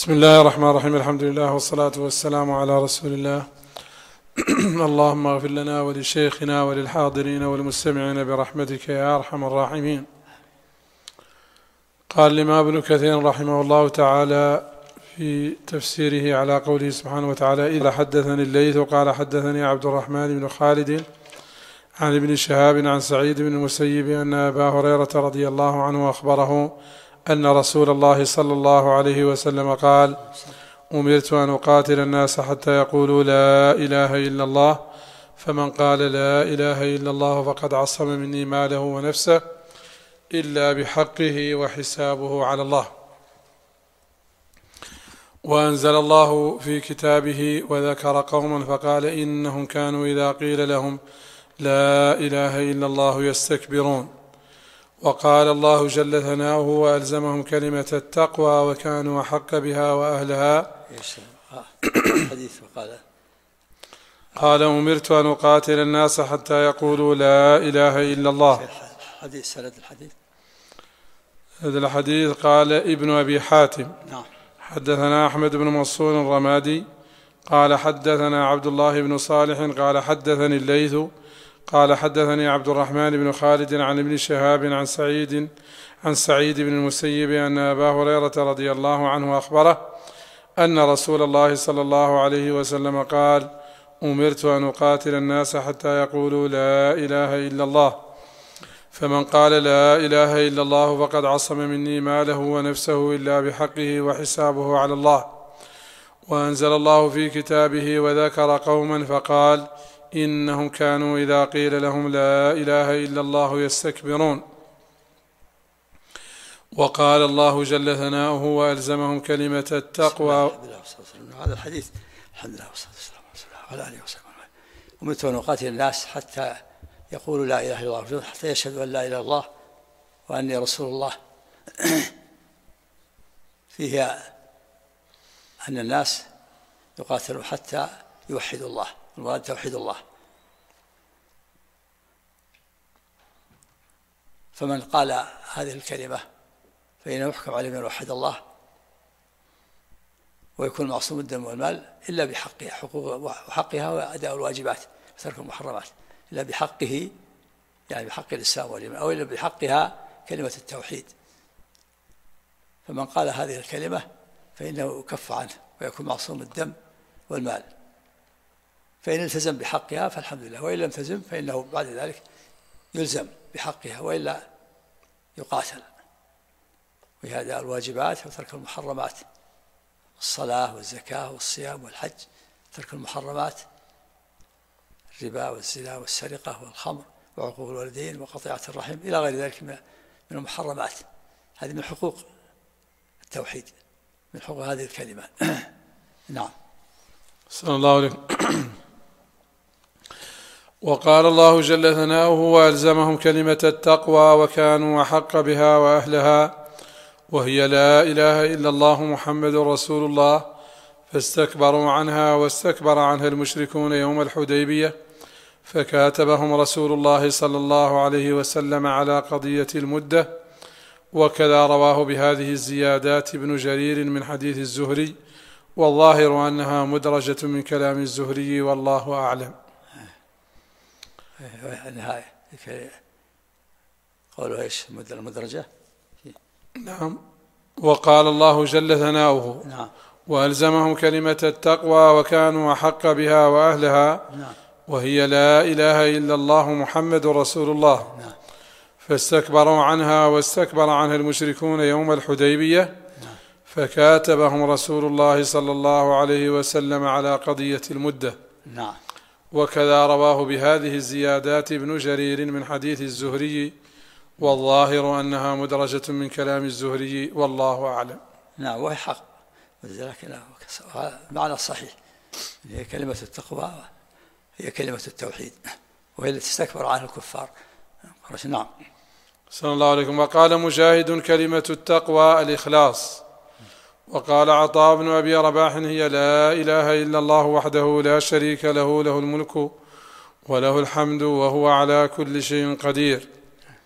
بسم الله الرحمن الرحيم. الحمد لله والصلاة والسلام على رسول الله. اللهم اغفر لنا ولشيخنا وللحاضرين والمستمعين برحمتك يا أرحم الراحمين. قال الإمام ابن كثير رحمه الله تعالى في تفسيره على قوله سبحانه وتعالى: إذا حدثني الليث قال حدثني عبد الرحمن بن خالد عن ابن شهاب عن سعيد بن المسيب أن أبا هريرة رضي الله عنه أخبره أن رسول الله صلى الله عليه وسلم قال: أمرت أن أقاتل الناس حتى يقولوا لا إله إلا الله، فمن قال لا إله إلا الله فقد عصم مني ماله ونفسه إلا بحقه وحسابه على الله. وأنزل الله في كتابه: وذكر قوما فقال إنهم كانوا إذا قيل لهم لا إله إلا الله يستكبرون. وقال الله جل ثناؤه: وألزمهم كلمة التقوى وكانوا أحق بها وأهلها. قال: أمرت أن أقاتل الناس حتى يقولوا لا إله إلا الله. هذا الحديث قال ابن أبي حاتم: حدثنا أحمد بن منصور الرمادي قال حدثنا عبد الله بن صالح قال حدثني الليث قال حدثني عبد الرحمن بن خالد عن ابن شهاب عن سعيد بن المسيب أن أبا هريرة رضي الله عنه أخبره أن رسول الله صلى الله عليه وسلم قال: أمرت أن أقاتل الناس حتى يقولوا لا إله إلا الله، فمن قال لا إله إلا الله فقد عصم مني ماله ونفسه إلا بحقه وحسابه على الله. وأنزل الله في كتابه: وذكر قوما فقال إنهم كانوا إذا قيل لهم لا إله إلا الله يستكبرون. وقال الله جل ثناؤه: وألزمهم كلمة التقوى. هذا الحديث الحمد لله والصلاة والسلام على آله وسلم. أمرت أن أقاتل الناس حتى يقولوا لا إله إلا الله، حتى يشهدوا أن لا إله إلا الله وأني رسول الله. فيه أن الناس يقاتلوا حتى يوحدوا الله، المراد توحيد الله. فمن قال هذه الكلمة فإنه يحكم عليه من وحد الله ويكون معصوم الدم والمال إلا بحقها، وحقها وأداء الواجبات وترك المحرمات، إلا بحقه يعني بحق الإسلام والإيمان، أو إلا بحقها كلمة التوحيد. فمن قال هذه الكلمة فإنه يكف عنه ويكون معصوم الدم والمال، فإن التزم بحقها فالحمد لله، وإن لم تزم فإنه بعد ذلك يلزم بحقها وإلا يقاتل. وهذا الواجبات وترك المحرمات، الصلاة والزكاة والصيام والحج، ترك المحرمات، الربا والزنا والسرقة والخمر وعقوق الوالدين وقطيعة الرحم إلى غير ذلك من المحرمات. هذه من حقوق التوحيد، من حقوق هذه الكلمة. نعم. صلى الله عليه. وقال الله جل ثناؤه: وألزمهم كلمة التقوى وكانوا أحق بها وأهلها، وهي لا إله إلا الله محمد رسول الله، فاستكبروا عنها واستكبر عنها المشركون يوم الحديبية، فكاتبهم رسول الله صلى الله عليه وسلم على قضية المدة. وكذا رواه بهذه الزيادات ابن جرير من حديث الزهري، والظاهر أنها مدرجة من كلام الزهري والله أعلم. النهاية قوله إيش المدرجة؟ نعم. وقال الله جل ثناؤه: نعم. وألزمهم كلمة التقوى وكانوا أحق بها وأهلها، نعم. وهي لا إله إلا الله محمد رسول الله. نعم. فاستكبروا عنها واستكبر عنها المشركون يوم الحديبية. نعم. فكاتبهم رسول الله صلى الله عليه وسلم على قضية المدة. نعم. وكذا رواه بهذه الزيادات ابن جرير من حديث الزهري، والظاهر أنها مدرجة من كلام الزهري والله أعلم. نعم. وهي حق، لكن معنى صحيح. هي كلمة التقوى هي كلمة التوحيد، وهي التي استكبر عنها الكفار. نعم. صلى الله عليكم. وقال مجاهد: كلمة التقوى الإخلاص. وقال عطاء بن أبي رباح: هي لا إله إلا الله وحده لا شريك له، له الملك وله الحمد وهو على كل شيء قدير.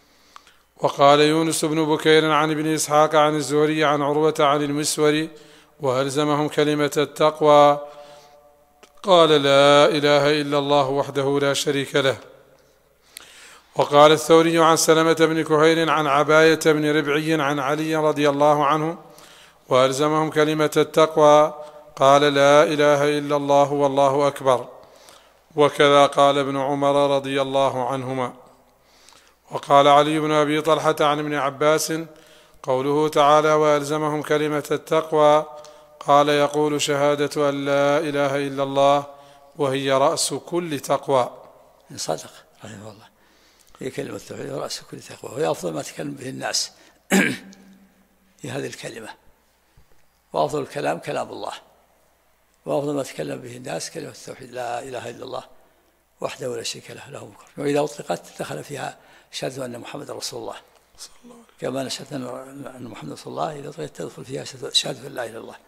وقال يونس بن بكير عن ابن إسحاق عن الزهري عن عروة عن المسور وألزمهم كلمة التقوى قال لا إله إلا الله وحده لا شريك له. وقال الثوري عن سلمة بن كهيل عن عباية بن ربعي عن علي رضي الله عنه وألزمهم كلمة التقوى قال لا إله إلا الله والله أكبر. وكذا قال ابن عمر رضي الله عنهما. وقال علي بن أبي طلحة عن ابن عباس قوله تعالى وألزمهم كلمة التقوى قال يقول شهادة أن لا إله إلا الله وهي رأس كل تقوى. صدق رحمه الله، هي كلمة التوحيد رأس كل تقوى، وهي أفضل ما تكلم به الناس في هذه الكلمة، وأفضل الكلام كلام الله، وأفضل ما تكلم به الناس كلمة التوحيد لا إله إلا الله وحده لا شريك له له الملك، وإذا أطلقت دخل فيها شهادة أن محمد رسول الله كما نشهد أن محمد رسول الله، إذا أطلقت تدخل فيها شهادة لا إله إلا الله،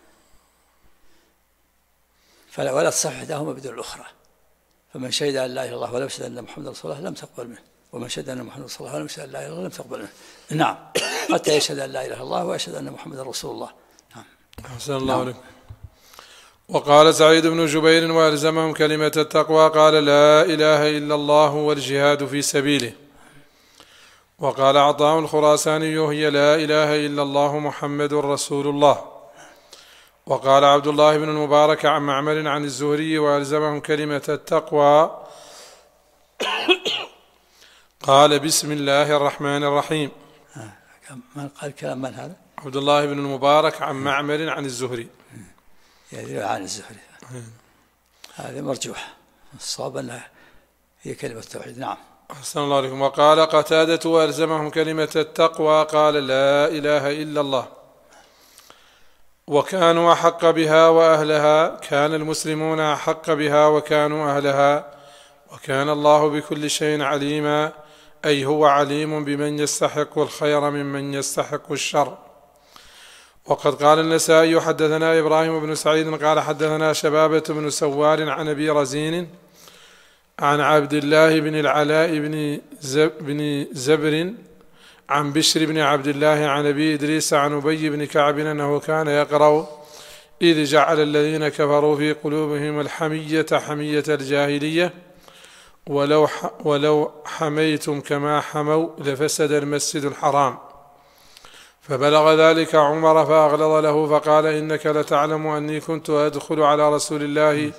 ولا تصح إحداهما بدون الأخرى. فمن شهد أن لا إله إلا الله ولم يشهد أن محمد رسول الله لم تقبل منه، ومن شهد أن محمد رسول الله ولم يشهد أن لا إله إلا الله لم تقبل منه. نعم، حتى يشهد أن لا إله إلا الله ويشهد أن محمد رسول الله. نعم. أحسن الله عليك. وقال سعيد بن جبير وألزمهم كلمة التقوى قال لا إله إلا الله والجهاد في سبيله. وقال عطاء الخراساني هي لا إله إلا الله محمد رسول الله. وقال عبد الله بن المبارك عن معمر عن الزهري وألزمهم كلمة التقوى قال بسم الله الرحمن الرحيم. من قال كلام من هذا؟ عبد الله بن المبارك عن معمر عن الزهري، يعني عن الزهري، هذا مرجوح، الصواب أنها هي كلمة التوحيد. نعم. أحسن الله عليكم. وقال قتادة وألزمهم كلمة التقوى قال لا إله إلا الله. وكانوا أحق بها وأهلها، كان المسلمون أحق بها وكانوا أهلها، وكان الله بكل شيء عليما، أي هو عليم بمن يستحق الخير ممن يستحق الشر. وقد قال النسائي حدثنا إبراهيم بن سعيد قال حدثنا شبابة بن سوار عن أبي رزين عن عبد الله بن العلاء بن زبر عن بشر بن عبد الله عن أبي إدريس عن أبي بن كعب أنه كان يقرأ إذ جعل الذين كفروا في قلوبهم الحمية حمية الجاهلية ولو حميتم كما حموا لفسد المسجد الحرام. فبلغ ذلك عمر فأغلظ له فقال إنك لتعلم أني كنت أدخل على رسول الله.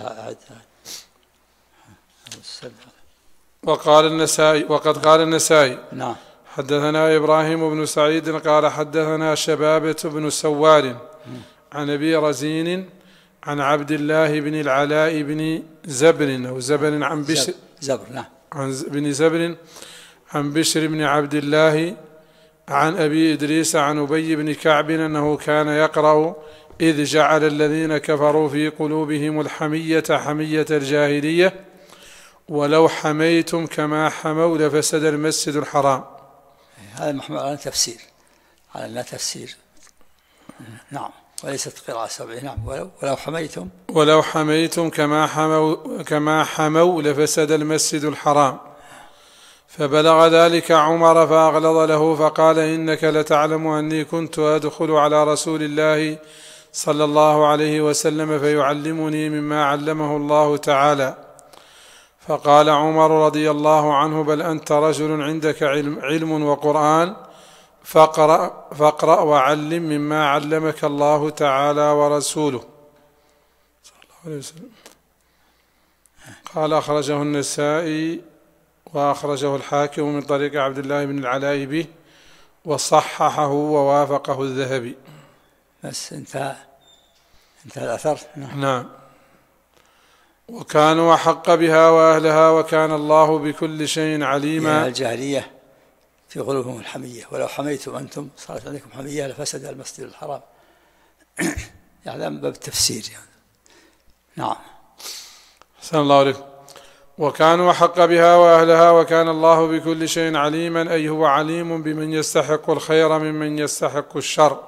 وقد قال النسائي نعم. حدثنا إبراهيم بن سعيد قال حدثنا شبابة بن سوار عن أبي رزين عن عبد الله بن العلاء بن زبر أو زبر عن بشر عن بن زبر عن بشر بن عبد الله عن أبي إدريس عن أبي بن كعب أنه كان يقرأ إذ جعل الذين كفروا في قلوبهم الحمية حمية الجاهلية ولو حميتم كما حموا لفسد المسجد الحرام. هذا محمول على تفسير، على أنها تفسير. نعم، وليست قراءة سبعية. نعم. ولو حميتم كما حموا لفسد المسجد الحرام. فبلغ ذلك عمر فأغلظ له فقال إنك لتعلم أني كنت أدخل على رسول الله صلى الله عليه وسلم فيعلمني مما علمه الله تعالى. فقال عمر رضي الله عنه بل أنت رجل عندك علم وقرآن فاقرأ وعلم مما علمك الله تعالى ورسوله صلى الله عليه وسلم. قال أخرجه النسائي وأخرجه الحاكم من طريق عبد الله بن العلاء به وصححه ووافقه الذهبي. بس انتهى الأثر. نعم. وكانوا أحق بها وأهلها وكان الله بكل شيء عليما. الجاهلية في قلوبهم الحمية ولو حميتم أنتم صارت عندكم حمية لفسد المسجد الحرام. يعني باب التفسير يعني. نعم. أحسن الله عليكم. وكانوا أحق بها وأهلها وكان الله بكل شيء عليما، أي هو عليم بمن يستحق الخير ممن يستحق الشر.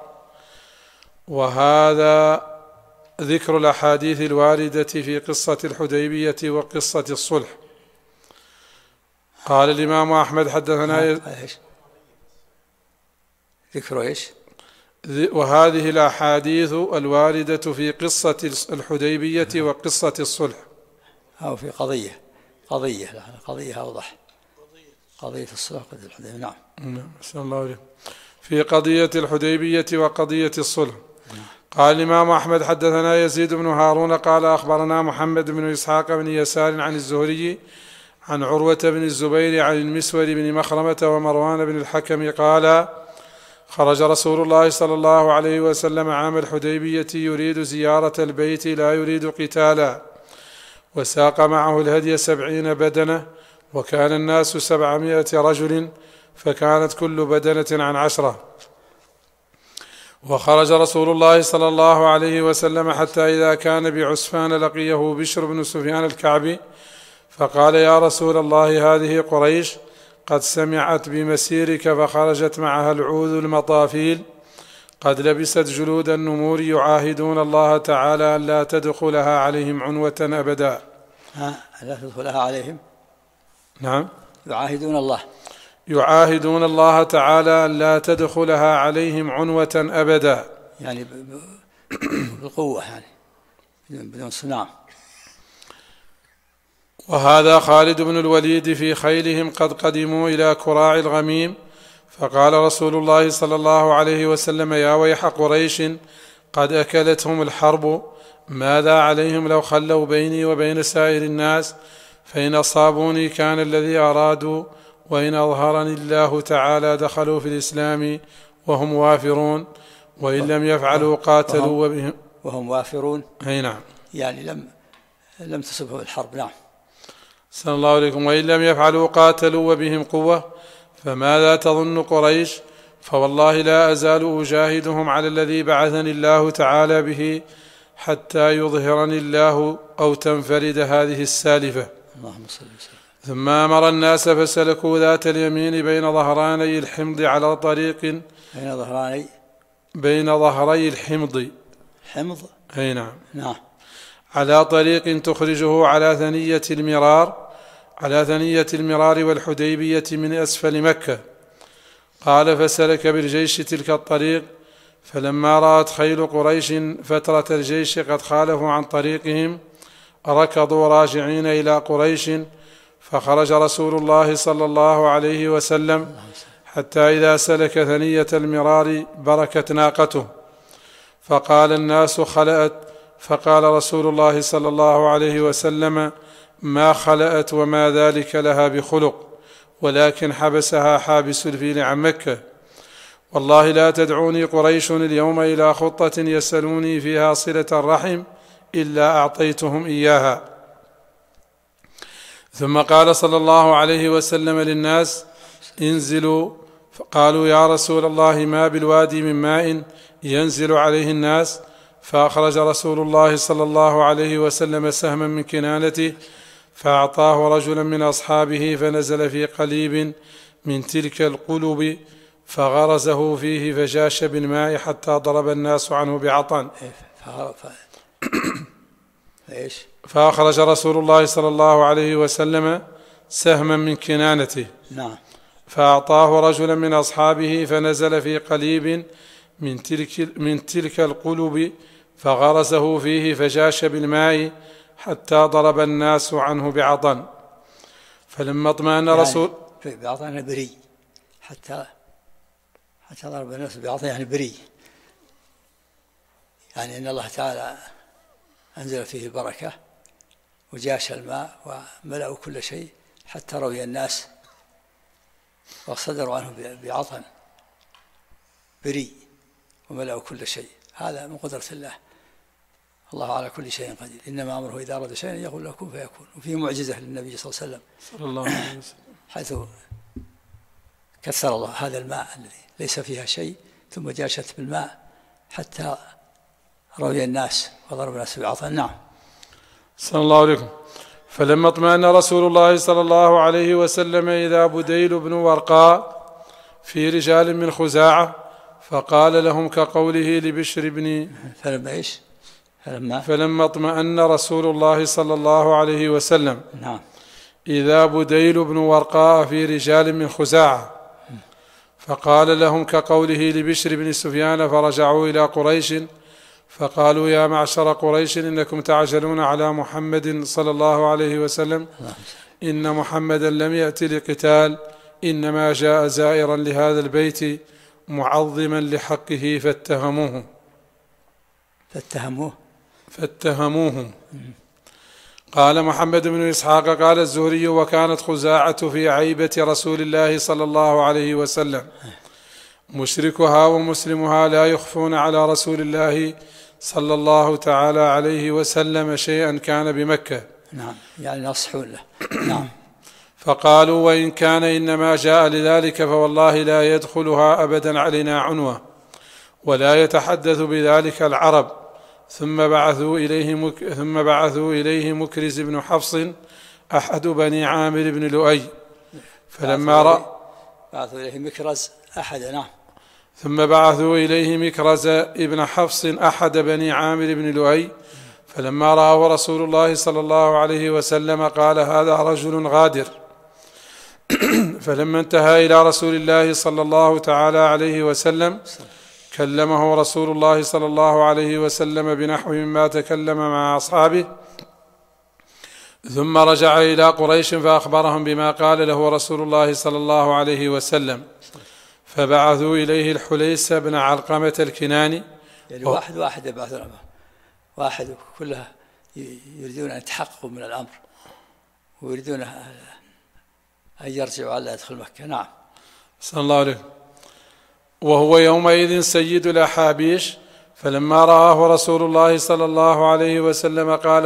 وهذا ذكر الأحاديث الواردة في قصة الحديبية وقصة الصلح. قال الإمام أحمد حدثنا ذكر إيش؟ وهذه الأحاديث الواردة في قصة الحديبية وقصة الصلح أو في قضية أوضح، قضية الصلح قضية الحديبية. نعم. أحسن الله عليك. في قضية الحديبية وقضية الصلح. قال الإمام أحمد حدثنا يزيد بن هارون قال أخبرنا محمد بن إسحاق بن يسار عن الزهري عن عروة بن الزبير عن المسور بن مخرمة ومروان بن الحكم قال خرج رسول الله صلى الله عليه وسلم عام الحديبية يريد زيارة البيت لا يريد قتالا، وساق معه الهدي 70 بدنة، وكان الناس 700 رجل، فكانت كل بدنة عن 10. وخرج رسول الله صلى الله عليه وسلم حتى إذا كان بعسفان لقيه بشر بن سفيان الكعبي فقال يا رسول الله هذه قريش قد سمعت بمسيرك فخرجت معها العوذ المطافيل قد لبست جلود النمور يعاهدون الله تعالى أن لا تدخلها عليهم عنوة أبدا. لا تدخلها عليهم. نعم. يعاهدون الله تعالى أن لا تدخلها عليهم عنوة أبدا، يعني بالقوة، يعني بدون صناع. وهذا خالد بن الوليد في خيلهم قد قدموا إلى كراع الغميم، فقال رسول الله صلى الله عليه وسلم يا ويح قريش قد أكلتهم الحرب، ماذا عليهم لو خلوا بيني وبين سائر الناس، فإن أصابوني كان الذي أرادوا، وإن أظهرني الله تعالى دخلوا في الإسلام وهم وافرون، وإن لم يفعلوا قاتلوا وهم وافرون. أي نعم، يعني لم تصبهم الحرب. نعم. صلى الله عليكم. وإن لم يفعلوا قاتلوا وبهم قوة، فماذا تظن قريش؟ فوالله لا أزال أجاهدهم على الذي بعثني الله تعالى به حتى يظهرني الله أو تنفرد هذه السالفة. اللهم صل وسلم. ثم أمر الناس فسلكوا ذات اليمين بين ظهراني الحمض على طريق بين ظهري الحمض. حمض. أي نعم. نعم. على طريق تخرجه على ثنية المرار والحديبية من أسفل مكة. قال فسلك بالجيش تلك الطريق، فلما رأت خيل قريش فترة الجيش قد خالفوا عن طريقهم ركضوا راجعين إلى قريش، فخرج رسول الله صلى الله عليه وسلم حتى إذا سلك ثنية المرار بركت ناقته، فقال الناس خلأت، فقال رسول الله صلى الله عليه وسلم ما خلأت وما ذلك لها بخلق، ولكن حبسها حابس الفيل عن مكة. والله لا تدعوني قريش اليوم إلى خطة يسألوني فيها صلة الرحم إلا أعطيتهم إياها. ثم قال صلى الله عليه وسلم للناس انزلوا، فقالوا يا رسول الله ما بالوادي من ماء ينزل عليه الناس؟ فأخرج رسول الله صلى الله عليه وسلم سهما من كنانته فأعطاه رجلا من أصحابه فنزل في قليب من تلك القلب فغرزه فيه فجاش بالماء حتى ضرب الناس عنه بعطن. فأخرج رسول الله صلى الله عليه وسلم سهما من كنانته فأعطاه رجلا من أصحابه فنزل في قليب من تلك القلب فغرزه فيه فجاش بالماء حتى ضرب الناس عنه بعطن. فلما اطمأن رسول بعطن بري، حتى ضرب الناس بعطن يعني بري، يعني أن الله تعالى أنزل فيه البركة وجاش الماء وملأوا كل شيء حتى روي الناس وصدروا عنه بعطن بري وملأوا كل شيء. هذا من قدرة الله، الله على كل شيء قدير، إنما أمره إذا أراد شيئا يقول له كن فيكون. وفيه معجزة للنبي صلى الله عليه وسلم حيث كثر الله هذا الماء الذي ليس فيها شيء ثم جاشت بالماء حتى روي الناس وضرب الناس بعطن. نعم. صلى الله عليكم. فلما اطمأن رسول الله صلى الله عليه وسلم إذا بديل بن ورقاء في رجال من خزاعة فقال لهم كقوله لبشر بن فلما اطمأن رسول الله صلى الله عليه وسلم إذا بديل بن ورقاء في رجال من خزاعة فقال لهم كقوله لبشر بن سفيان: فرجعوا إلى قريش فقالوا: يا معشر قريش إنكم تعجلون على محمد صلى الله عليه وسلم، إن محمدا لم يأت لقتال، إنما جاء زائرا لهذا البيت معظما لحقه فاتهموه. قال محمد بن إسحاق قال الزهري: وكانت خزاعة في عيبة رسول الله صلى الله عليه وسلم، مشركها ومسلمها لا يخفون على رسول الله صلى الله تعالى عليه وسلم شيئا كان بمكة. نعم، يعني نصحون له. نعم. فقالوا: وإن كان إنما جاء لذلك فوالله لا يدخلها أبدا علينا عنوة، ولا يتحدث بذلك العرب. ثم بعثوا إليه مكرز بن حفص أحد بني عامر بن لؤي، فلما بعثوا إليه مكرز أحد. نعم. ثم بعثوا إليه مكرز ابن حفص أحد بني عامر بن لؤي، فلما رآه رسول الله صلى الله عليه وسلم قال: هذا رجل غادر. فلما انتهى إلى رسول الله صلى الله تعالى عليه وسلم كلمه رسول الله صلى الله عليه وسلم بنحو مما تكلم مع أصحابه، ثم رجع إلى قريش فأخبرهم بما قال له رسول الله صلى الله عليه وسلم، فبعثوا إليه الحليس بن علقمة الكناني. يعني واحد يبعثون، واحد كلها يريدون أن يتحققوا من الأمر ويريدون أن يرجعوا على يدخل مكة. نعم. صلى الله عليه. وهو يومئذ سيد الأحابيش، فلما رآه رسول الله صلى الله عليه وسلم قال: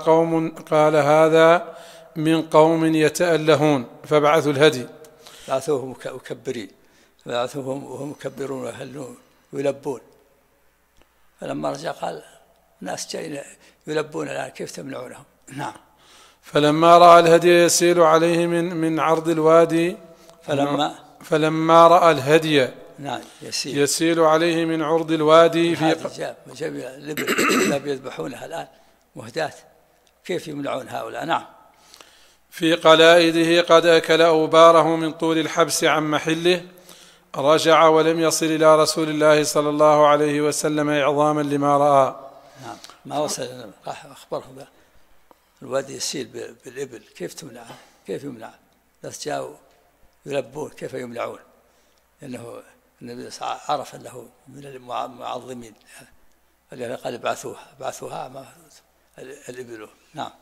هذا من قوم يتألهون، فبعثوا الهدي. بعثوهم مكبرين، بعثوهم وهم مكبرون ويهلون ويلبون. فلما رجع قال: الناس جايين يلبون الآن، كيف تمنعونهم؟ نعم. فلما رأى الهدي يسيل عليه من عرض الوادي، فلما رأى الهدي نعم يسيل عليه من عرض الوادي جاب الإبل يذبحونها الآن مهدات، كيف يمنعون هؤلاء؟ نعم. في قلائده قد أكل أوباره من طول الحبس عن محله، رجع ولم يصل إلى رسول الله صلى الله عليه وسلم إعظاما لما رأى. نعم، ما وصل، أخبرهم الوادي يسيل بالإبل، كيف تمنع؟ كيف يمنع؟ الناس جاءوا يلبون، كيف يمنعون؟ لأنه النبي عرف أنه من المعظمين، فلذلك قال: بعثوها مع الإبل. نعم.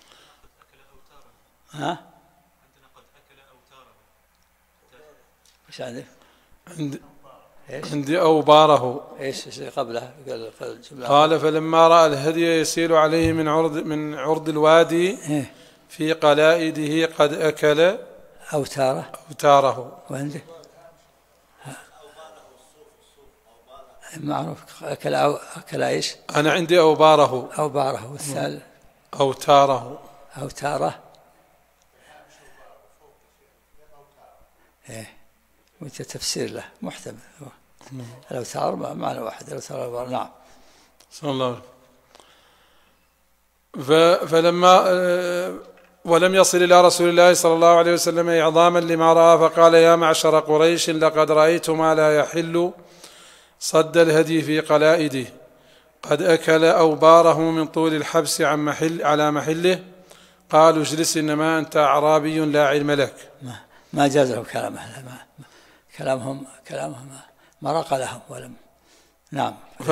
ها؟ عندنا قد أكل أوتاره. إيش عندك؟ عندي أوباره. إيش قبله؟ قال: فلما رأى الهدي يسيل عليه من عرض الوادي في قلائده قد أكل أوتاره. وعنده معروف أكل إيش؟ أنا عندي أوباره. والثالث أوتاره. وانت تفسير له محتمل. الأوتار معنى واحد، الأوتار. نعم. صلى الله عليه. فلما ولم يصل إلى رسول الله صلى الله عليه وسلم إعظاما لما رأى، فقال: يا معشر قريش لقد رأيت ما لا يحل، صد الهدي في قلائده، قد أكل أوباره من طول الحبس على محله. قالوا: اجلس، إنما أنت أعرابي لا علم لك. ما جاز لهم كلامهم مرق لهم ولم. نعم.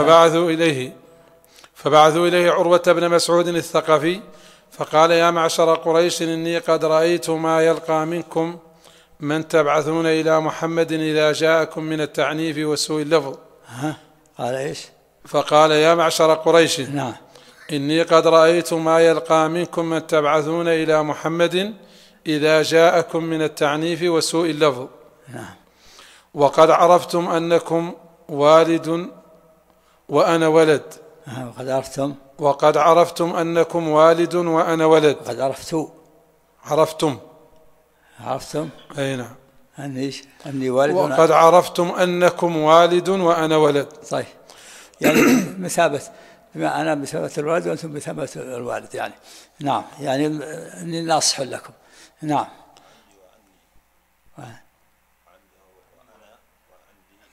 فبعثوا إليه عروة بن مسعود الثقفي، فقال: يا معشر قريش إني قد رأيت ما يلقى منكم من تبعثون إلى محمد إذا جاءكم من التعنيف وسوء اللفظ. قال إيش؟ فقال: يا معشر قريش، نعم، إني قد رأيت ما يلقى منكم من تبعثون إلى محمد إذا جاءكم من التعنيف وسوء اللفظ. نعم. وقد عرفتم أنكم والد وأنا ولد. وقد عرفتم أنكم والد وأنا ولد. وقد عرفتم أي نعم. أني والد. وقد عرفتم أنكم والد وأنا ولد. طيب، يعني مثابة، بما أنا مثابة الوالد وأنتم مثابة الوالد، يعني نعم، يعني أني ناصح لكم. نعم.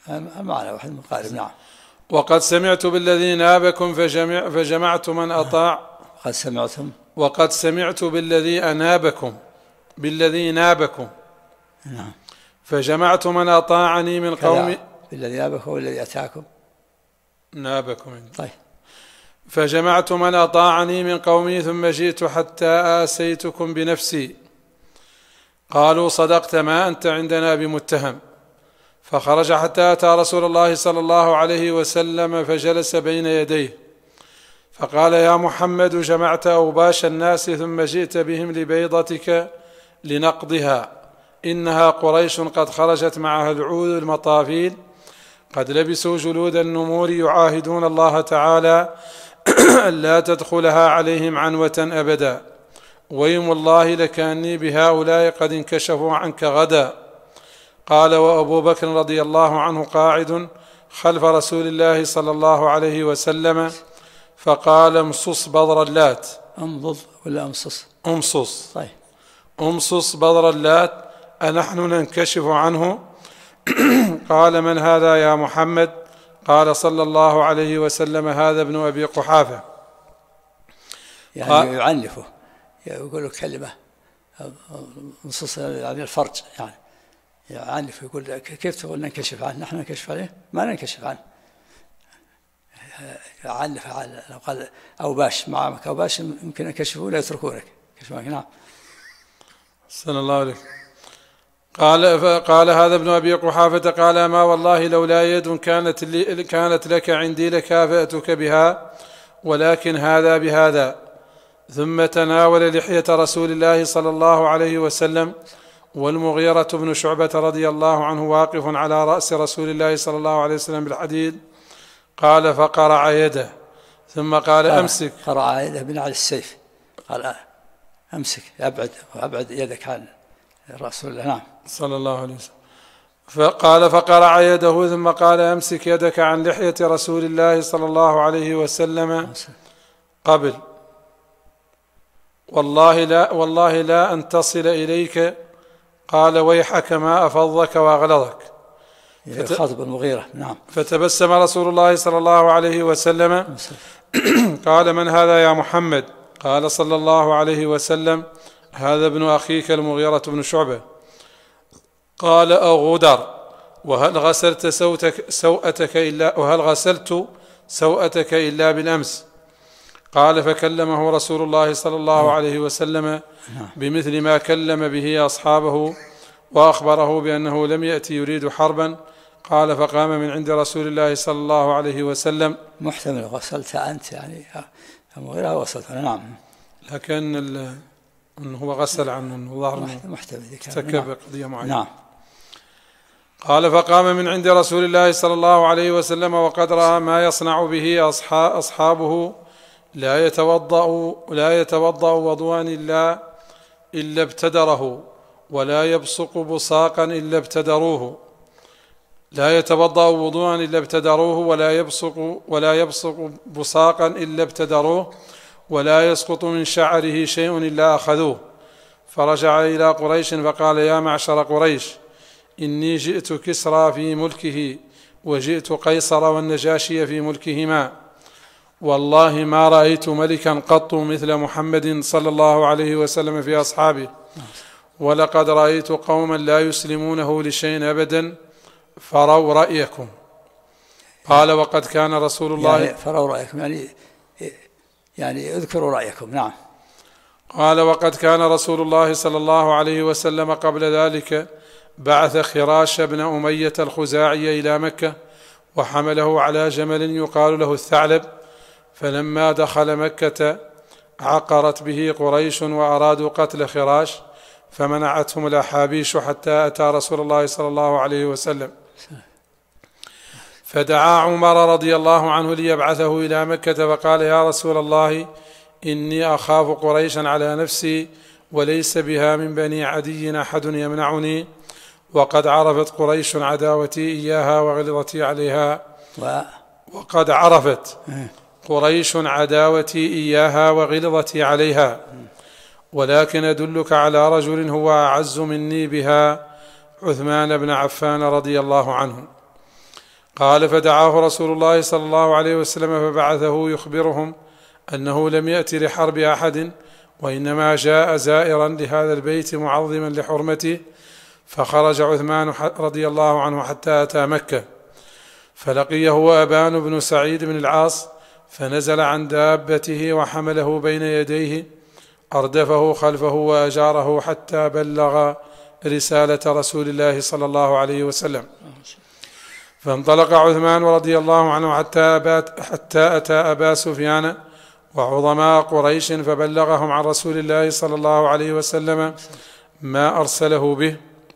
المعنى واحد مقارب. نعم. وقد سمعت بالذي نابكم فجمعت من أطاع. قد سمعتم. وقد سمعت بالذي أنابكم بالذي نابكم. نعم. فجمعت من أطاعني من قومي. بالذي نابكم والذي أتاكم. نابكم. طيب. فجمعت من أطاعني من قومي ثم جئت حتى آسيتكم بنفسي. قالوا صدقت، ما أنت عندنا بمتهم. فخرج حتى أتى رسول الله صلى الله عليه وسلم فجلس بين يديه فقال يا محمد جمعت أوباش الناس ثم جئت بهم لبيضتك لنقضها، إنها قريش قد خرجت معها العود المطافيل قد لبسوا جلود النمور يعاهدون الله تعالى ألا تدخلها عليهم عنوة أبدا، ويم الله لكأني بهؤلاء قد انكشفوا عنك غدا. قال وأبو بكر رضي الله عنه قاعد خلف رسول الله صلى الله عليه وسلم فقال امصص بذر اللات. امضض ولا امصص؟ امصص. طيب. امصص بذر اللات أنحن ننكشف عنه؟ قال من هذا يا محمد؟ قال صلى الله عليه وسلم هذا ابن أبي قحافة. يعني يعنفه، يقول له كلمة امصص يعني الفرج، يعني يعنف، يقول كيف تقول ننكشف عنه؟ نحن ننكشف عليه؟ ما ننكشف عنه. يعنف على لو قال أوباش معك أوباش يمكن أن يكشفوا لا يتركونك كشفونك. نعم. صلى الله عليه. قال هذا ابن أبي قحافة قال ما والله لولا يد كانت لك عندي لكافأتك بها، ولكن هذا بهذا. ثم تناول لحية رسول الله صلى الله عليه وسلم والمغيرة بن شعبة رضي الله عنه واقف على رأس رسول الله صلى الله عليه وسلم بالحديد. قال فقرع يده ثم قال أمسك. قرع يده بنعل السيف، قال أمسك، أبعد يدك عن رسول الله. نعم. صلى الله عليه وسلم. فقال فقرع يده ثم قال أمسك يدك عن لحية رسول الله صلى الله عليه وسلم قبل، والله لا أن تصل إليك. قال ويحك ما أفضك وأغلظك. خاطب المغيرة. نعم. فتبسم رسول الله صلى الله عليه وسلم قال من هذا يا محمد؟ قال صلى الله عليه وسلم هذا ابن أخيك المغيرة بن شعبة. قال أغدر وهل غسلت سوءتك إلا بالأمس؟ قال فكلمه رسول الله صلى الله عليه وسلم بمثل ما كلم به أصحابه وأخبره بأنه لم يأتي يريد حربا. قال فقام من عند رسول الله صلى الله عليه وسلم. محتمل غسلت أنت يعني المغيرة غسلت. نعم. لكن أنه هو غسل عنه ظهر محتمل ارتكب قضية معينة. نعم. قال فقام من عند رسول الله صلى الله عليه وسلم وقد رأى ما يصنع به أصحابه لا يتوضأ وضوءا إلا ابتدره ولا يبصق بصاقا إلا ابتدروه. لا يتوضأ وضوءا إلا ابتدروه ولا يبصق بصاقا إلا ابتدروه ولا يسقط من شعره شيء إلا أخذوه. فرجع إلى قريش فقال يا معشر قريش إني جئت كسرى في ملكه وجئت قيصر والنجاشي في ملكهما، والله ما رأيت ملكا قط مثل محمد صلى الله عليه وسلم في أصحابه، ولقد رأيت قوما لا يسلمونه لشيء أبدا فروا رأيكم. قال وقد كان رسول الله يعني فروا رأيكم يعني اذكروا رأيكم. نعم. قال وقد كان رسول الله صلى الله عليه وسلم قبل ذلك بعث خراش بن أمية الخزاعي إلى مكة وحمله على جمل يقال له الثعلب، فلما دخل مكة عقرت به قريش وأرادوا قتل خراش فمنعتهم الأحابيش حتى أتى رسول الله صلى الله عليه وسلم، فدعا عمر رضي الله عنه ليبعثه إلى مكة فقال يا رسول الله إني أخاف قريشا على نفسي وليس بها من بني عدي أحد يمنعني، وقد عرفت قريش عداوتي إياها وغلظتي عليها. وقد عرفت قريش عداوتي إياها وغلظتي عليها، ولكن أدلك على رجل هو أعز مني بها، عثمان بن عفان رضي الله عنه. قال فدعاه رسول الله صلى الله عليه وسلم فبعثه يخبرهم أنه لم يأت لحرب أحد، وإنما جاء زائرا لهذا البيت معظما لحرمته. فخرج عثمان رضي الله عنه حتى أتى مكة، فلقيه أبان بن سعيد بن العاص، فنزل عن دابته وحمله بين يديه، أردفه خلفه وأجاره حتى بلغ رسالة رسول الله صلى الله عليه وسلم. فانطلق عثمان رضي الله عنه حتى أتى أبا سفيان وعظماء قريش، فبلغهم عن رسول الله صلى الله عليه وسلم ما أرسله به.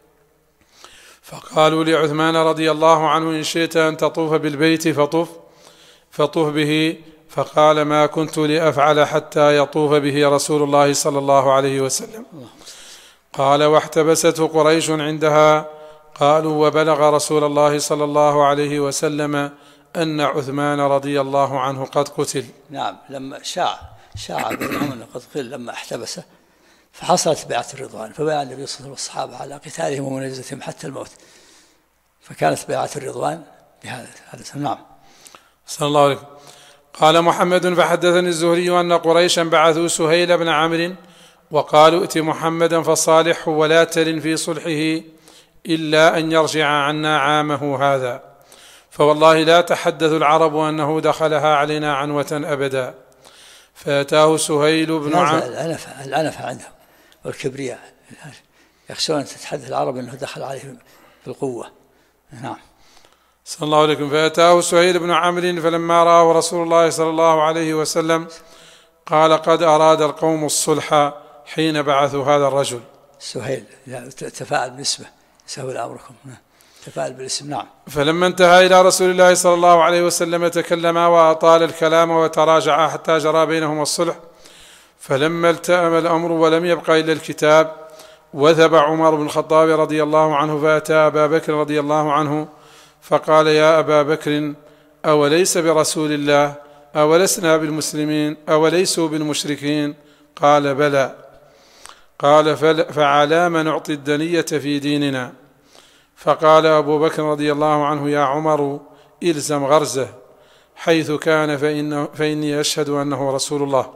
فقالوا لعثمان رضي الله عنه: إن شئت أن تطوف بالبيت فطف به. فقال: ما كنت لأفعل حتى يطوف به رسول الله صلى الله عليه وسلم. قال: واحتبسته قريش عندها. قالوا: وبلغ رسول الله صلى الله عليه وسلم أن عثمان رضي الله عنه قد قتل. نعم، لما شاع بينهم أنه قد قتل لما احتبسه، فحصلت بيعة الرضوان، فبايع النبي صلى الله عليه وسلم والصحابة على قتالهم ومناجزتهم حتى الموت، فكانت بيعة الرضوان بهذا. نعم. صلى الله عليه وسلم. قال محمد: فحدثني الزهري أن قريشا بعثوا سهيل بن عمرو وقالوا: ائت محمدا فصالحه ولا تلن في صلحه إلا أن يرجع عنا عامه هذا، فوالله لا تحدث العرب أنه دخلها علينا عنوة أبدا. فأتاه سهيل بن عمرو. العنفة عندهم والكبرياء، يخشون أن تتحدث العرب أنه دخل عليهم بالقوة. نعم. صلى الله عليه وسلم. فأتاه سهيل بن عمرو فلما رآه رسول الله صلى الله عليه وسلم قال: قد أراد القوم الصلح حين بعثوا هذا الرجل. سهيل تفاعل باسمه، سهل أمركم، تفاعل بالاسم. نعم. فلما انتهى إلى رسول الله صلى الله عليه وسلم تكلما وأطال الكلام وتراجعا حتى جرى بينهما الصلح. فلما التأم الأمر ولم يبق إلا الكتاب وثب عمر بن الخطاب رضي الله عنه، فأتى أبا بكر رضي الله عنه فقال: يا أبا بكر، أوليس برسول الله؟ أولسنا بالمسلمين؟ أوليسوا بالمشركين؟ قال: بلى. قال: فعلى ما نعطي الدنية في ديننا؟ فقال أبو بكر رضي الله عنه: يا عمر، إلزم غرزه حيث كان فإني أشهد أنه رسول الله.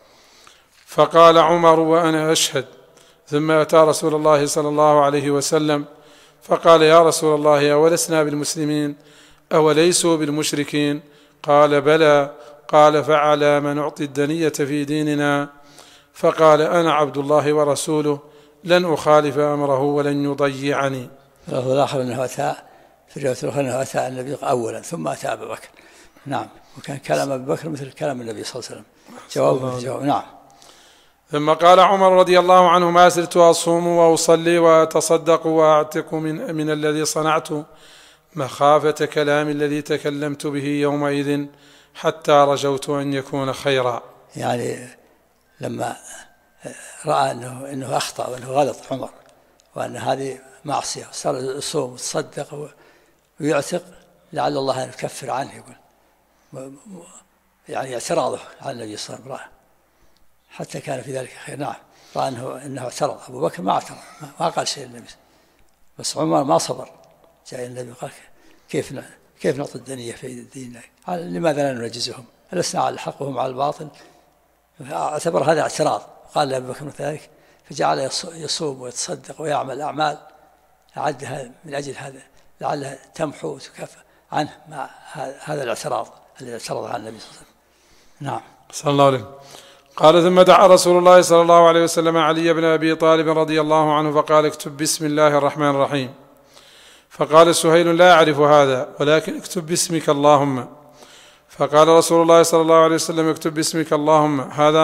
فقال عمر: وأنا أشهد. ثم أتى رسول الله صلى الله عليه وسلم فقال: يا رسول الله، أولسنا بالمسلمين؟ أوليسوا بالمشركين؟ قال: بلى. قال: فعلى ما نعطي الدنية في ديننا؟ فقال: أنا عبد الله ورسوله، لن أخالف أمره ولن يضيعني. الآخر أنه أتى في الرواية الأخرى أنه أتى النبي أولا ثم أتى أبا بكر. نعم. وكان كلام أبي بكر مثل كلام النبي صلى الله عليه وسلم، جواب. نعم. ثم قال عمر رضي الله عنه: ما زلت أصوم وأصلي وأتصدق وأعتق من الذي صنعت مخافة كلام الذي تكلمت به يومئذ حتى رجوت أن يكون خيرا. يعني لما رأى أنه أخطأ وأنه غلط عمر وأن هذه معصية، صار يصوم ويتصدق ويعتق لعل الله أن يكفر عنه، يقول يعني اعتراضه على النبي صلى الله عليه وسلم حتى كان في ذلك خير. نعم. رأى أنه اعترض. أبو بكر ما اعترض، ما قال شيء للنبي، بس عمر ما صبر. جاء النبي قال: كيف نعطي الدنيا في الدين؟ لماذا لا ننجزهم؟ ألسنا على الحق وهم على الباطل؟ اعتبر هذا اعتراض. قال لأبي بكر ذلك، فجعل يصوم ويتصدق ويعمل أعمال أعدها من أجل هذا لعلها تمحو وتكفى عنه مع هذا الاعتراض الذي اعترض على النبي صلى الله عليه وسلم. نعم. صلى الله عليه وسلم. قال: ثم دعا رسول الله صلى الله عليه وسلم علي بن أبي طالب رضي الله عنه فقال: اكتب بسم الله الرحمن الرحيم. فقال سهيل: لا أعرف هذا، ولكن اكتب باسمك اللهم. فقال رسول الله صلى الله عليه وسلم: اكتب باسمك اللهم،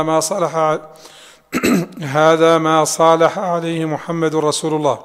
هذا ما صالح عليه محمد رسول الله.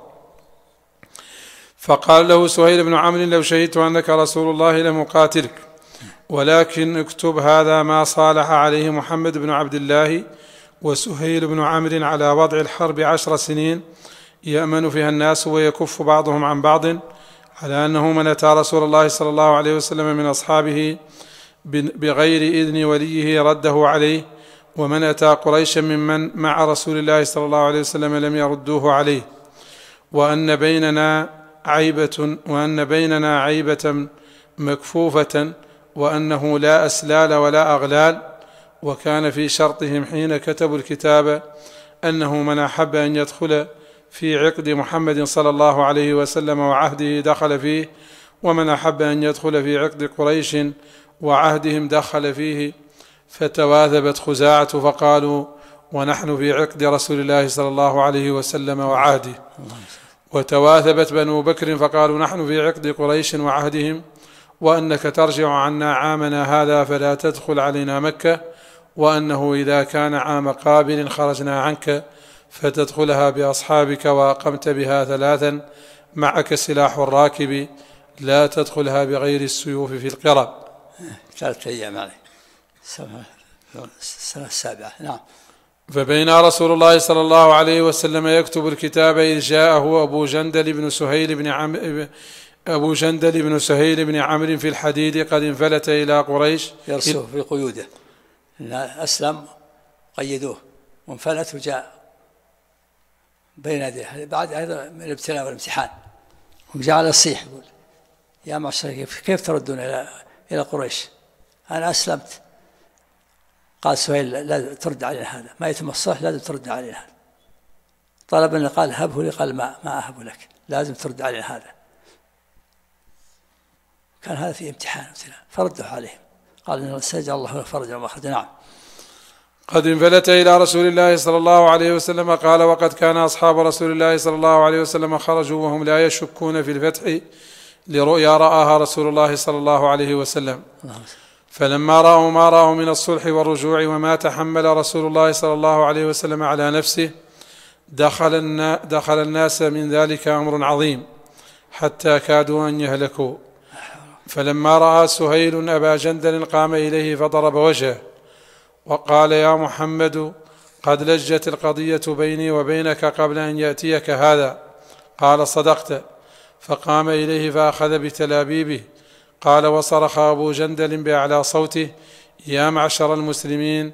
فقال له سهيل بن عمرو: لو شهدت أنك رسول الله لم أقاتلك، ولكن اكتب هذا ما صالح عليه محمد بن عبد الله وسهيل بن عمرو على وضع الحرب 10 سنين يأمن فيها الناس ويكف بعضهم عن بعض، على أنه من أتى رسول الله صلى الله عليه وسلم من أصحابه بغير إذن وليه رده عليه، ومن أتى قريشا ممن مع رسول الله صلى الله عليه وسلم لم يردوه عليه، وأن بيننا عيبة مكفوفة وأنه لا أسلال ولا أغلال. وكان في شرطهم حين كتبوا الكتاب أنه من أحب أن يدخل في عقد محمد صلى الله عليه وسلم وعهده دخل فيه، ومن أحب أن يدخل في عقد قريش وعهدهم دخل فيه. فتواثبت خزاعة فقالوا ونحن في عقد رسول الله صلى الله عليه وسلم وعهده. وتواثبت بنو بكر فقالوا نحن في عقد قريش وعهدهم، وأنك ترجع عنا عامنا هذا فلا تدخل علينا مكة، وأنه إذا كان عام قابل خرجنا عنك فتدخلها بأصحابك وأقمت بها 3 معك سلاح الراكب، لا تدخلها بغير السيوف في القرب. 3 أيام عليه السنة 7. نعم. فبين رسول الله صلى الله عليه وسلم يكتب الكتاب إذ جاءه أبو جندل بن سهيل بن عمرو في الحديد قد انفلت إلى قريش يرسوه في قيوده، أسلم قيدوه وانفلت وجاء بين يديه بعد هذا من الابتلاء والامتحان، وجعل يصيح يقول يا معشر كيف تردون إلى قريش؟ أنا أسلمت. قال سهيل لا ترد علينا هذا، ما يتم الصلح لازم ترد علينا هذا. طلبني قال هبه لي، قال ما أهب لك، لازم ترد علينا هذا. كان هذا في امتحان فرده عليهم، قال إن سيجعل الله فرجا ومخرجا. نعم. قد انفلت إلى رسول الله صلى الله عليه وسلم قال وقد كان أصحاب رسول الله صلى الله عليه وسلم خرجوا وهم لا يشكون في الفتح لرؤيا رآها رسول الله صلى الله عليه وسلم. فلما رأوا ما رأوا من الصلح والرجوع وما تحمل رسول الله صلى الله عليه وسلم على نفسه دخل الناس من ذلك أمر عظيم حتى كادوا أن يهلكوا. فلما رأى سهيل أبا جندل قام إليه فضرب وجهه وقال يا محمد قد لجت القضية بيني وبينك قبل أن يأتيك هذا. قال صدقت. فقام إليه فأخذ بتلابيبه. قال وصرخ أبو جندل بأعلى صوته يا معشر المسلمين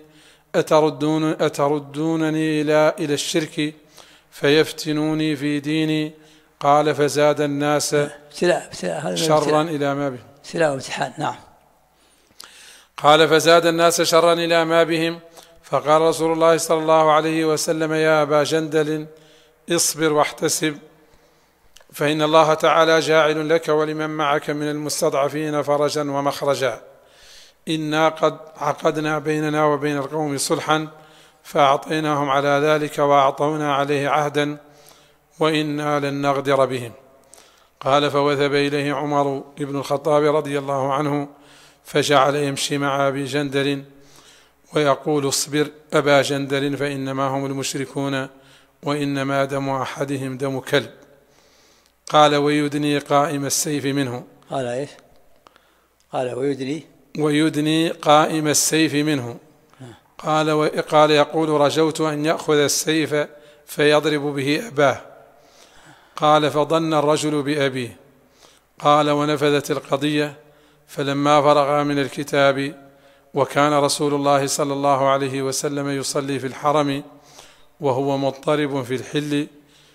أتردونني إلى الشرك فيفتنوني في ديني. قال فزاد الناس شرا إلى ما بهم. ابتلاء وامتحان. نعم. قال فزاد الناس شرا إلى ما بهم. فقال رسول الله صلى الله عليه وسلم يا أبا جندل اصبر واحتسب، فإن الله تعالى جاعل لك ولمن معك من المستضعفين فرجا ومخرجا. إنا قد عقدنا بيننا وبين القوم صلحا فأعطيناهم على ذلك وأعطونا عليه عهدا وإنا لن نغدر بهم. قال فوثب إليه عمر بن الخطاب رضي الله عنه فجعل يمشي مع أبي جندل ويقول اصبر أبا جندل فإنما هم المشركون وإنما دم أحدهم دم كلب. قال ويدني قائم السيف منه. قال إيش؟ قال ويدني قائم السيف منه. قال يقول رجوت أن يأخذ السيف فيضرب به أباه. قال فظن الرجل بأبيه. قال ونفذت القضية. فلما فرغ من الكتاب وكان رسول الله صلى الله عليه وسلم يصلي في الحرم وهو مضطرب في الحل.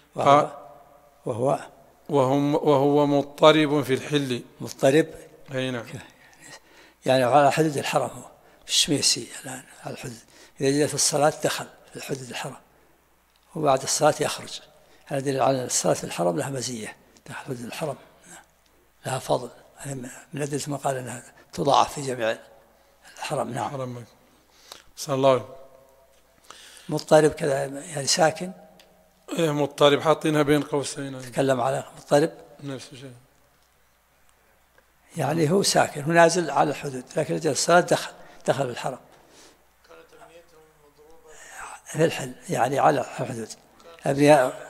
وهو مضطرب في الحل. مضطرب أي نعم، يعني على حدود الحرم، هو الشميسي الآن على الحدود. إذا جاء في الصلاة دخل في حدود الحرم وبعد الصلاة يخرج. هذا دليل على الصلاة في الحرم لها مزية، داخل حدود الحرم لها فضل. من أدلة ما قال أنها تضاعف في جميع الحرم. نعم. صلى الله عليه. مضطرب كذا يعني ساكن. مضطرب حاطينها بين قوسين. تكلم على مضطرب نفس الشيء، يعني هو ساكن، هو نازل على الحدود، لكن جاء الصلاة دخل الحرم. في الحل يعني على الحدود. أبنياء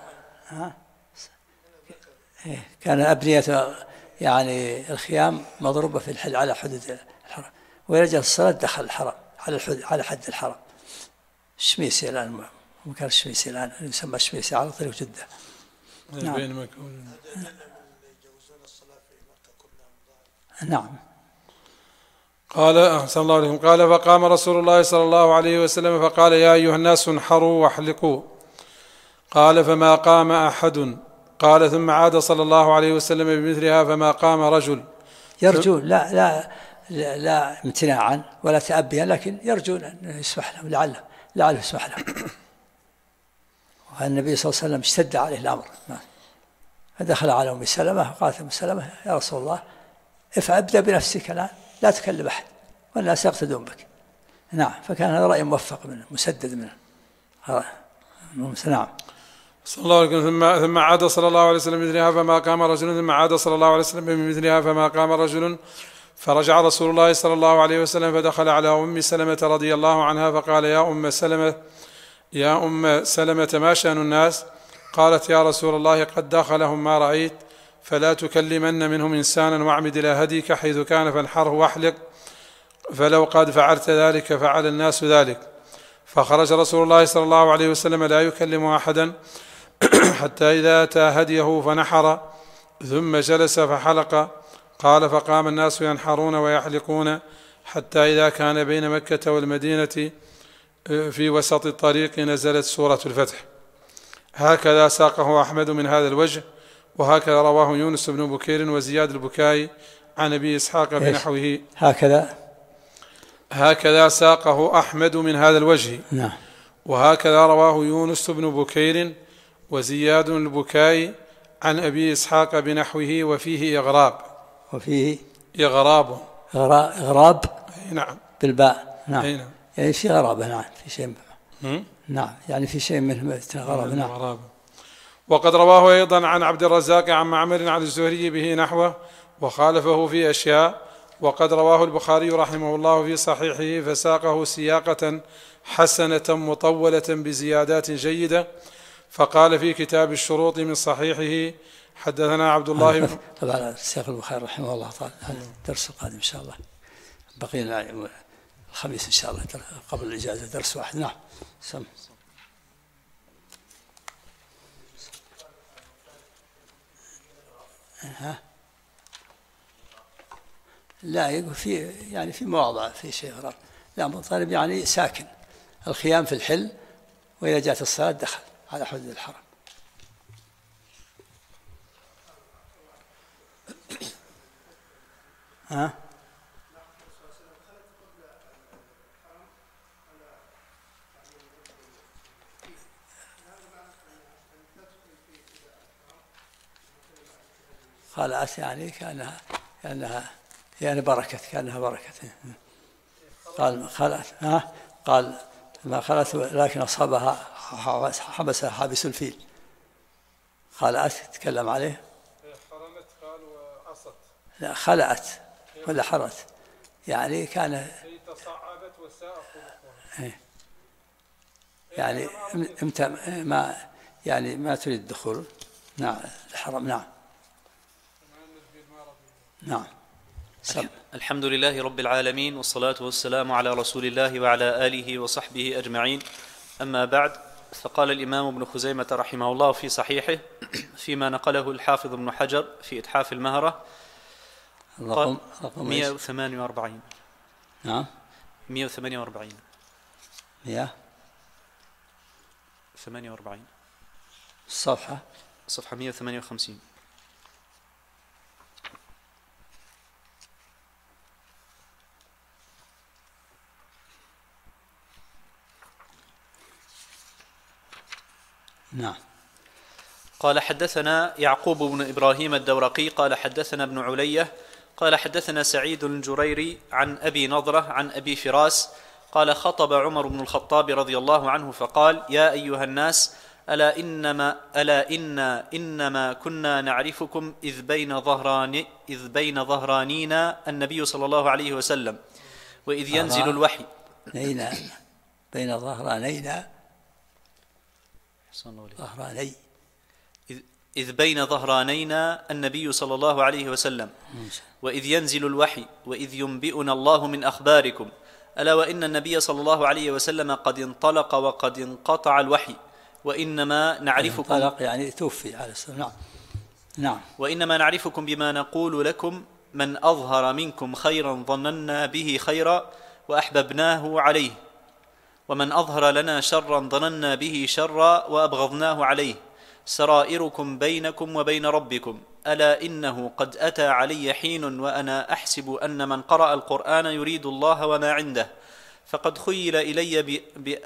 كان أبنية يعني الخيام مضروبة في الحل على حدود الحرم، ويرجع الصلاة دخل الحرم على حد الحرم. الشميسي الآن مكان الشميسي الآن يسمى الشميسي على طريق جدة. نعم. نعم. قال أحسن الله عليكم. قال فقام رسول الله صلى الله عليه وسلم فقال يا أيها الناس انحروا واحلقوا. قال فما قام أحد. قال ثم عاد صلى الله عليه وسلم بمثلها فما قام رجل. يرجون لا امتناعا ولا تأبيا، لكن يرجون أن يسمح لهم، لعله يسمح لهم. والنبي صلى الله عليه وسلم اشتد عليه الأمر، فدخل على أم سلمة قالت أم سلمة يا رسول الله ابدأ بنفسك الآن، لا تكلم أحد والناس يقتدون بك. نعم، فكان هذا رأي موفق منه، مسدد منه. نعم. صلى الله عليه وسلم. ثم عاد صلى الله عليه وسلم بمثلها فما قام رجل. ثم عاد صلى الله عليه وسلم بمثلها فما قام رجل. فرجع رسول الله صلى الله عليه وسلم فدخل على أم سلمة رضي الله عنها فقال يا أم سلمة ما شأن الناس؟ قالت يا رسول الله قد دخلهم ما رأيت، فلا تكلمن منهم إنسانا واعمد إلى هديك حيث كان فانحره واحلق، فلو قد فعلت ذلك فعل الناس ذلك. فخرج رسول الله صلى الله عليه وسلم لا يكلم أحدا حتى إذا أتى هديه فنحر ثم جلس فحلق. قال فقام الناس ينحرون ويحلقون حتى إذا كان بين مكة والمدينة في وسط الطريق نزلت سورة الفتح. هكذا ساقه أحمد من هذا الوجه، وهكذا رواه يونس بن بكير وزياد البكائي عن أبي إسحاق بنحوه. هكذا ساقه أحمد من هذا الوجه. نعم. وهكذا رواه يونس بن بكير وزياد البكائي عن أبي إسحاق بنحوه وفيه إغراب. نعم. بالباء. نعم. نعم. يعني في غرابة. نعم. في شيء. نعم. يعني في شيء من غرابة. نعم. وقد رواه أيضا عن عبد الرزاق عن معمر عن الزهري به نحوه وخالفه في أشياء. وقد رواه البخاري رحمه الله في صحيحه فساقه سياقة حسنة مطولة بزيادات جيدة. فقال في كتاب الشروط من صحيحه حدثنا عبد الله بن طبعا الشيخ البخاري رحمه الله تعالى. الدرس القادم إن شاء الله بقينا الخميس إن شاء الله قبل الإجازة درس واحد. نعم. لا يقول في مواضع في شيء غراب. لا مضطرب يعني ساكن، الخيام في الحل، وإذا جاءت الصلاة دخل على حدود الحرم. خلعت يعني كأنها بركة. قال خلعت. قال ما خلعت لكن أصابها حبسها حابس الفيل. خلعت تكلم عليه. حرمت قال وعصت. لا خلعت ولا حرت يعني كان تصعبت وساء خلقها. يعني ما تريد الدخول. نعم الحرم. نعم. الحمد لله رب العالمين، والصلاة والسلام على رسول الله وعلى آله وصحبه أجمعين. أما بعد، فقال الإمام ابن خزيمة رحمه الله في صحيحه فيما نقله الحافظ ابن حجر في إتحاف المهرة رقم 148. نعم 148 الصفحة 158. نعم. قال حدثنا يعقوب بن إبراهيم الدورقي قال حدثنا ابن علية قال حدثنا سعيد الجريري عن أبي نضرة عن أبي فراس قال خطب عمر بن الخطاب رضي الله عنه فقال يا أيها الناس ألا إنما كنا نعرفكم إذ بين ظهرانينا النبي صلى الله عليه وسلم وإذ ينزل الوحي. بين ظهرانينا إذ بين ظهرانينا النبي صلى الله عليه وسلم وإذ ينزل الوحي وإذ ينبئنا الله من أخباركم ألا وإن النبي صلى الله عليه وسلم قد انطلق وقد انقطع الوحي وإنما نعرفكم انطلق يعني توفي عليه السلام. نعم. وإنما نعرفكم بما نقول لكم من أظهر منكم خيرا ظننا به خيرا وأحببناه عليه ومن أظهر لنا شرا ظننا به شرا وأبغضناه عليه سرائركم بينكم وبين ربكم ألا إنه قد أتى علي حين وأنا أحسب أن من قرأ القرآن يريد الله وما عنده، فقد خيل إلي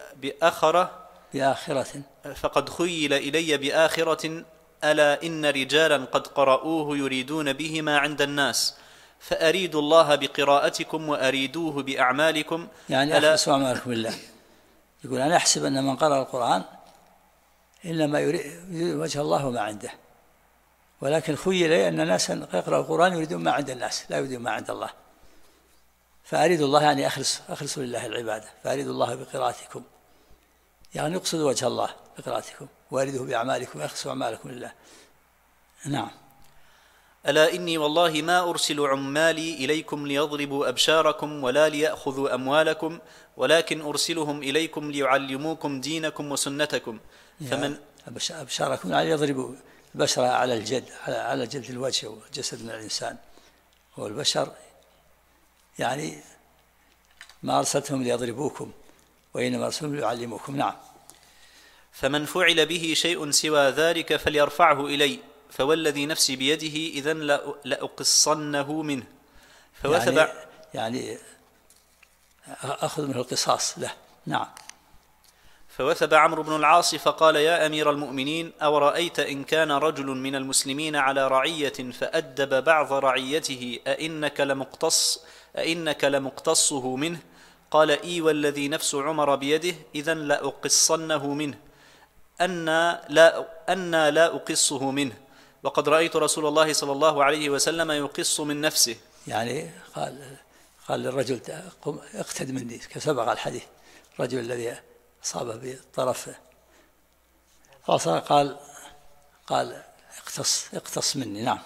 بآخرة ألا إن رجالا قد قرأوه يريدون به ما عند الناس، فأريد الله بقراءتكم وأريدوه بأعمالكم. يعني أخلصوا أعمالكم بالله. يقول أنا أحسب أن من قرأ القرآن إنما يريد وجه الله وما عنده، ولكن خيل لي أن الناس يقرأوا القرآن يريدون ما عند الناس لا يريدون ما عند الله، فأريد الله يعني أخلصوا لله العبادة، فأريد الله بقراءتكم، يعني يقصد وجه الله بقراءتكم، وأريده بأعمالكم، أخلصوا أعمالكم لله. نعم. ألا إني والله ما أرسل عمالي إليكم ليضربوا أبشاركم ولا ليأخذوا أموالكم، ولكن أرسلهم إليكم ليعلموكم دينكم وسنتكم. فمن أبشاركم يعني يضربوا البشرة على الجلد، على جلد الوجه والجسد من الإنسان، والبشر يعني ما أرسلتهم ليضربوكم وإنما أرسلهم ليعلموكم. نعم. فمن فعل به شيء سوى ذلك فليرفعه إلي، فوالذي نفسي بيده إذن لأقصنه منه. فوثب يعني أخذ منه القصاص له. نعم. فوثب عمرو بن العاص فقال يا أمير المؤمنين أورأيت إن كان رجل من المسلمين على رعية فأدب بعض رعيته أئنك لمقتصه منه؟ قال إي والذي نفس عمر بيده إذن لأقصنه منه. أنا لا أقصه منه، وقد رأيت رسول الله صلى الله عليه وسلم يقص من نفسه. يعني قال للرجل قم اقتد مني، كسبق الحديث الرجل الذي أصابه بطرف قال اقتص مني. نعم.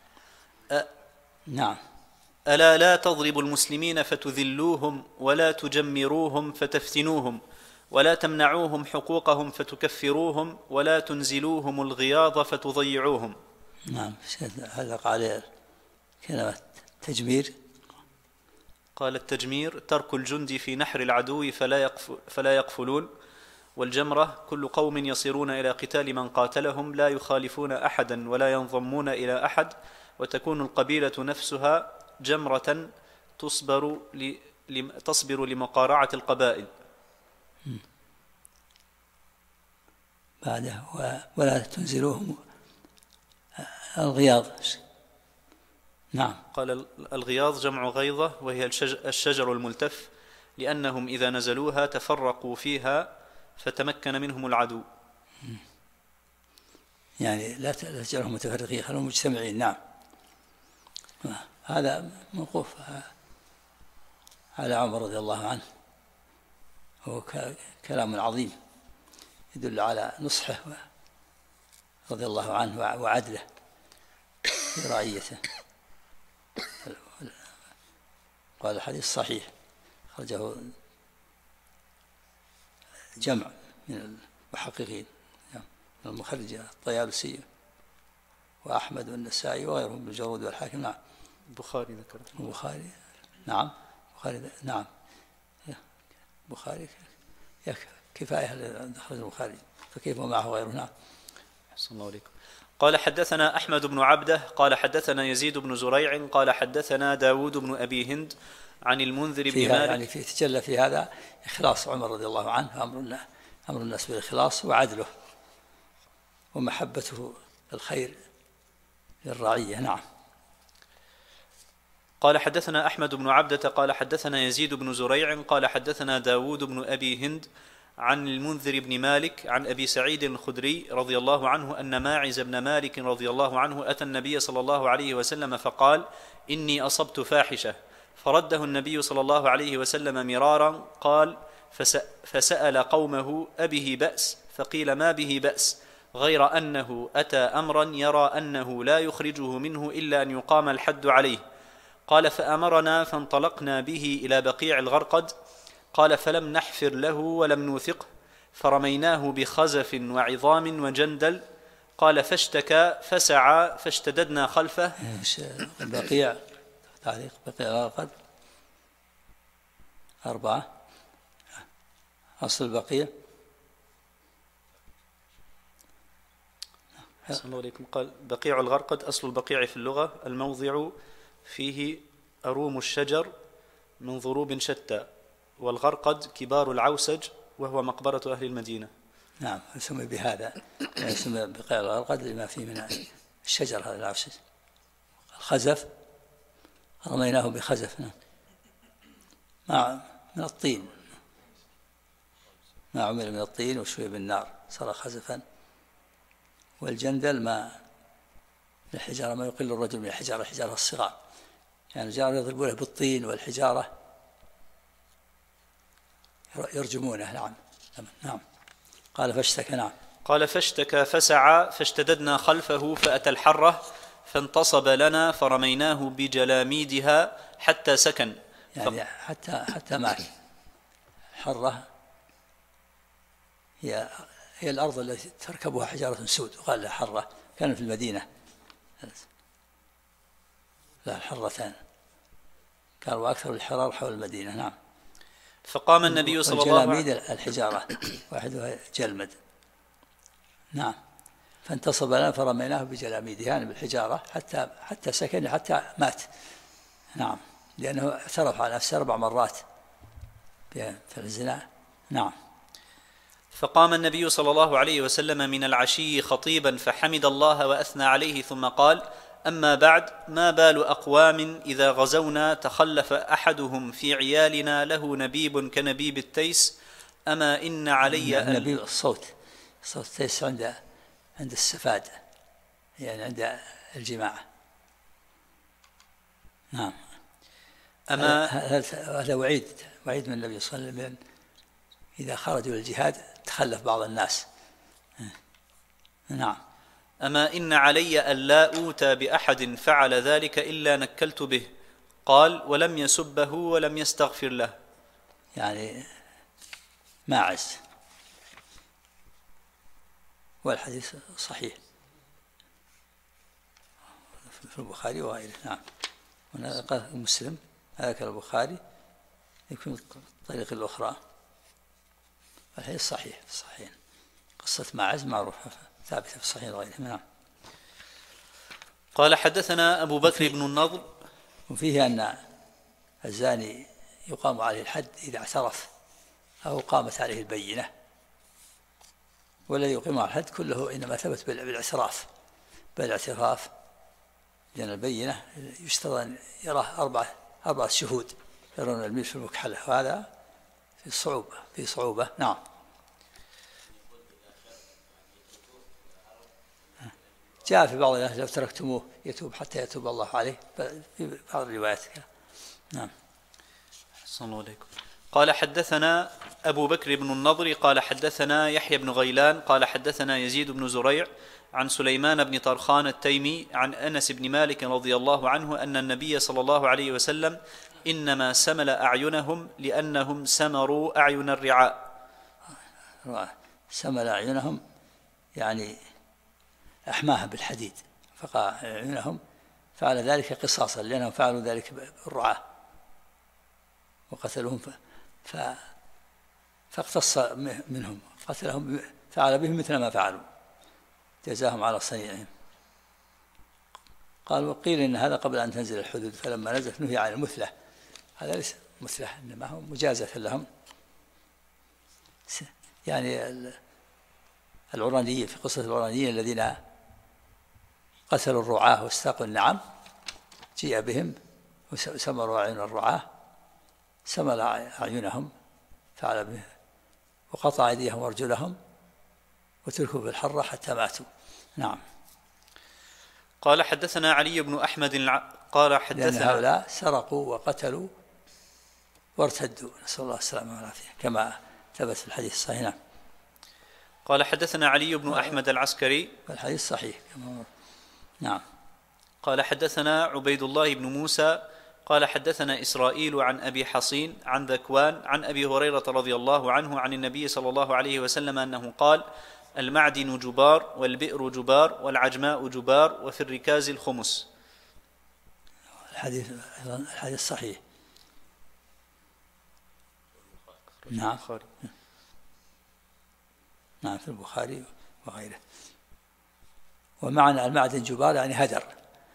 نعم. ألا لا تضربوا المسلمين فتذلوهم ولا تجمروهم فتفتنوهم ولا تمنعوهم حقوقهم فتكفروهم ولا تنزلوهم الغياظ فتضيعوهم. نعم. هذا قال كلمة تجمير. قال التجمير ترك الجند في نحر العدو فلا يقفلون، والجمرة كل قوم يصيرون إلى قتال من قاتلهم لا يخالفون أحدا ولا ينضمون إلى أحد، وتكون القبيلة نفسها جمرة تصبر لمقارعة القبائل. بعده ولا تنزلوهم الغياظ. نعم. قال الغياظ جمع غيظة، وهي الشجر الملتف، لأنهم إذا نزلوها تفرقوا فيها فتمكن منهم العدو. يعني لا تجعلهم متفرقين، خلهم مجتمعين. نعم. هذا موقوف على عمر رضي الله عنه، هو كلام عظيم يدل على نصحه رضي الله عنه وعدله في رعيته. قال الحديث صحيح، خرجه جمع من المحققين من المخرج الطيالسي وأحمد والنسائي وغيرهم من الجرود والحاكم. نعم. البخاري ذكر. البخاري. نعم. البخاري. نعم. البخاري كفاية أخرج البخاري، فكيف معه غيره. نعم. أحسن الله عليكم. قال حدثنا أحمد بن عبده قال حدثنا يزيد بن زريع قال حدثنا داود بن أبي هند عن المنذر بن مالك. يعني تجلى في هذا إخلاص عمر رضي الله عنه، أمر الناس بالإخلاص وعدله ومحبته الخير للرعية. نعم. قال حدثنا أحمد بن عبدة قال حدثنا يزيد بن زريع قال حدثنا داود بن أبي هند عن المنذر بن مالك عن أبي سعيد الخدري رضي الله عنه أن ماعز بن مالك رضي الله عنه أتى النبي صلى الله عليه وسلم فقال إني أصبت فاحشة، فرده النبي صلى الله عليه وسلم مرارا. قال فسأل قومه أبه بأس؟ فقيل ما به بأس غير أنه أتى أمرا يرى أنه لا يخرجه منه إلا أن يقام الحد عليه. قال فأمرنا فانطلقنا به إلى بقيع الغرقد. قال فلم نحفر له ولم نوثقه، فرميناه بخزف وعظام وجندل. قال فاشتكى فسعى فاشتددنا خلفه. صلى الله عليكم. قال بقيع الغرقد أصل البقيع في اللغة الموضع فيه أروم الشجر من ضروب شتى، والغرقد كبار العوسج وهو مقبرة أهل المدينة. نعم، يسمى بهذا، يسمى بقيع الغرقد لما فيه من الشجر هذا العوسج. الخزف رميناه بخزف، نعم، من الطين، ما عمل من الطين وشوي بالنار صار خزفا. والجندل ما الحجارة ما يقل الرجل من الحجارة الصغار، يعني الرجال يضربونه بالطين والحجارة يرجمونه. نعم نعم. قال فاشتكى. نعم. قال فاشتكى فسعى فاشتددنا خلفه فأتى الحرة فانتصب لنا فرميناه بجلاميدها حتى سكن، يعني حتى مات. الحرة هي الأرض التي تركبها حجارة سود، وقال لها حرة، كان في المدينة. لا، الحرتان كان وأكثر الحرار حول المدينة. نعم. فقام النبي صلى الله عليه وسلم. الجلاميد الحجارة واحدها جلمد. نعم. فانتصب لنا فرميناه بجلاميده، يعني بالحجارة حتى سكن، حتى مات. نعم، لأنه اعترف على نفسه 4 مرات في الزنا. نعم. فقام النبي صلى الله عليه وسلم من العشي خطيبا فحمد الله وأثنى عليه، ثم قال: أما بعد، ما بال أقوام إذا غزونا تخلف أحدهم في عيالنا له نبيب كنبيب التيس، أما إن علي نبيب الصوت التيس عند السفاد، يعني عند الجماعة. نعم. أما هذا وعيد من النبي صلى الله عليه وسلم إذا خرجوا للجهاد تخلف بعض الناس. نعم. أما إن علي ألا أوتى بأحد فعل ذلك إلا نكلت به. قال: ولم يسبه ولم يستغفر له. يعني ماعز. والحديث صحيح في البخاري وغيره. نعم. قال مسلم هذا كان البخاري يكون الطريق الأخرى. الحديث صحيح في الصحيحين. قصة ماعز معروفة ثابتة في الصحيح وغيره. نعم. قال حدثنا أبو بكر بن النضر. وفيه أن الزاني يقام عليه الحد إذا اعترف أو قامت عليه البينة، والذي يقيم على الحد كله إنما ثبت بالاعتراف، لأن البينة يشترط أن يراه 4 شهود يرون الميل في المكحلة، وهذا في صعوبة. نعم. جاء في بعض الناس: لو تركتموه يتوب حتى يتوب الله عليه، في بعض الروايات. نعم. صلى الله عليكم. قال حدثنا أبو بكر بن النضر قال حدثنا يحيى بن غيلان قال حدثنا يزيد بن زريع عن سليمان بن طرخان التيمي عن أنس بن مالك رضي الله عنه أن النبي صلى الله عليه وسلم إنما سمل أعينهم لأنهم سمروا أعين الرعاء. سمل أعينهم يعني أحماها بالحديد، فقع أعينهم، فعل ذلك قصاصا لأنهم فعلوا ذلك بالرعاة وقتلوهم، فاقتص منهم قتلهم، فعل بهم مثل ما فعلوا، جزاهم على صنيعهم. قال: وقيل إن هذا قبل أن تنزل الحدود، فلما نزلت نهي عن المثلة. هذا ليس مثلة، إنما هو مجازة لهم. يعني العرانيين، في قصة العرانيين الذين قتلوا الرعاة واستاقوا النعم، جيء بهم وسمروا أعين الرعاة، سمل أعينهم، فعل به وقطع أيديهم وأرجلهم وتركوا بالحرة حتى ماتوا. نعم. قال حدثنا علي بن أحمد قال حدثنا، لأن هؤلاء سرقوا وقتلوا وارتدوا، نسأل الله السلامة والعافية، كما ثبت في الحديث الصحيح. قال حدثنا علي بن أحمد العسكري، الحديث صحيح. نعم. قال حدثنا عبيد الله بن موسى قال حدثنا إسرائيل عن أبي حصين عن ذكوان عن أبي هريرة رضي الله عنه عن النبي صلى الله عليه وسلم أنه قال: المعدن جبار، والبئر جبار، والعجماء جبار، وفي الركاز الخمس. الحديث صحيح. نعم. نعم، في البخاري وغيره. ومعنى المعدن جبار يعني هدر،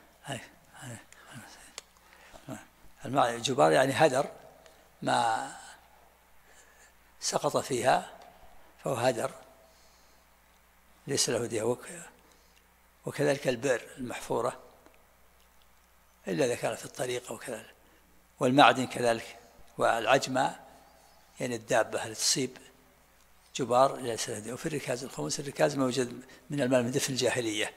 الجبار يعني هدر ما سقط فيها فهو هدر ليس له دية. وكذلك البئر المحفورة إلا إذا كان في الطريق وكذلك. والمعدن كذلك. والعجمة يعني الدابة التي تصيب جبار ليس له دية. وفي الركاز الخمس، الركاز موجود من المال من دفن الجاهلية،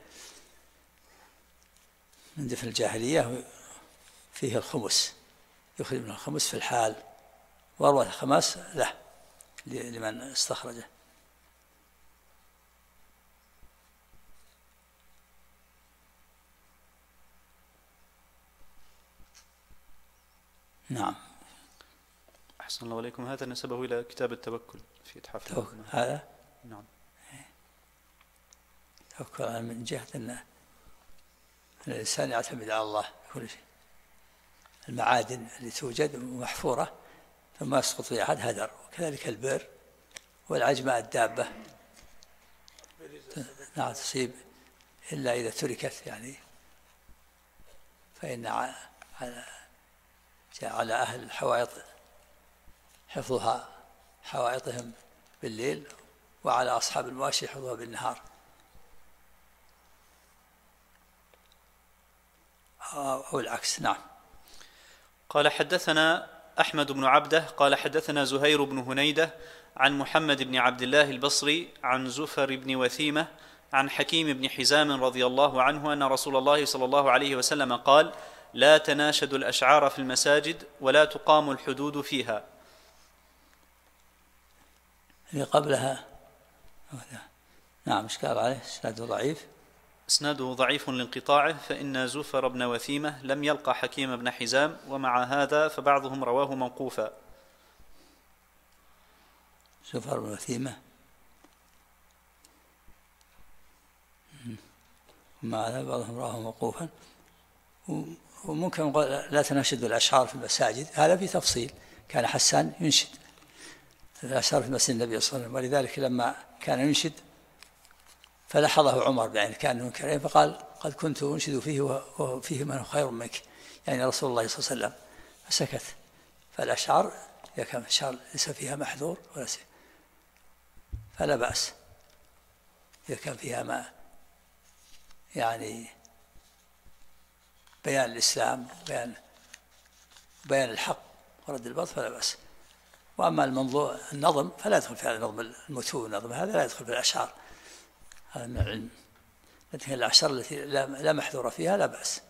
من دفن الجاهلية فيه الخمس، يخرج من الخمس في الحال، وأروى الخماس له لمن استخرجه. نعم. أحسن الله عليكم. هذا نسبه إلى كتاب التوكل في إتحاف هذا. نعم. توكل من جهة أن الإنسان يعتمد على الله كل شيء. المعادن اللي توجد محفورة ثم يسقط فيها أحد هدر. وكذلك البئر والعجماء الدابة لا تصيب إلا إذا تركت، يعني فإن على أهل الحوائط حفظها حوائطهم بالليل، وعلى أصحاب المواشي حفظها بالنهار، أو العكس. نعم. قال حدثنا أحمد بن عبده قال حدثنا زهير بن هنيدة عن محمد بن عبد الله البصري عن زفر بن وثيمة عن حكيم بن حزام رضي الله عنه أن رسول الله صلى الله عليه وسلم قال: لا تناشدوا الأشعار في المساجد ولا تقام الحدود فيها. اللي قبلها نعم إشكال عليه، إسناده ضعيف. إسناده ضعيف لانقطاعه، فإن زفر بن وثيمة لم يلقى حكيم بن حزام، ومع هذا فبعضهم رواه موقوفا. زفر بن وثيمة ومع هذا بعضهم رواه موقوفا. وممكن نقول لا تناشدوا الأشعار في المساجد، هذا في تفصيل. كان حسان ينشد الأشعار في مسجد النبي صلى الله عليه وسلم، ولذلك لما كان ينشد فلحظه عمر بعين كان منكرين، فقال: قد كنت أنشد فيه وفيه من خير منك، يعني رسول الله صلى الله عليه وسلم، فسكت. فالأشعار إذا كان الأشعار ليس فيها محذور ولا شيء فلا بأس، إذا كان فيها ما يعني بيان الإسلام بيان الحق ورد الباطل فلا بأس. وأما النظم فلا يدخل في هذا، نظم المتون النظم هذا لا يدخل في الأشعار، هذا من العلم. لكن الأشعار التي لا محذور فيها لا بأس،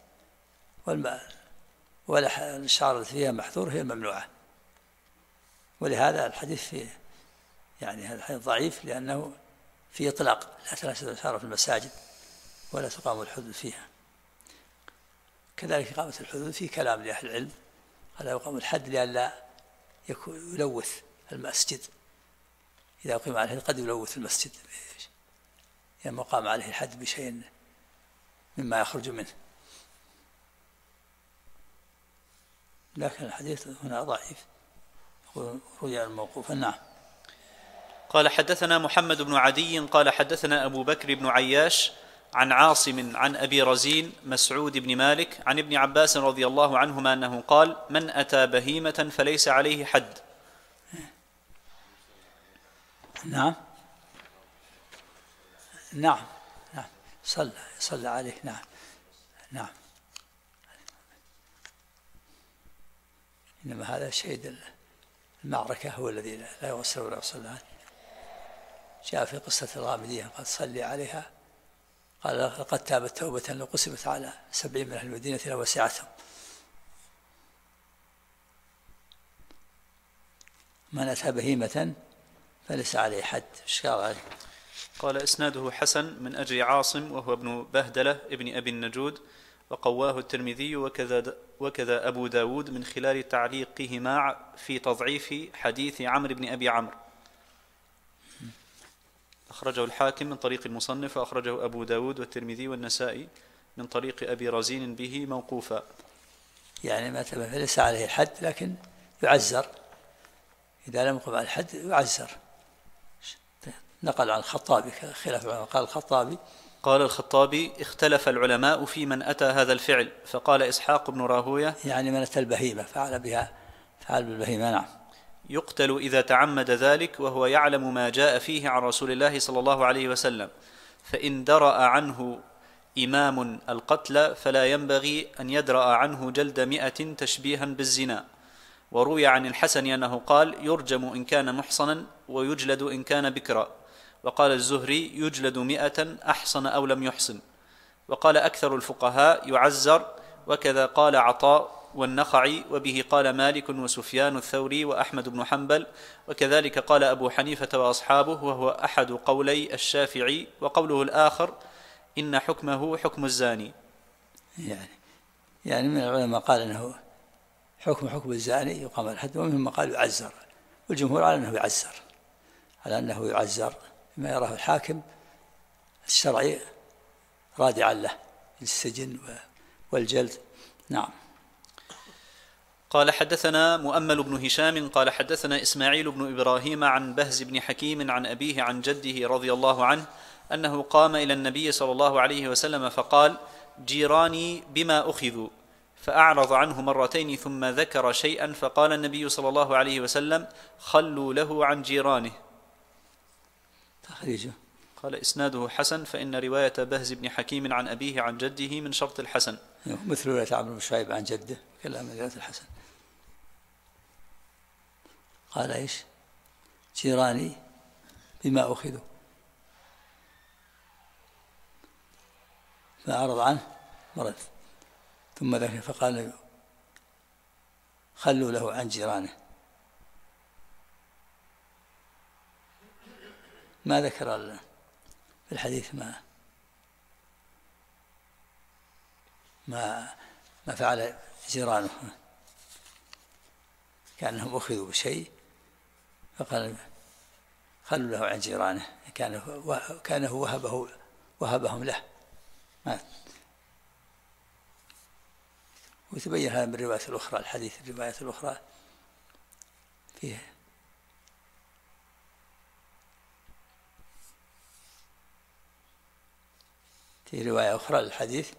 ولا الأشعار التي فيها محذور هي الممنوعة. ولهذا الحديث فيه يعني هذا الحديث ضعيف، لأنه في إطلاق لا تناشد الأشعار في المساجد ولا تقام الحدود فيها. كذلك إقامة الحدود في كلام لأهل العلم، لا يقام الحد لئلا يلوث المسجد. إذا أقيم عليه قد يلوث المسجد، يعني مقام عليه الحد بشيء مما يخرج منه. لكن الحديث هنا ضعيف، روي الموقوف. نعم. قال حدثنا محمد بن عدي قال حدثنا أبو بكر بن عياش عن عاصم عن أبي رزين مسعود بن مالك عن ابن عباس رضي الله عنهما أنه قال: من أتى بهيمة فليس عليه حد. نعم نعم نعم صلى عليه. نعم نعم. إنما هذا شهيد المعركة هو الذي لا يغسل ولا يصلى عليه. جاء في قصة الغامدية قد صلي عليها، قال: لقد تابت توبة لو قسمت على 70 من أهل المدينة لوسعتهم. من أتى بهيمة فليس عليه حد. إشكال عليه. قال: إسناده حسن من أجل عاصم وهو ابن بهدلة ابن أبي النجود، وقواه الترمذي وكذا أبو داود من خلال تعليقهما في تضعيف حديث عمرو بن أبي عمرو. أخرجه الحاكم من طريق المصنف، وأخرجه أبو داود والترمذي والنسائي من طريق أبي رزين به موقوفا. يعني ما تبه فليس عليه الحد، لكن يعزر إذا لم يقم على الحد يعزر. نقل عن الخطابي خلاف العلماء، قال الخطابي: قال الخطابي: اختلف العلماء في من أتى هذا الفعل، فقال إسحاق بن راهوية: يعني من أتى البهيمة فعل بالبهيمة. نعم. يقتل إذا تعمد ذلك وهو يعلم ما جاء فيه عن رسول الله صلى الله عليه وسلم، فإن درأ عنه إمام القتل فلا ينبغي أن يدرأ عنه جلد 100 تشبيها بالزنا. وروي عن الحسن أنه قال: يرجم إن كان محصنا ويجلد إن كان بكرا. وقال الزهري: يجلد 100 أحصن أو لم يحصن. وقال أكثر الفقهاء: يعزر، وكذا قال عطاء والنخعي، وبه قال مالك وسفيان الثوري وأحمد بن حنبل، وكذلك قال أبو حنيفة وأصحابه، وهو أحد قولي الشافعي. وقوله الآخر: إن حكمه حكم الزاني. يعني من العلماء قال أنه حكم الزاني يقام الحد، ومنهم من قال يعزر، والجمهور على أنه يعزر بما يراه الحاكم الشرعي رادعا له السجن والجلد. نعم. قال حدثنا مؤمل بن هشام قال حدثنا إسماعيل بن إبراهيم عن بهز بن حكيم عن أبيه عن جده رضي الله عنه أنه قام إلى النبي صلى الله عليه وسلم فقال: جيراني بما أخذوا، فأعرض عنه مرتين ثم ذكر شيئا، فقال النبي صلى الله عليه وسلم: خلوا له عن جيرانه. تخريجه. قال: إسناده حسن، فإن رواية بهز بن حكيم عن أبيه عن جده من شرط الحسن. مثل رواية عمرو بن شعيب عن جده كلام من رواية الحسن. قال إيش؟ جيراني بما أخذوا، فأعرض عنه مرة ثم ذكر فقال: خلوا له عن جيرانه. ما ذكر في الحديث ما فعل جيرانه، كأنهم أخذوا بشيء فقال: خلوا له عن جيرانه، كانه وهبهم له. وتبين هذا من الرواية الأخرى، الرواية الأخرى فيها في رواية أخرى للحديث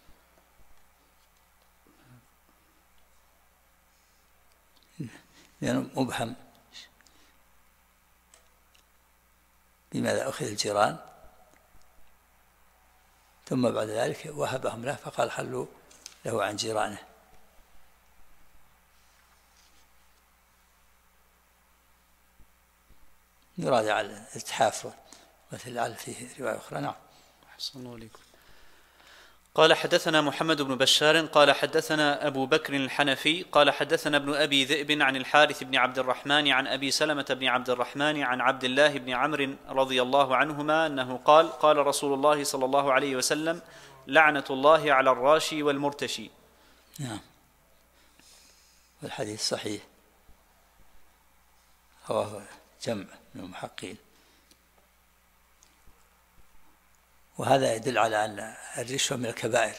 لأنه مبهم بماذا أخذ الجيران، ثم بعد ذلك وهبهم له فقال: خلوا له عن جيرانه. يراد على الاتحاف مثل على فيه رواية أخرى. نعم. أحسن عليكم. قال حدثنا محمد بن بشار قال حدثنا أبو بكر الحنفي قال حدثنا ابن أبي ذئب عن الحارث بن عبد الرحمن عن أبي سلمة بن عبد الرحمن عن عبد الله بن عمرو رضي الله عنهما أنه قال: قال رسول الله صلى الله عليه وسلم: لعنة الله على الراشي والمرتشي. نعم. والحديث صحيح، رواه جمع من المحققين. وهذا يدل على أن الرشوة من الكبائر.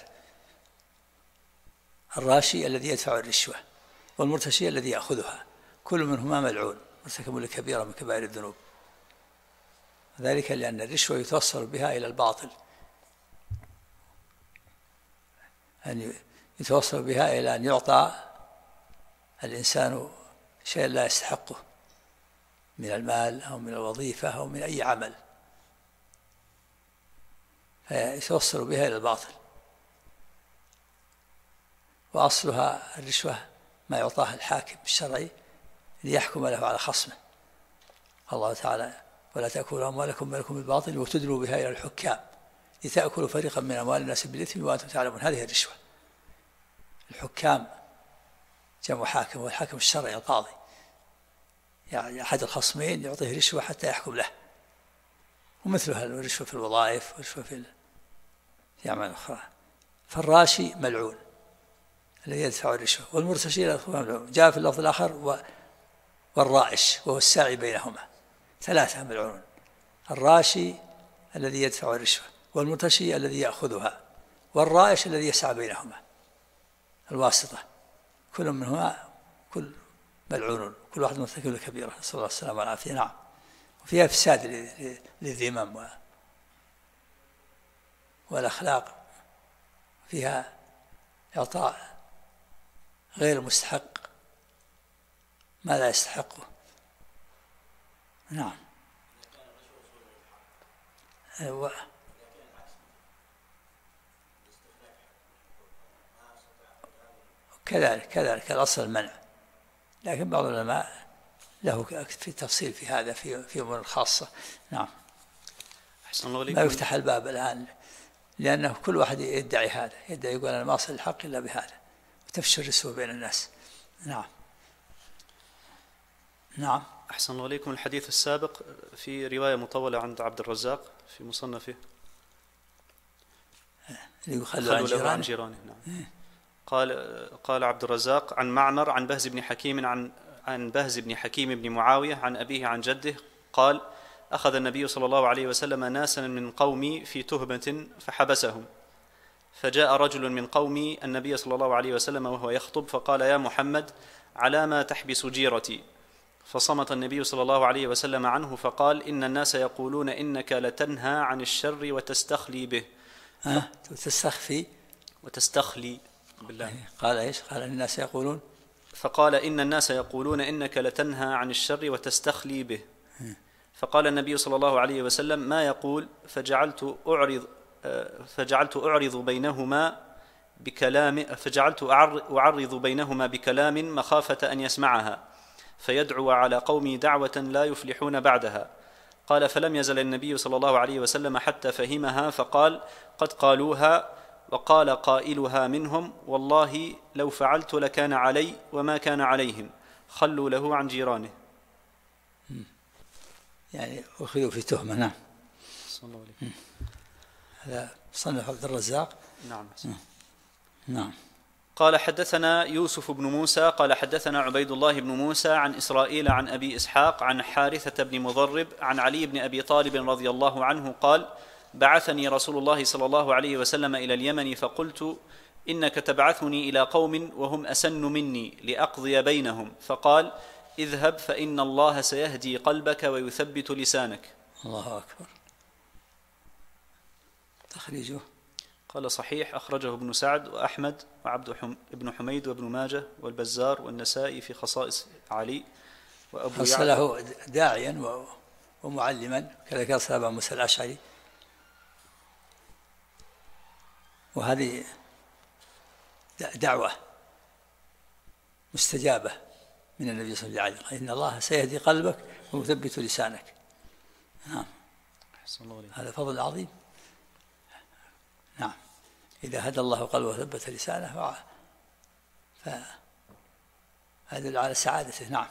الراشي الذي يدفع الرشوة، والمرتشي الذي يأخذها، كل منهما ملعون مرتكب لكبيرة من كبائر الذنوب، ذلك لأن الرشوة يتوصل بها إلى الباطل، أن يتوصل بها إلى أن يعطى الإنسان شيء لا يستحقه من المال أو من الوظيفة أو من أي عمل، فيتوصل بها إلى الباطل. وأصلها الرشوة ما يعطاها الحاكم الشرعي ليحكم له على خصمه. الله تعالى: ولا تأكلوا أموالكم بينكم بالباطل وتدلوا بها إلى الحكام لتأكلوا فريقا من أموال الناس بالإثم وأنتم تعلمون. هذه الرشوة. الحكام جمع حاكم، والحاكم الشرعي القاضي، يعني أحد الخصمين يعطيه رشوة حتى يحكم له. ومثلها الرشوة في الوظائف والرشوة في أعمال أخرى. فالراشي ملعون الذي يدفع الرشوة، والمرتشي ملعون. جاء في اللفظ الآخر: والرائش، وهو الساعي بينهما. ثلاثة ملعون: الراشي الذي يدفع الرشوة، والمرتشي الذي يأخذها، والرائش الذي يسعى بينهما، الواسطة. كل منهما كل ملعون، كل واحد مرتكب لكبيرة، نسأل الله السلامة والعافية. نعم. وفيها فساد للذمم والأخلاق فيها إعطاء غير مستحق ما لا يستحقه. نعم. كذلك الأصل المنع، لكن بعض العلماء له في تفصيل في هذا في أمور الخاصة. نعم. ما يفتح الباب الآن، لأنه كل واحد يدعي هذا، يدعي يقول أنا ما أصل الحق إلا بهذا، وتفشي الرسوة بين الناس. نعم. نعم. أحسن الله إليكم. الحديث السابق في رواية مطولة عند عبد الرزاق في مصنفه خلوا عن جيرانه. نعم. قال عبد الرزاق عن معمر عن بهز بن حكيم عن بهز بن حكيم بن معاوية عن أبيه عن جده قال أخذ النبي صلى الله عليه وسلم ناسا من قومي في تهمة فحبسهم، فجاء رجل من قومي النبي صلى الله عليه وسلم وهو يخطب فقال يا محمد على ما تحبس جيرتي؟ فصمت النبي صلى الله عليه وسلم عنه فقال إن الناس يقولون إنك لتنهى عن الشر وتستخلي به. وتستخلي بالله. قال إيش؟ قال الناس يقولون، فقال إن الناس يقولون إنك لتنهى عن الشر وتستخلي به. فقال النبي صلى الله عليه وسلم ما يقول؟ فجعلت أعرض بينهما بكلام مخافة أن يسمعها فيدعو على قومي دعوة لا يفلحون بعدها. قال فلم يزل النبي صلى الله عليه وسلم حتى فهمها فقال قد قالوها، وقال قائلها منهم والله لو فعلت لكان علي وما كان عليهم، خلوا له عن جيرانه. يعني أخذوا في تهمة. نعم. صلى الله عليه. هذا صنف عبد الرزاق. نعم. نعم. قال حدثنا يوسف بن موسى قال حدثنا عبيد الله بن موسى عن إسرائيل عن أبي إسحاق عن حارثة بن مضرب عن علي بن أبي طالب رضي الله عنه قال بعثني رسول الله صلى الله عليه وسلم إلى اليمن فقلت إنك تبعثني إلى قوم وهم أسن مني لأقضي بينهم، فقال اذهب فإن الله سيهدي قلبك ويثبت لسانك. الله أكبر. تخريجه قال صحيح، أخرجه ابن سعد وأحمد وعبد ابن حميد وابن ماجه والبزار والنسائي في خصائص علي وأبو أرسله داعيا ومعلما كذلك أرسل أبا موسى الأشعري، وهذه دعوة مستجابة من النبي صلى الله عليه وسلم، إن الله سيهدي قلبك ويثبت لسانك. نعم. هذا فضل عظيم. نعم. إذا هدى الله قلبه وثبت لسانه فهذا على سعادته. نعم.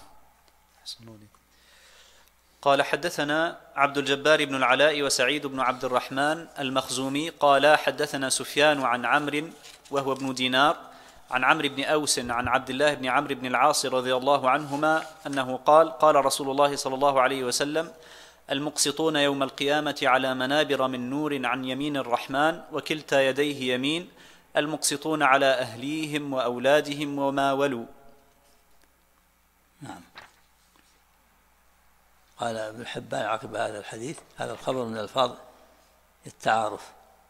قال حدثنا عبد الجبار بن العلاء وسعيد بن عبد الرحمن المخزومي قال حدثنا سفيان عن عمرو وهو ابن دينار عن عمرو بن أوس عن عبد الله بن عمرو بن العاص رضي الله عنهما أنه قال رسول الله صلى الله عليه وسلم المقسطون يوم القيامة على منابر من نور عن يمين الرحمن وكلتا يديه يمين، المقسطون على أهليهم وأولادهم وما ولوا. نعم. قال ابن حبان عقب هذا الحديث هذا الخبر من ألفاظ التعارف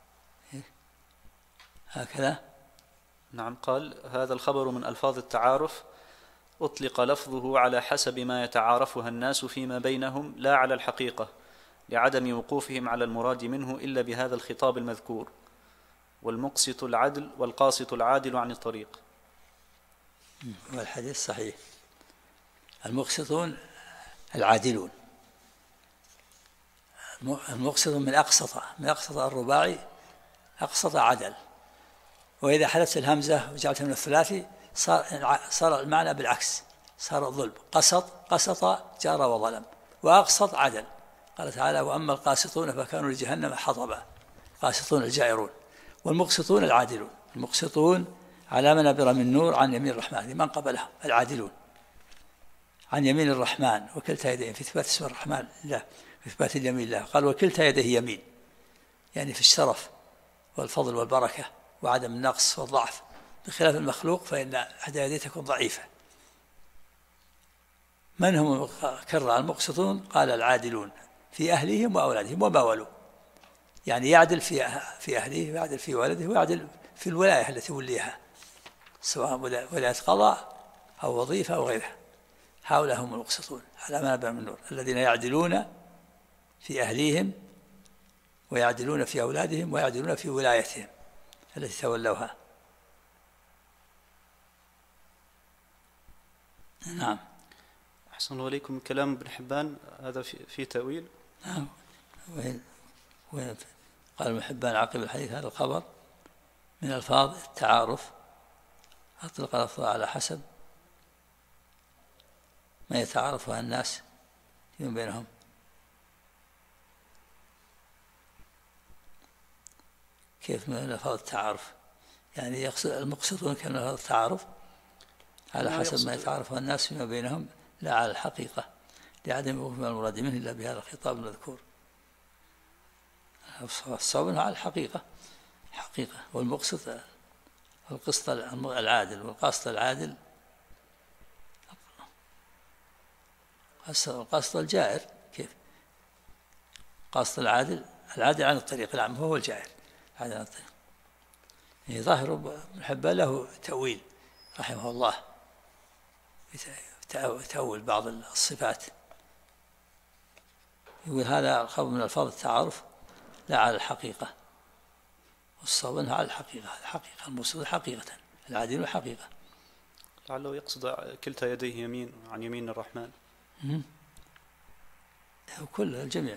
هكذا. نعم. قال هذا الخبر من ألفاظ التعارف أطلق لفظه على حسب ما يتعارفها الناس فيما بينهم لا على الحقيقة، لعدم وقوفهم على المراد منه إلا بهذا الخطاب المذكور، والمقسط العدل والقاسط العادل عن الطريق. والحديث صحيح. المقسطون العادلون، المقسط من أقسط الرباعي، أقسط عدل، وإذا حدث الهمزة وجعلتها من الثلاثي صار المعنى بالعكس، صار الظلم. قسط جار وظلم، وأقسط عدل. قال تعالى وأما القاسطون فكانوا لجهنم حطبا، قاسطون الجائرون. والمقسطون العادلون، المقسطون على منابر من نور عن يمين الرحمن، لمن قبلهم العادلون عن يمين الرحمن وكلتا يديه، في إثبات اسم الرحمن لله، في إثبات اليمين الله. قال وكلتا يديه يمين، يعني في الشرف والفضل والبركة وعدم النقص والضعف، بخلاف المخلوق فإن أحد يديه تكون ضعيفة. من هم كرر المقسطون؟ قال العادلون في أهلهم وأولادهم وما ولوا. يعني يعدل في أهله، ويعدل في ولده، ويعدل في الولاية التي وليها، سواء ولاية قضاء أو وظيفة أو غيرها. هؤلاء هم المقسطون على منابع من نور، الذين يعدلون في أهليهم، ويعدلون في أولادهم، ويعدلون في ولايتهم التي تولوها. نعم. أحسن الله إليكم. كلام ابن حبان هذا في تأويل؟ نعم. وين قال ابن حبان عقب الحديث هذا الخبر من ألفاظ التعارف، أطلق الألفاظ على حسب ما يتعارفها الناس فيما بينهم. كيف من ألفاظ التعارف؟ يعني يقصد المقصدون كان ألفاظ التعارف على حسب ما يتعارفها الناس فيما بينهم، لا على الحقيقة، لعدم وقوف المراد منه إلا بهذا الخطاب المذكور. الصواب على الحقيقة، حقيقة. والمقصد القسط العادل، والقاسط العادل القاسط الجائر. كيف قاسط العادل؟ العادل عن الطريق، نعم، هو الجائر عادل عن الطريق. يعني ظاهر ابن حبان له تأويل رحمه الله، تأول بعض الصفات، يقول هذا الخبر من ألفاظ التعارف لا على الحقيقة، والصواب أنه على الحقيقة، الحقيقة المقصود حقيقة، العادل حقيقة. لعله يقصد كلتا يديه يمين عن يمين الرحمن. كل الجميع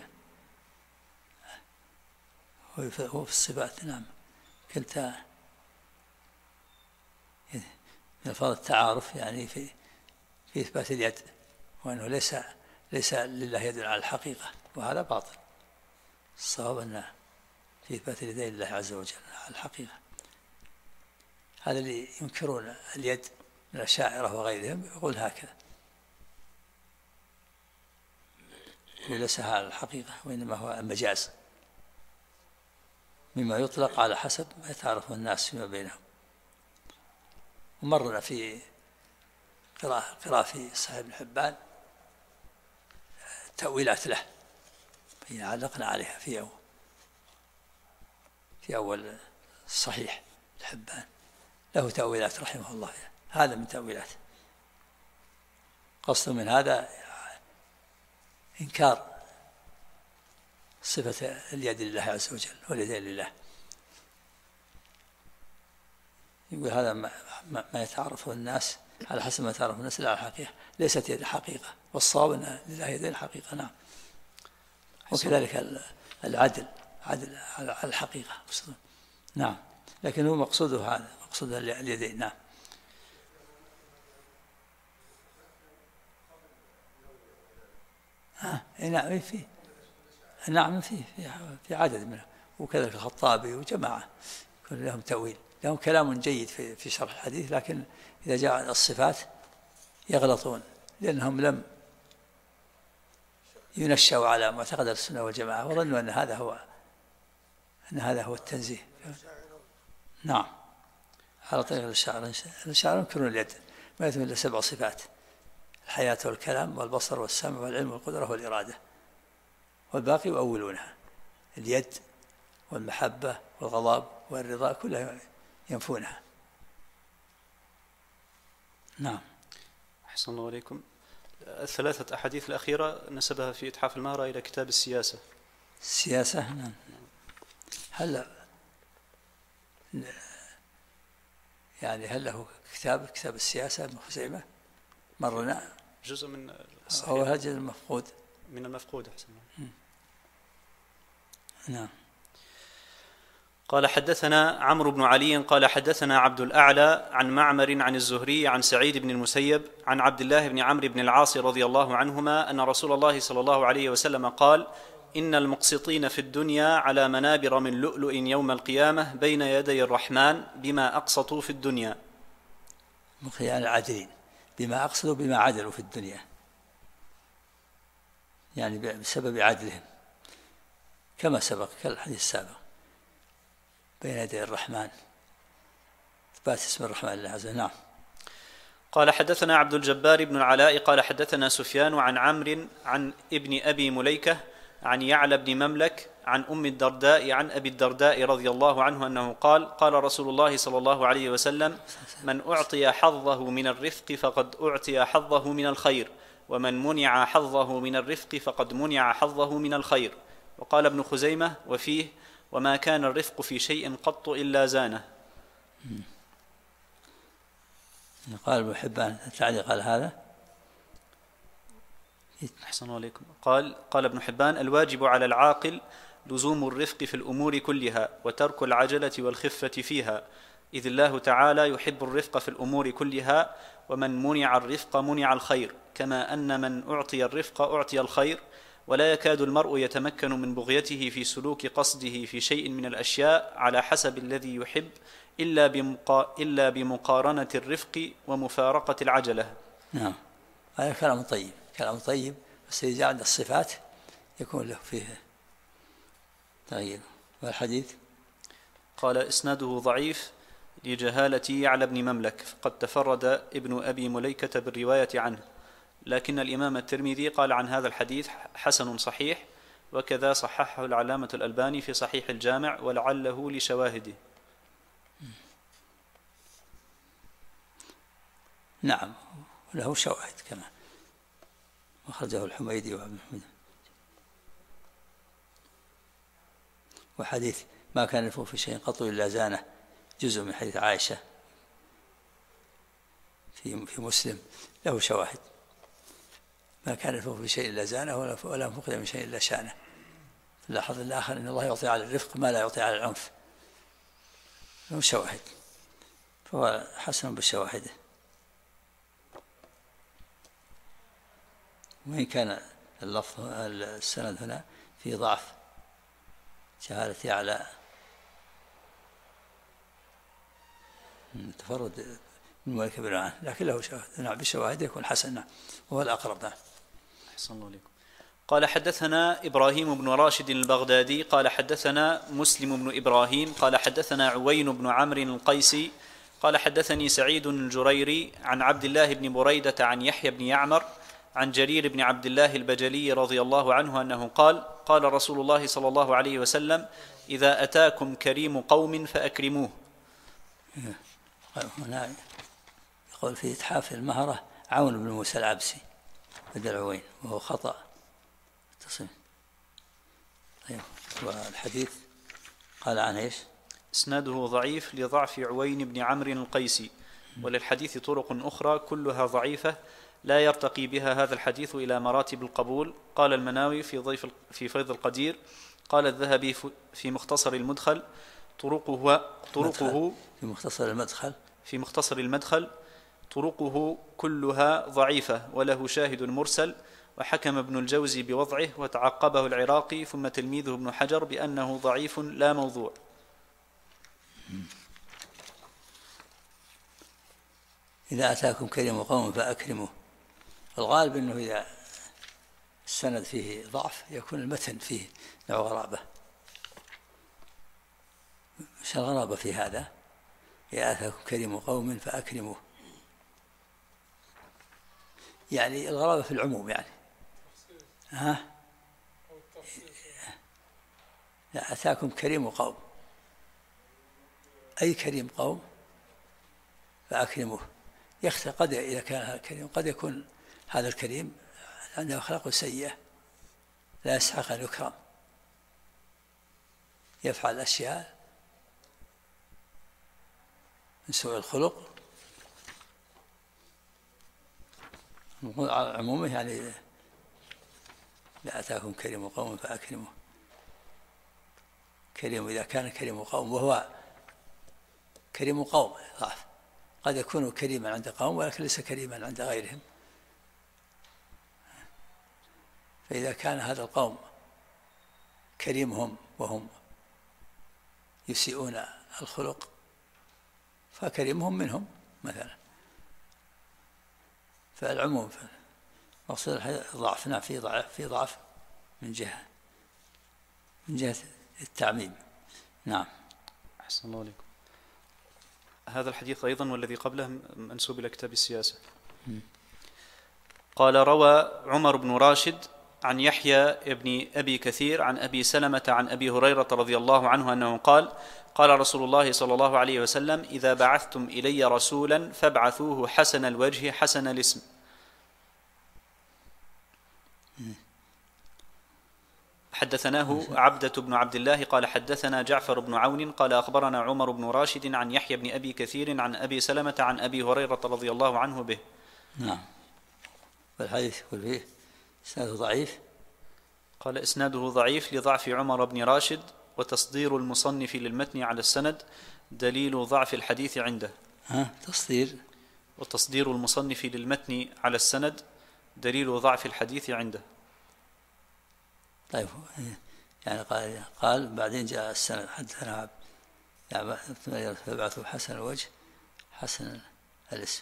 هو في الصفات، نعم، كلتا من ألفاظ التعارف، يعني في إثبات اليد، وأنه ليس لله يد على الحقيقة، وهذا باطل. الصواب أنه في إثبات اليدين لله عز وجل على الحقيقة. هذا اللي ينكرون اليد من الأشاعرة وغيرهم يقول هكذا، وليس على الحقيقة، وإنما هو مجاز مما يطلق على حسب ما يتعرف الناس فيما بينهم. ومرنا في قراءة في صحيح ابن حبان تأويلات له، علقنا عليها في أول صحيح الحبان، له تأويلات رحمه الله، هذا من تأويلات. قصد من هذا إنكار صفة اليد لله عز وجل واليدين لله، يقول هذا ما يتعرفه الناس على حسب ما يتعرف الناس لا على الحقيقة، ليست يد حقيقة، والصواب أن لله يدين حقيقة، نعم. وكذلك العدل عدل على الحقيقة، نعم، لكن هو مقصوده هذا، مقصود اليدين، نعم. نعم، نعم، في عدد منهم، وكذلك الخطابي وجماعة يكون لهم تأويل، لهم كلام جيد في شرح الحديث، لكن إذا جاء الصفات يغلطون، لأنهم لم ينشأوا على معتقد السنة والجماعة، وظنوا أن هذا هو التنزيه. نعم، على طريق الشاعر ينكرون اليد، ما يثبت إلا 7 صفات: الحياة والكلام والبصر والسمع والعلم والقدرة والإرادة، والباقي يؤولونها، اليد والمحبة والغضب والرضا كلها ينفونها. نعم. أحسن الله عليكم. 3 أحاديث الأخيرة نسبها في إتحاف المهرة إلى كتاب السياسة. السياسة، نعم. هل له كتاب السياسة ابن خزيمة؟ مرنا جزء من الصحيح، أو هذا المفقود من المفقود. أحسن. نعم. قال حدثنا عمرو بن علي قال حدثنا عبد الأعلى عن معمر عن الزهري عن سعيد بن المسيب عن عبد الله بن عمرو بن العاص رضي الله عنهما أن رسول الله صلى الله عليه وسلم قال: إن المقسطين في الدنيا على منابر من لؤلؤ يوم القيامة بين يدي الرحمن بما أقسطوا في الدنيا. يعني العادلين بما أقسطوا، بما عدلوا في الدنيا، يعني بسبب عدلهم، كما سبق كالحديث السابق، بين يدي الرحمن، إثبات اسم الرحمن لله عز وجل. نعم. قال حدثنا عبد الجبار بن العلاء قال حدثنا سفيان عن عمرو عن ابن أبي مليكة عن يعلى بن مملك عن أم الدرداء عن أبي الدرداء رضي الله عنه أنه قال قال رسول الله صلى الله عليه وسلم من أعطي حظه من الرفق فقد أعطي حظه من الخير ومن منع حظه من الرفق فقد منع حظه من الخير. وقال ابن خزيمة وفيه وما كان الرفق في شيء قط إلا زانه. قال ابن حبان التعليق على هذا أحسن عليكم. قال ابن حبان الواجب على العاقل لزوم الرفق في الأمور كلها وترك العجلة والخفة فيها، إذ الله تعالى يحب الرفق في الأمور كلها، ومن منع الرفق منع الخير، كما أن من أعطي الرفق أعطي الخير، ولا يكاد المرء يتمكن من بغيته في سلوك قصده في شيء من الأشياء على حسب الذي يحب إلا بمقارنة الرفق ومفارقة العجلة. نعم، هذا كلام طيب، كلام طيب، بس إذا عند الصفات يكون له فيه تغيير. والحديث قال إسناده ضعيف لجهالة يعلى بن مملك، فقد تفرد ابن أبي مليكة بالرواية عنه، لكن الإمام الترمذي قال عن هذا الحديث حسن صحيح، وكذا صححه العلامة الألباني في صحيح الجامع ولعله لشواهده. نعم، له شواهد كما أخرجه الحميدي وابن حميد. وحديث ما كان الرفق في شيء قط إلا زانه جزء من حديث عائشة في مسلم له شواهد. ما كان الرفق في شيء إلا زانه ولا فقد من شيء إلا شانه. في اللحظة الآخر إن الله يعطي على الرفق ما لا يعطي على العنف، له شواهد، فهو حسن بالشواهد. وإن كان اللفظ السند هنا في ضعف جهالة يعلى تفرد من مالك بن عنه، لكن له شواهد. نعم، بالشواهد يكون حسنا وهو الأقرب. نعم. أحسن الله عليكم. قال حدثنا إبراهيم بن راشد البغدادي قال حدثنا مسلم بن إبراهيم قال حدثنا عوين بن عمرو القيسي قال حدثني سعيد الجريري عن عبد الله بن بريدة عن يحيى بن يعمر عن جرير بن عبد الله البجلي رضي الله عنه أنه قال قال رسول الله صلى الله عليه وسلم إذا أتاكم كريم قوم فأكرموه. هنا يقول في إتحاف المهرة عون بن موسى العبسي بدل عوين، وهو خطأ تصميم. طيب، والحديث قال عن إيش؟ إسناده ضعيف لضعف عوين بن عمرو القيسي، وللحديث طرق أخرى كلها ضعيفة لا يرتقي بها هذا الحديث إلى مراتب القبول. قال المناوي في فيض القدير قال الذهبي في مختصر المدخل طرقه في مختصر المدخل طرقه كلها ضعيفة وله شاهد مرسل، وحكم ابن الجوزي بوضعه وتعقبه العراقي ثم تلميذه ابن حجر بأنه ضعيف لا موضوع. إذا أتاكم كريم قوم فأكرموه. الغالب أنه إذا السند فيه ضعف يكون المتن فيه نوع غرابة. مش الغرابة في هذا؟ إذا أتاكم كريم قوم فأكرموه، يعني الغرابة في العموم، يعني لا، أتاكم كريم قوم، أي كريم قوم فأكرموه. قد إذا كان كريم قد يكون هذا الكريم عنده أخلاق سيئة لا يستحق أن يكرم، يفعل أشياء من سوء الخلق. عمومه يعني لا أتاكم كريم قوم فأكرموه. كريم إذا كان كريم قوم وهو كريم قوم ضعف، قد يكون كريما عند قوم ولكن ليس كريما عند غيرهم. فإذا كان هذا القوم كريمهم وهم يسيئون الخلق فكريمهم منهم مثلا. فالعموم مقصود ضعف، نعم، في ضعف من جهة التعميم. نعم. أحسن الله عليكم. هذا الحديث أيضا والذي قبله منسوب إلى كتاب السياسة. قال روى عمر بن راشد عن يحيى بن أبي كثير عن أبي سلمة عن أبي هريرة رضي الله عنه أنه قال: قال رسول الله صلى الله عليه وسلم: إذا بعثتم إلي رسولا فابعثوه حسن الوجه حسن الاسم. حدثناه عبدة بن عبد الله قال حدثنا جعفر بن عون قال أخبرنا عمر بن راشد عن يحيى بن أبي كثير عن أبي سلمة عن أبي هريرة رضي الله عنه به. نعم. والحديث يقول فيه إسناده ضعيف. قال إسناده ضعيف لضعف عمر بن راشد، وتصدير المصنف للمتن على السند دليل ضعف الحديث عنده. وتصدير المصنف للمتن على السند دليل ضعف الحديث عنده. طيب، يعني قال بعدين جاء السند حدثنا فابعثوا حسن الوجه حسن الاسم.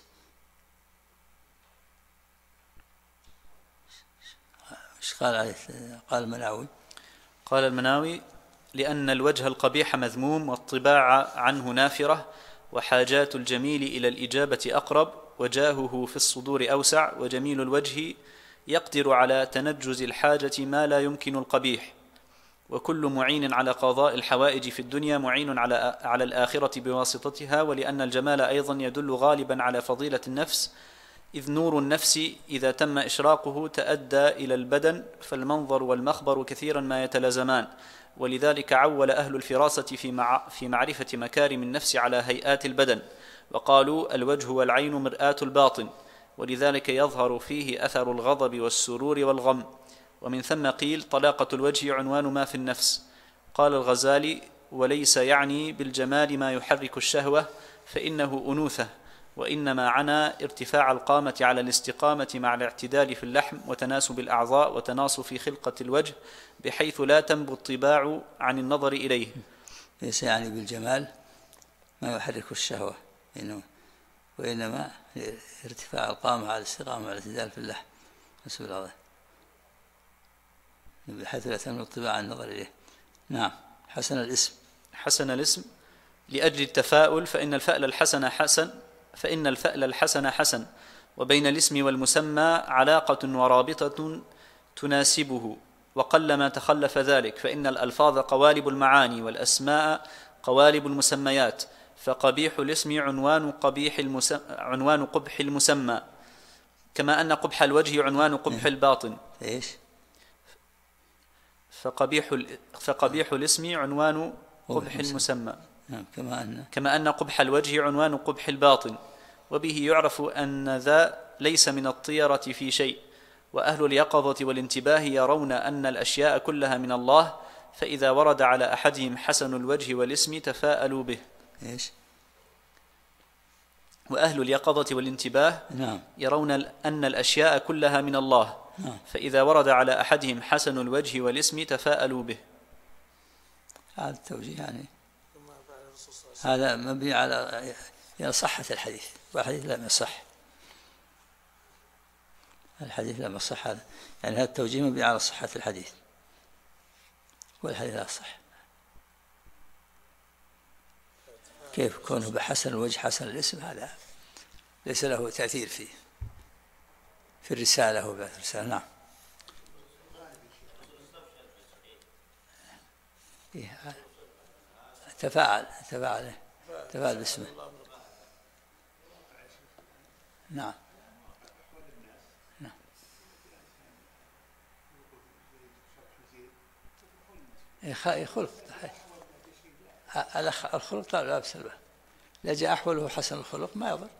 ايش قال عليه؟ قال المناوي. قال المناوي: لأن الوجه القبيح مذموم، والطباع عنه نافرة، وحاجات الجميل إلى الإجابة أقرب، وجاهه في الصدور أوسع، وجميل الوجه يقدر على تنجز الحاجة ما لا يمكن القبيح، وكل معين على قضاء الحوائج في الدنيا معين على الآخرة بواسطتها. ولأن الجمال أيضا يدل غالبا على فضيلة النفس، إذ نور النفس إذا تم إشراقه تأدى إلى البدن، فالمنظر والمخبر كثيرا ما يتلازمان، ولذلك عول أهل الفراسة في معرفة مكارم النفس على هيئات البدن، وقالوا: الوجه والعين مرآة الباطن، ولذلك يظهر فيه أثر الغضب والسرور والغم، ومن ثم قيل: طلاقة الوجه عنوان ما في النفس. قال الغزالي: وليس يعني بالجمال ما يحرك الشهوة، فإنه أنوثة، وإنما عنى ارتفاع القامة على الاستقامة مع الاعتدال في اللحم وتناسب الأعضاء وتناصف خلقة الوجه، بحيث لا تنبو الطباع عن النظر إليه. ليس يعني بالجمال ما يحرك الشهوة، وإنما ارتفاع القامة على الاستقامة على الاعتدال في اللحم نسب الأعضاء، بحيث لا تنبو الطباع عن النظر إليه. نعم. حسن الاسم. حسن الاسم لأجل التفاؤل، فإن الفأل الحسن حسن، وبين الاسم والمسمى علاقة ورابطة تناسبه، وقلما تخلف ذلك، فإن الألفاظ قوالب المعاني، والأسماء قوالب المسميات، فقبيح الاسم عنوان قبح المسمى، كما أن قبح الوجه عنوان قبح الباطن. فقبيح الاسم عنوان قبح المسمى، كما أن قبح الوجه عنوان قبح الباطن، وبه يعرف أن ذا ليس من الطيرة في شيء. وأهل اليقظة والانتباه يرون أن الأشياء كلها من الله، فإذا ورد على أحدهم حسن الوجه والاسم تفاءلوا به. وأهل اليقظة والانتباه يرون أن الأشياء كلها من الله، فإذا ورد على أحدهم حسن الوجه والاسم تفاءلوا به. هذا التوجيه يعني هذا مبني على صحة الحديث، والحديث لم يصح. الحديث لم يصح، هذا يعني هذا التوجيه مبني على صحة الحديث، والحديث لا يصح. كيف كونه بحسن الوجه حسن الاسم؟ هذا ليس له تأثير في الرسالة وبعث الرسالة. نعم. تفاعل باسمه. نعم. خلق الخلق لا بأس به، لا جاء أحوله حسن الخلق ما يضر.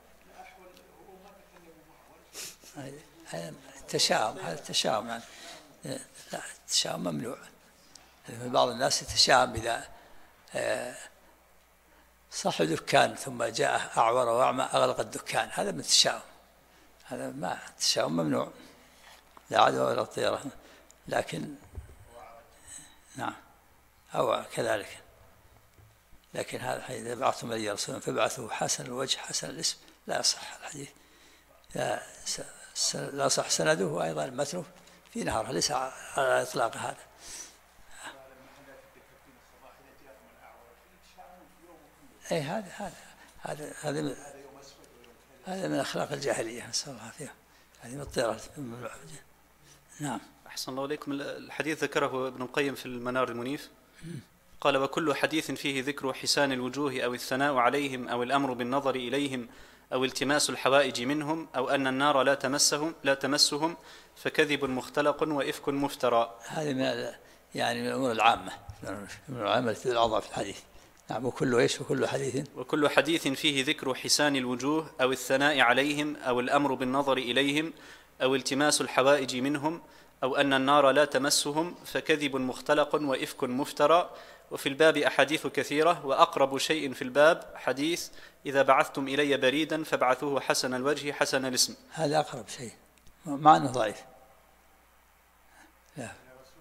التشاؤم، هذا التشاؤم يعني لا، التشاؤم ممنوع. بعض الناس يتشاؤم إذا صاحب دكان ثم جاء أعور وأعمى أغلق الدكان، هذا من التشاؤم، هذا ما التشاؤم ممنوع، لا عدوى ولا طيرة. لكن نعم أو كذلك، لكن هذا إذا بعثتم إلي رسولا فابعثوا حسن الوجه حسن الاسم لا يصح الحديث، لا صح سنده، وأيضا متنه في نهره ليس على إطلاق. هذا من أخلاق الجاهلية، نسأل الله العافية. هذه من الطيرة. نعم. أحسن الله إليكم. الحديث ذكره ابن القيم في المنار المنيف، قال: وكل حديث فيه ذكر حسان الوجوه أو الثناء عليهم أو الأمر بالنظر إليهم أو التماس الحوائج منهم أو أن النار لا تمسهم فكذب مختلق وإفك مفترى. هذه من من الأمور العامة، من العامة التي العظمى في الحديث. نعم. وكل حديث فيه ذكر حسان الوجوه أو الثناء عليهم أو الأمر بالنظر إليهم أو التماس الحوائج منهم أو أن النار لا تمسهم فكذب مختلق وإفك مفترى. وفي الباب أحاديث كثيرة، وأقرب شيء في الباب حديث: إذا بعثتم إلي بريدا فابعثوه حسن الوجه حسن الاسم. هذا أقرب شيء، مع أنه ضعيف. لا.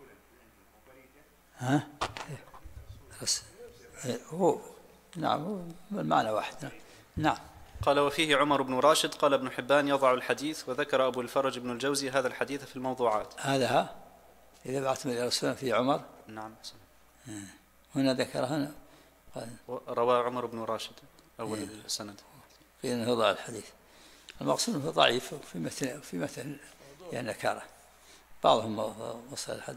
ها؟ هو نعم، المعنى واحد. نعم. قال: وفيه عمر بن راشد. قال ابن حبان: يضع الحديث. وذكر أبو الفرج بن الجوزي هذا الحديث في الموضوعات. هذا إذا بعثتم إلى رسول في عمر. نعم. هنا ذكرها، رواه عمر بن راشد أول السند. في أنه ضع الحديث. المقصود أنه ضعيف في مثل يعني نكارة. بعضهم وصل الحد.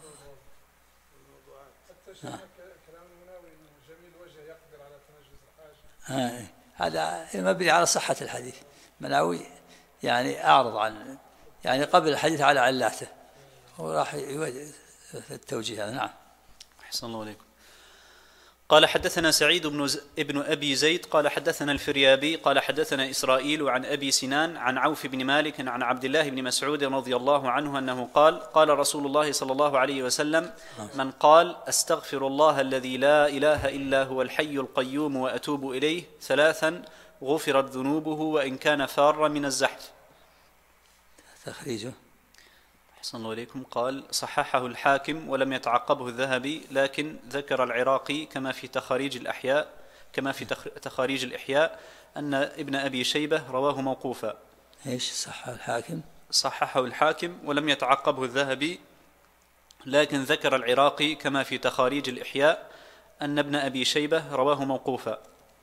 كلام المناوي أنه جميل وجه يقدر على تنجز الحاجة. هذا مبني على صحة الحديث. مناوي أعرض عن قبل الحديث على علاته، وراح يوجه التوجيه هذا. نعم. أحسن الله عليكم. قال: حدثنا سعيد ابن أبي زيد قال حدثنا الفريابي قال حدثنا إسرائيل عن أبي سنان عن عوف بن مالك عن عبد الله بن مسعود رضي الله عنه أنه قال: قال رسول الله صلى الله عليه وسلم: من قال أستغفر الله الذي لا إله إلا هو الحي القيوم وأتوب إليه 3 غفرت ذنوبه وإن كان فارا من الزحف. تخريجه. أحسن الله إليكم. قال: صححه الحاكم ولم يتعقبه الذهبي، لكن ذكر العراقي كما في تخاريج الإحياء أن ابن أبي شيبة رواه موقوفا. إيش صححه الحاكم؟ صححه الحاكم ولم يتعقبه الذهبي، لكن ذكر العراقي كما في تخاريج الإحياء أن ابن أبي شيبة رواه موقوفا.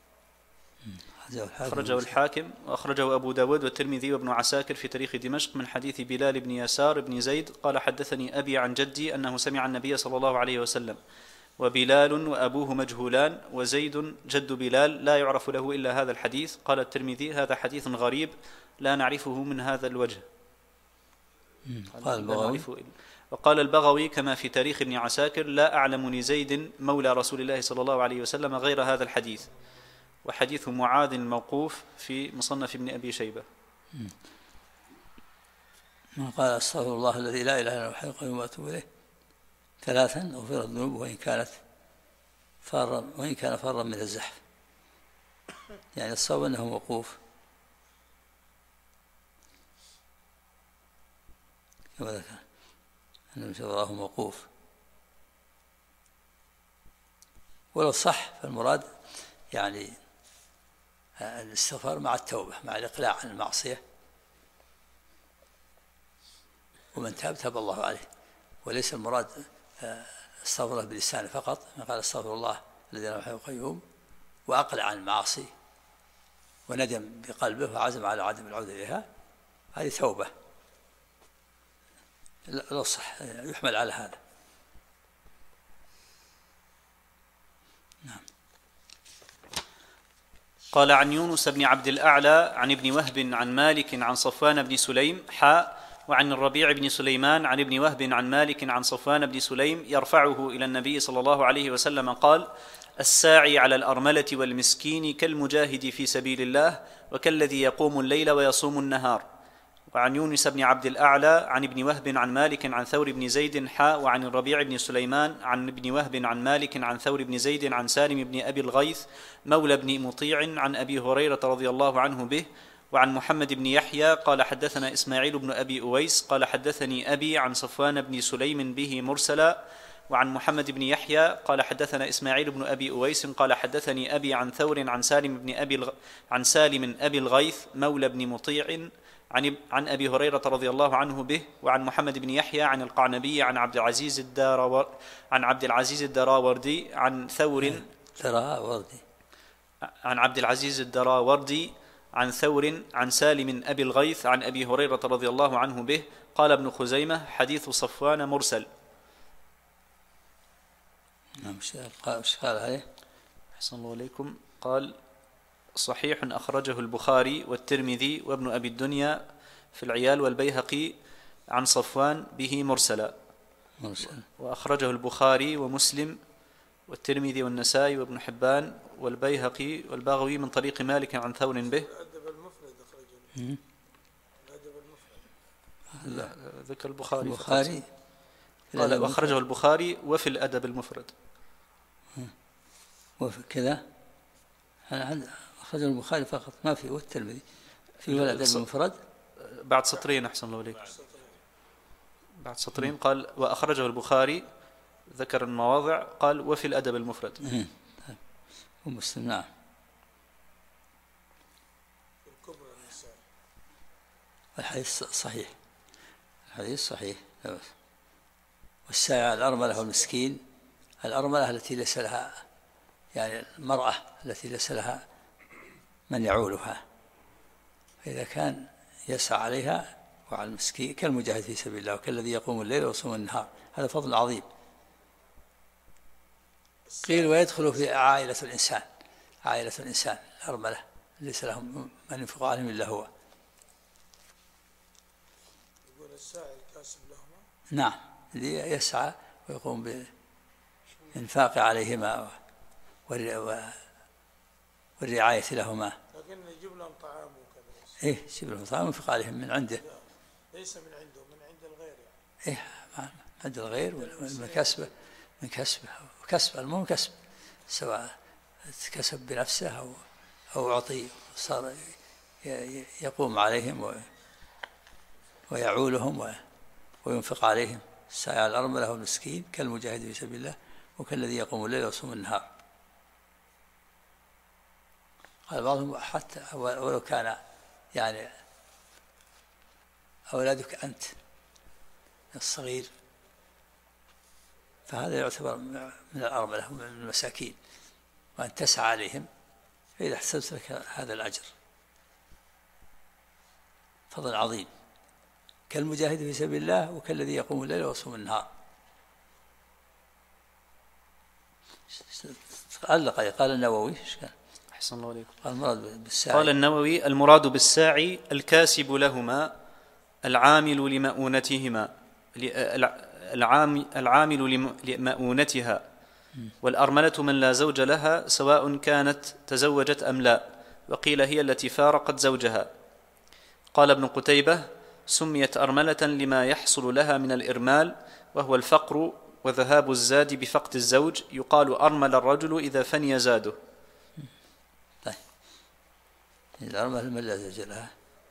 أخرجه الحاكم وأخرجه أبو داود والترمذي وابن عساكر في تاريخ دمشق من حديث بلال بن يسار بن زيد قال: حدثني أبي عن جدي أنه سمع النبي صلى الله عليه وسلم. وبلال وأبوه مجهولان، وزيد جد بلال لا يعرف له إلا هذا الحديث. قال الترمذي: هذا حديث غريب لا نعرفه من هذا الوجه. وقال البغوي كما في تاريخ ابن عساكر: لا أعلم لزيد مولى رسول الله صلى الله عليه وسلم غير هذا الحديث. وحديث معاذ الموقوف في مصنف ابن أبي شيبة. من قال أستغفر الله الذي لا إله إلا هو الحي القيوم وأتوب إليه 3 غفرت ذنوبه وإن كان فارا من الزحف. الصواب أنه موقوف كما ذكر أنه رواه موقوف، ولو صح فالمراد الاستغفار مع التوبة، مع الإقلاع عن المعصية، ومن تاب الله عليه. وليس المراد استغفر الله بلسانه فقط، ما قال استغفر الله الذي لا إله إلا هو الحي القيوم وأقلع عن المعاصي وندم بقلبه وعزم على عدم العودة إليها، هذه توبة. لو صح يحمل على هذا. نعم. قال: عن يونس بن عبد الأعلى عن ابن وهب عن مالك عن صفوان بن سليم وعن الربيع بن سليمان عن ابن وهب عن مالك عن صفوان بن سليم يرفعه إلى النبي صلى الله عليه وسلم قال: الساعي على الأرملة والمسكين كالمجاهد في سبيل الله وكالذي يقوم الليل ويصوم النهار. وعن يونس بن عبد الأعلى عن ابن وهب عن مالك عن ثور بن زيد وعن الربيع بن سليمان عن ابن وهب عن مالك عن ثور بن زيد عن سالم بن أبي الغيث مولى بن مطيع عن أبي هريرة رضي الله عنه به. وعن محمد بن يحيى قال: حدثنا إسماعيل بن أبي أويس قال: حدثني أبي عن صفوان بن سليم به مرسلا. وعن محمد بن يحيى قال: حدثنا إسماعيل بن أبي أويس قال: حدثني أبي عن ثور عن سالم أبي الغيث مولى بن مطيع عن أبي هريرة رضي الله عنه به. وعن محمد بن يحيى عن القعنبي عن عبد العزيز الدراوردي عن ثور عن عبد العزيز الدراوردي عن ثور عن سالم أبي الغيث عن أبي هريرة رضي الله عنه به. قال ابن خزيمة: حديث صفوان مرسل. مش قال عليه؟ أحسن الله عليكم. قال: صحيح أخرجه البخاري والترمذي وابن أبي الدنيا في العيال والبيهقي عن صفوان به مرسلا. وأخرجه البخاري ومسلم والترمذي والنسائي وابن حبان والبيهقي والبغوي من طريق مالك عن ثور به. الأدب المفرد أخرجه. الأدب المفرد. لا، ذكر البخاري. قال وأخرجه البخاري وفي الأدب المفرد. وفي كذا أخرجه البخاري فقط، ما في، والترمذي في الأدب المفرد بعد سطرين. أحسن الله عليك. بعد سطرين قال: وأخرجه البخاري، ذكر المواضع، قال: وفي الأدب المفرد. ومسلم. نعم. الحديث صحيح، الحديث صحيح. والسائع الأرملة والمسكين، الأرملة التي ليس لها، يعني المرأة التي ليس لها من يعولها، فإذا كان يسعى عليها، وعلى المسكين كالمجاهد في سبيل الله وكالذي يقوم الليل ويصوم النهار، هذا فضل عظيم. قيل: ويدخل في عائلة الإنسان، عائلة الإنسان الأرملة ليس لهم من ينفق عليهم إلا هو. يقول الساعي الكاسب لهما. نعم، اللي يسعى ويقوم بالإنفاق عليهما والرعاية لهما. لكن يجيب لهم طعام وكذا. إيه، يجيب لهم طعام وينفق عليهم من عنده. ليس من عنده، من عند الغير يعني. إيه، من عند الغير، من كسبه، من كسبه، وكسب المهم كسب، سواء كسب بنفسه أو أعطي، صار يقوم عليهم ويعولهم وينفق عليهم. الساعي الأرملة والمسكين كالمجاهد في سبيل الله وكالذي يقوم الليل ويصوم النهار. قال بعضهم: حتى ولو كان يعني أولادك أنت الصغير، فهذا يعتبر من الأرملة ومن المساكين، وأن تسعى عليهم، فإذا احتسبت لك هذا الأجر، فضل عظيم، كالمجاهد في سبيل الله وكالذي يقوم الليل ويصوم النهار. قال النووي: أحسن الله عليكم. قال النووي: المراد بالساعي الكاسب لهما، العامل لمؤونتهما، العامل لمؤونتها. والأرملة من لا زوج لها، سواء كانت تزوجت أم لا، وقيل هي التي فارقت زوجها. قال ابن قتيبة: سميت أرملة لما يحصل لها من الإرمال، وهو الفقر وذهاب الزاد بفقد الزوج. يقال: أرمل الرجل إذا فني زاده. طيب، الأرملة من لا زوج لها،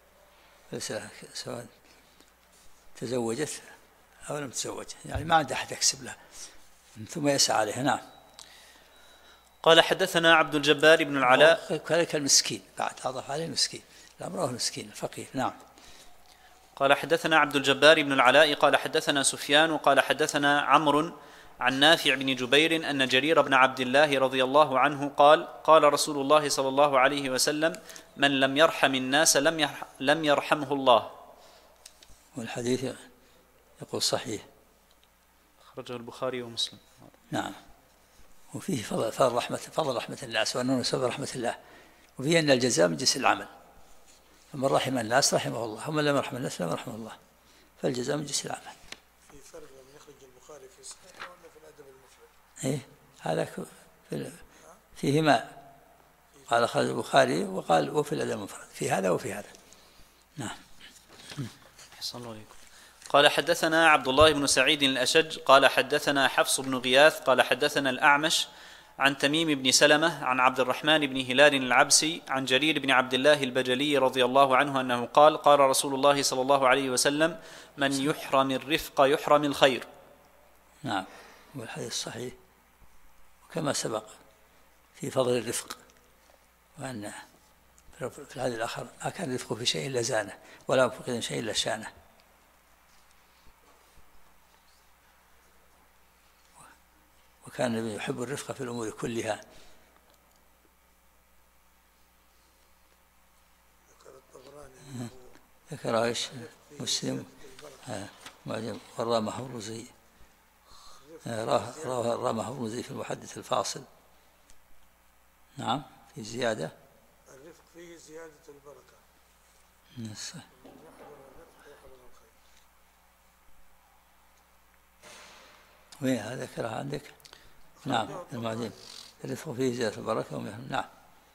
سواء تزوجت أو لم تزوج، يعني ما عندها أحد يكسب لها ثم يسعى عليها. نعم. قال: حدثنا عبد الجبار بن العلاء. كذلك المسكين، بعد أضاف عليه المسكين، الأمر هو المسكين الفقير. نعم. قال: حدثنا عبد الجبار بن العلاء قال: حدثنا سفيان قال: حدثنا عمرو عن نافع بن جبير أن جرير بن عبد الله رضي الله عنه قال: قال رسول الله صلى الله عليه وسلم: من لم يرحم الناس لم يرحمه الله. والحديث يقول صحيح، أخرجه البخاري ومسلم. نعم. وفيه فضل رحمة الناس، وأنه نسبب رحمة الله، وفيه أن الجزاء من جنس العمل، فمن رحم الناس رحمه الله، ومن لم يرحم الناس لم يرحمه الله، فالجزاء من جنس العمل. في فرق بين يخرج البخاري في الصحيح ولا في الأدب المفرد؟ إيه، هذا فيهما، قال أخرج البخاري وقال وفي الأدب المفرد، في هذا وفي هذا. نعم. أحسن الله عليكم. قال: حدثنا عبد الله بن سعيد الأشج قال: حدثنا حفص بن غياث قال: حدثنا الأعمش عن تميم بن سلمة عن عبد الرحمن بن هلال العبسي عن جرير بن عبد الله البجلي رضي الله عنه أنه قال: قال رسول الله صلى الله عليه وسلم: من يحرم الرفق يحرم الخير. نعم. والحديث صحيح، وكما سبق في فضل الرفق، وأن في الحديث الآخر: ما كان الرفق في شيء إلا زانه، ولا فقد شيء إلا شانه. وكان النبي يحب الرفق في الأمور كلها. ذكر ايش؟ مسلم والرامة الرزي، رواه الرامة الرزي في المحدث الفاصل. نعم، في زيادة الرفق فيه زيادة البركة. وين هذا ذكرها عندك؟ نعم، المعجم الرفق فيه زيادة البركة. نعم.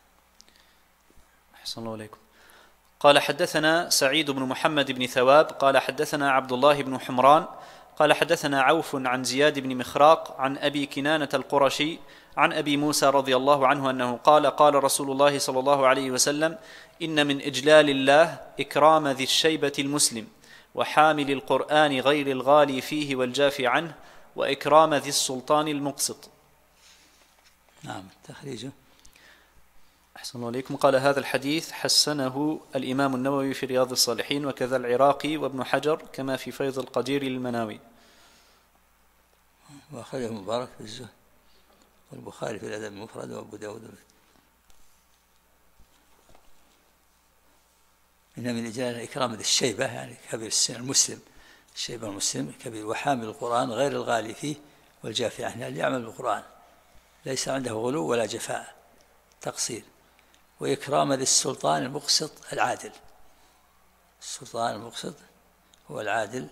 أحسن الله إليكم. قال حدثنا سعيد بن محمد بن ثواب قال حدثنا عبد الله بن حمران قال حدثنا عوف عن زياد بن مخراق عن أبي كنانة القرشي عن أبي موسى رضي الله عنه أنه قال قال رسول الله صلى الله عليه وسلم: إن من إجلال الله إكرام ذي الشيبة المسلم، وحامل القرآن غير الغالي فيه والجافي عنه، وإكرام ذي السلطان المقسط. نعم، تخريجه. أحسن الله عليكم. قال هذا الحديث حسنه الإمام النووي في رياض الصالحين، وكذا العراقي وابن حجر، كما في فيض القدير للمناوي. وأخرجه مبارك في الزهد، والبخاري في الأدب المفرد، وأبو داود. إن من إجلال إكرام ذي الشيبة، يعني كبير السن المسلم، الشيبة المسلم كبير، وحامل القرآن غير الغالي فيه والجافي عنه، اللي يعمل بالقرآن ليس عنده غلو ولا جفاء تقصير. وإكرام ذي السلطان المقسط العادل. السلطان المقسط هو العادل.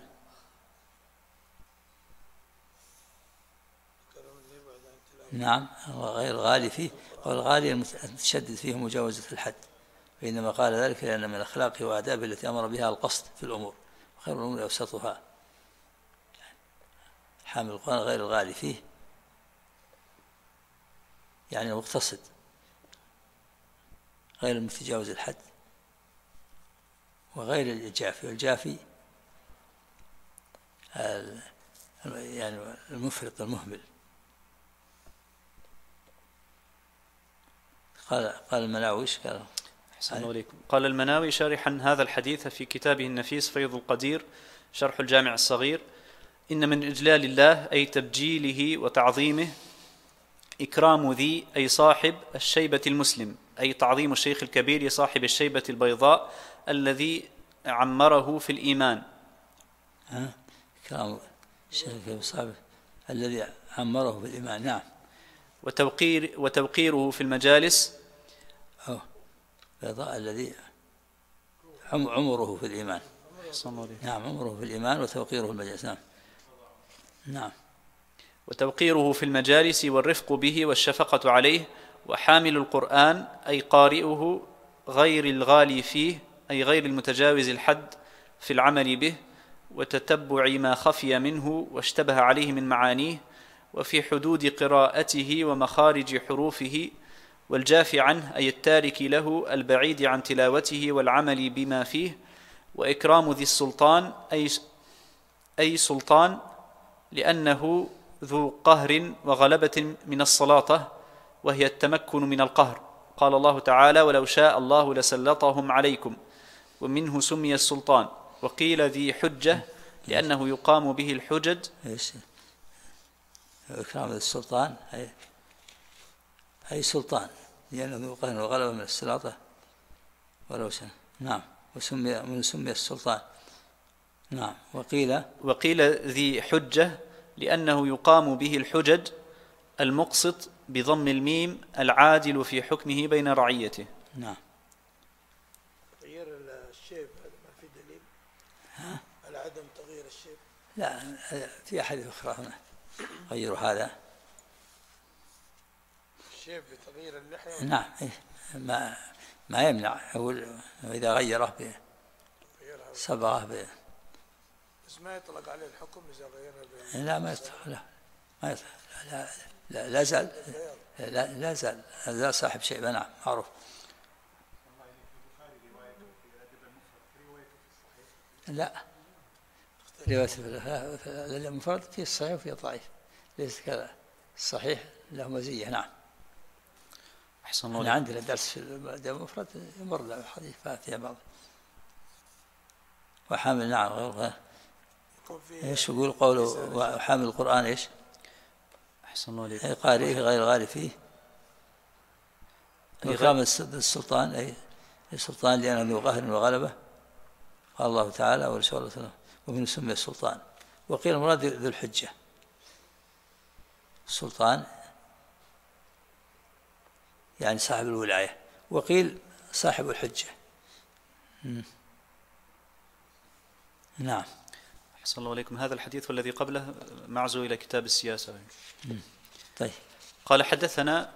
نعم، غير الغالي فيه، والغالي المتشدد فيه مجاوزة الحد، وإنما قال ذلك لأن من أخلاقه وآدابه التي أمر بها القصد في الأمور، وخير الأمور أوسطها. حامل القرآن غير الغالي فيه يعني المقتصد، غير المتجاوز الحد، وغير الجافي. والجافي يعني المفرط المهمل. قال المناوي قال المناوي شارحا هذا الحديث في كتابه النفيس فيض القدير شرح الجامع الصغير: إن من إجلال الله أي تبجيله وتعظيمه إكرام ذي أي صاحب الشيبة المسلم، أي تعظيم الشيخ الكبير صاحب الشيبة البيضاء الذي عمره في الإيمان. إكرام الشيخ الكبير الذي عمره في الإيمان. نعم. وتوقيره في المجالس. بيضاء الذي عمره في الإيمان. نعم، عمره في الإيمان وتوقيره في المجالس. نعم. وتوقيره في المجالس والرفق به والشفقة عليه. وحامل القرآن أي قارئه غير الغالي فيه، أي غير المتجاوز الحد في العمل به، وتتبع ما خفي منه واشتبه عليه من معانيه، وفي حدود قراءته ومخارج حروفه. والجافي عنه أي التارك له البعيد عن تلاوته والعمل بما فيه. وإكرام ذي السلطان أي سلطان، لأنه ذو قهر وغلبة من السلاطة، وهي التمكن من القهر. قال الله تعالى: ولو شاء الله لسلطهم عليكم، ومنه سمي السلطان. وقيل ذي حجة لأنه يقام به الحجج. إكرام ذي السلطان أي سلطان، لأنه ذو قهر وغلبة من السلاطة ولو شاء. نعم، وسمي السلطان. نعم. وقيل ذي حجة لأنه يقام به الحجج، المقسط بضم الميم، العادل في حكمه بين رعيته. نعم. تغيير الشيب هذا ما في دليل على عدم تغيير الشيب؟ لا، في أحاديث أخرى هنا غيروا هذا الشيب بتغيير اللحية. نعم، ما يمنع إذا غيره صبغه بس ما يطلق عليه الحكم إذا غيرها لا، ما يطلق. لا زال لا زال صاحب شيء. نعم، معروف. لا، رواية المفرد فيه الصحيح وفيه الضعيف، ليس كذا. الصحيح له مزية. نعم. أحسن الله. أنا عندنا درس في الأدب المفرد يمر له حديث فيها بعض. وحامل. نعم، غير ايش يقول قوله وحامل القرآن ايش؟ أحسن الله عليك. قارئه غير غالي فيه. إكرام السلطان أي السلطان لأنه ذو قهر وغلبة قال الله تعالى ورسول الله صلى الله عليه وسلم ومن سمي السلطان. وقيل المراد ذو الحجة، السلطان يعني صاحب الولاية، وقيل صاحب الحجة. نعم. أحسن الله عليكم. هذا الحديث والذي قبله معزو إلى كتاب السياسة. طيب. قال حدثنا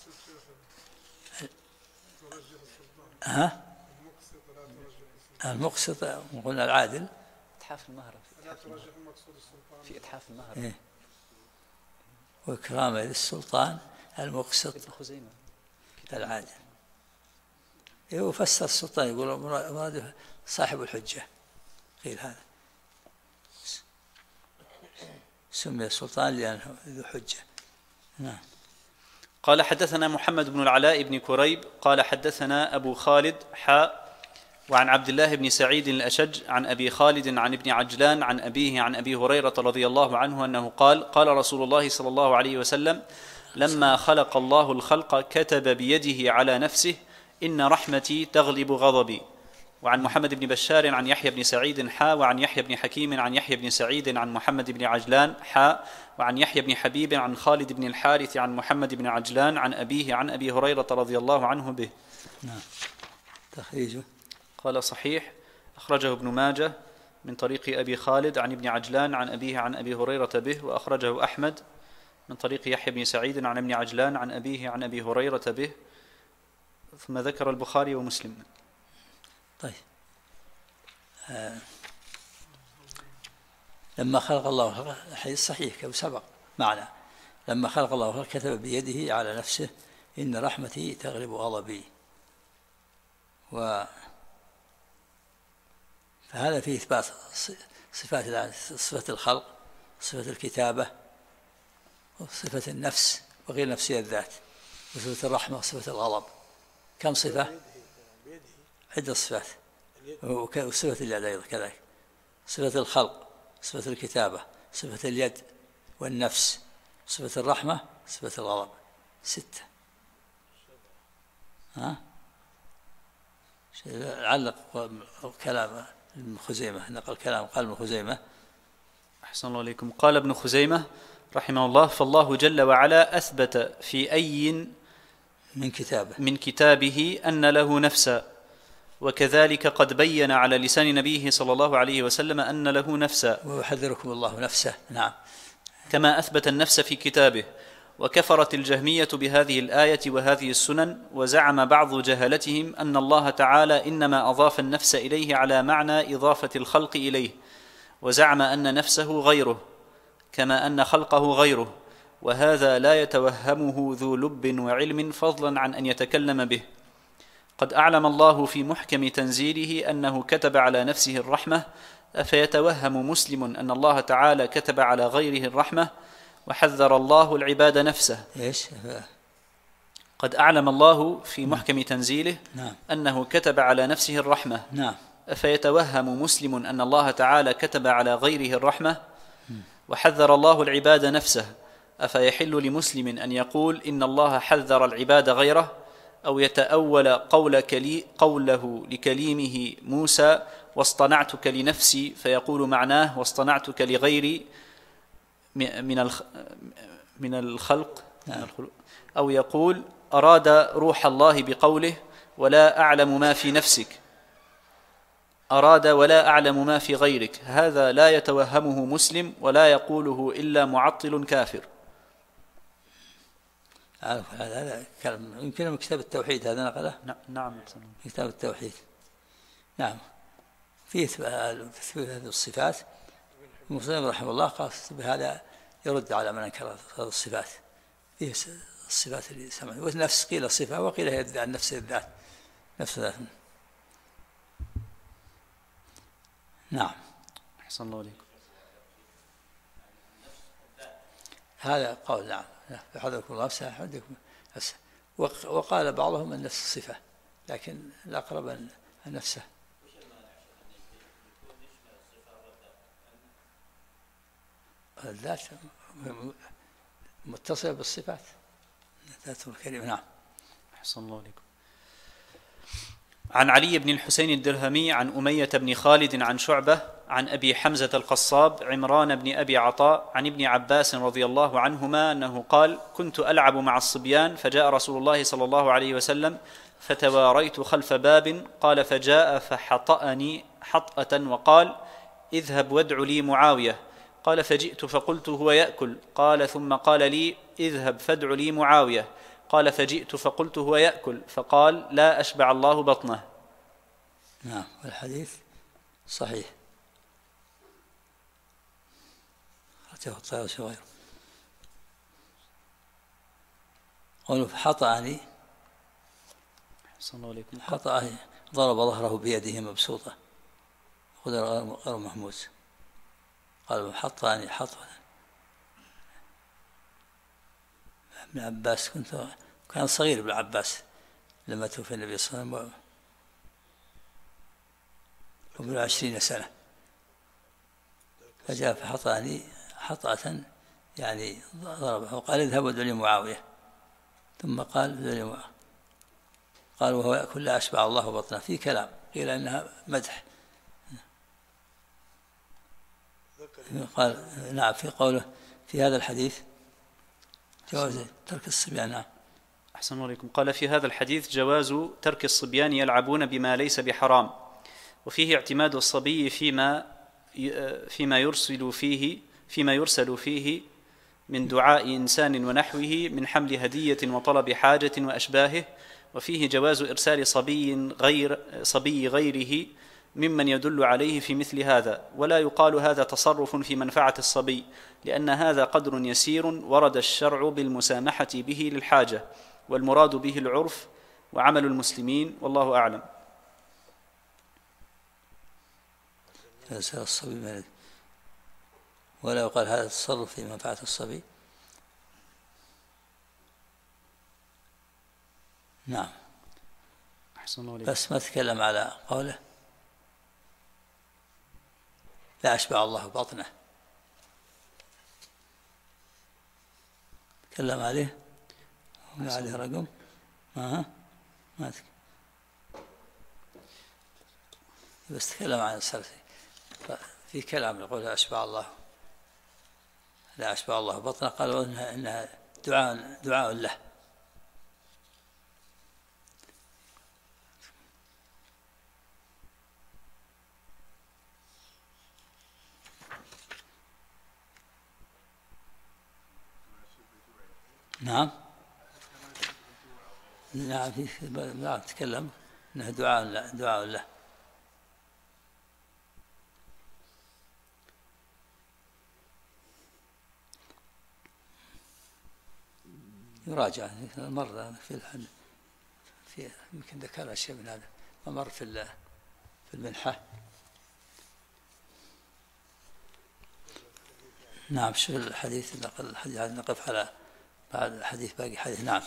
المقسط وقلنا العادل إتحاف المهر في إتحاف المهر وإكرامه للسلطان المقسط ابن خزيمة العادل. يفسر السلطان يقول مراد صاحب الحجة، قيل هذا سمي السلطان لأنه ذو حجة. نعم. قال حدثنا محمد بن العلاء بن كريب قال حدثنا أبو خالد وعن عبد الله بن سعيد الأشج عن أبي خالد عن ابن عجلان عن أبيه عن أبي هريرة رضي الله عنه أنه قال رسول الله صلى الله عليه وسلم لما خلق الله الخلق كتب بيده على نفسه إن رحمتي تغلب غضبي. وعن محمد بن بشار عن يحيى بن سعيد وعن يحيى بن حكيم عن يحيى بن سعيد عن محمد بن عجلان وعن يحيى بن حبيب عن خالد بن الحارث عن محمد بن عجلان عن أبيه عن أبي هريرة رضي الله عنه به. نعم. تخريجه قال صحيح، أخرجه ابن ماجه من طريق أبي خالد عن ابن عجلان عن أبيه عن أبي هريرة به، وأخرجه أحمد من طريق يحيى بن سعيد عن ابن عجلان عن أبيه عن أبي هريرة به، ثم ذكر البخاري ومسلم. طيب. لما خلق الله الحديث صحيح كما سبق معنا، لما خلق الله كتب بيده على نفسه إن رحمتي تغلب غضبي. فهذا فيه إثبات صفات الله، صفة الخلق، صفة الكتابة، وصفة النفس وغير نفسية الذات، وصفة الرحمة وصفة الغضب. كم صفة؟ عدة صفات. وصفة اليد أيضا كذلك، صفة الخلق، صفة الكتابة، صفة اليد والنفس، صفة الرحمة، صفة الغضب. 6. علق كلام ابن خزيمة، نقل كلام قال ابن خزيمة. أحسن الله عليكم. قال ابن خزيمة رحمه الله فالله جل وعلا أثبت في أي من كتابه أن له نفسا، وكذلك قد بين على لسان نبيه صلى الله عليه وسلم أن له نفسا، ويحذركم الله نفسه. نعم. كما أثبت النفس في كتابه. وكفرت الجهمية بهذه الآية وهذه السنن، وزعم بعض جهلتهم أن الله تعالى إنما أضاف النفس إليه على معنى إضافة الخلق إليه، وزعم أن نفسه غيره كما أن خلقه غيره، وهذا لا يتوهمه ذو لب وعلم فضلا عن أن يتكلم به. قد أعلم الله في محكم تنزيله أنه كتب على نفسه الرحمة، أفيتوهم مسلم أن الله تعالى كتب على غيره الرحمة؟ وحذر الله العباد نفسه. قد أعلم الله في محكم تنزيله أنه كتب على نفسه الرحمة، أفيتوهم مسلم أن الله تعالى كتب على غيره الرحمة؟ وحذر الله العباد نفسه، أفيحل لمسلم أن يقول إن الله حذر العباد غيره، أو يتأول قوله لكليمه موسى واصطنعتك لنفسي، فيقول معناه واصطنعتك لغيري من الخلق، أو يقول أراد روح الله بقوله ولا أعلم ما في نفسك، أراد ولا أعلم ما في غيرك. هذا لا يتوهمه مسلم ولا يقوله إلا معطل كافر. هذا كلام يمكن من كتاب التوحيد، هذا نقله. نعم. كتاب التوحيد. نعم. فيه هذه الصفات. المصنف رحمه الله قال بهذا يرد على من انكر الصفات. فيه الصفات اللي سمعها، والنفس قيل صفه وقيل هي نفس الذات، نفس الذات. نعم. أحسن الله عليكم. هذا قول. نعم. يحذركم الله نفسه يحذركم نفسه. وقال بعضهم النفس صفة، لكن الأقرب النفسه. الذات متصلة بالصفات، ذاته الكريمة. نعم. أحسن الله عليكم. عن علي بن الحسين الدرهمي عن أمية بن خالد عن شعبة عن أبي حمزة القصاب عمران بن أبي عطاء عن ابن عباس رضي الله عنهما أنه قال: كنت ألعب مع الصبيان فجاء رسول الله صلى الله عليه وسلم فتواريت خلف باب، قال فجاء فحطأني حطأة وقال: اذهب وادع لي معاوية. قال فجئت فقلت هو يأكل. قال ثم قال لي: اذهب فادع لي معاوية. قال فجئت فقلت هو يأكل، فقال: لا أشبع الله بطنه. نعم، والحديث صحيح، أخرجه الطيالسي وغيره. قوله فحطأني، حطأ ضرب ظهره بيده مبسوطة قدر غير محموس. قال حطأني حطأ. ابن عباس كان صغير ابن عباس لما توفي النبي صلى الله عليه وسلم وابن 20 سنة، فجاء فحطأني حطأة يعني ضربه وقال: اذهب وادع لي معاوية. ثم قال: ادع لي معاوية. قال وهو يأكل: لا أشبع الله بطنه. في كلام قيل إنها مدح. قال نعم، في قوله في هذا الحديث جواز ترك الصبيان. نعم، أحسن الله عليكم. قال في هذا الحديث جواز ترك الصبيان يلعبون بما ليس بحرام، وفيه اعتماد الصبي فيما يرسل فيه من دعاء إنسان ونحوه من حمل هدية وطلب حاجة وأشباهه، وفيه جواز إرسال صبي غيره ممن يدل عليه في مثل هذا، ولا يقال هذا تصرف في منفعة الصبي، لأن هذا قدر يسير ورد الشرع بالمسامحة به للحاجة، والمراد به العرف وعمل المسلمين، والله أعلم. إرسال الصبي ولا يقال هذا التصرف في منفعة الصبي. نعم، بس ما تكلم على قوله لا أشبع الله بطنه، تكلم عليه وما عليه رقم ما بس تكلم عن السلف في كلام يقول لا أشبع الله بطنه، قالوا إنها دعاء له. نعم تكلم انه دعاء له. يراجع مرة في يمكن ذكر شيء من هذا ومر في المنحة. نعم، شو الحديث نقف على بعد الحديث باقي حديث. نعم،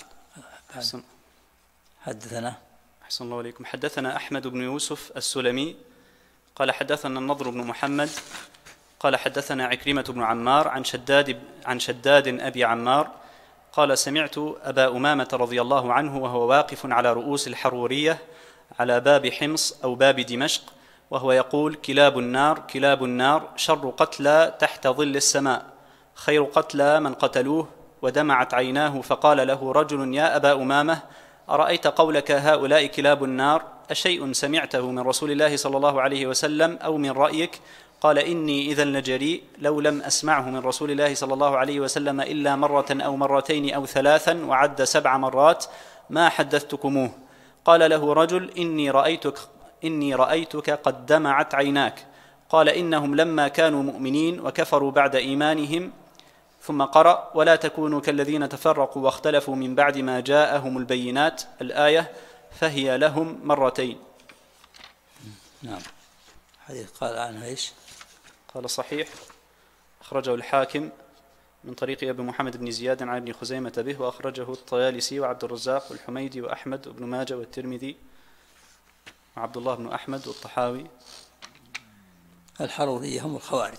حدثنا أحسن الله عليكم. حدثنا أحمد بن يوسف السلمي قال حدثنا النضر بن محمد قال حدثنا عكرمة بن عمار عن شداد أبي عمار قال سمعت أبا أمامة رضي الله عنه وهو واقف على رؤوس الحرورية على باب حمص أو باب دمشق وهو يقول: كلاب النار شر قتلى تحت ظل السماء، خير قتلى من قتلوه. ودمعت عيناه فقال له رجل: يا أبا أمامة، أرأيت قولك هؤلاء كلاب النار أشيء سمعته من رسول الله صلى الله عليه وسلم أو من رأيك؟ قال: إني إذا لجريء لو لم أسمعه من رسول الله صلى الله عليه وسلم إلا مرة أو مرتين أو ثلاثا وعد 7 مرات ما حدثتكموه. قال له رجل: إني رأيتك قد دمعت عيناك. قال: إنهم لما كانوا مؤمنين وكفروا بعد إيمانهم. ثم قرأ: ولا تكونوا كالذين تفرقوا واختلفوا من بعد ما جاءهم البينات، الآية، فهي لهم مرتين. نعم، حديث قال عنه إيش؟ قال صحيح، أخرجه الحاكم من طريق أبي محمد بن زياد عن ابن خزيمة به، وأخرجه الطيالسي وعبد الرزاق والحميدي وأحمد وابن ماجه والترمذي وعبد الله بن أحمد والطحاوي. الحرورية هم الخوارج،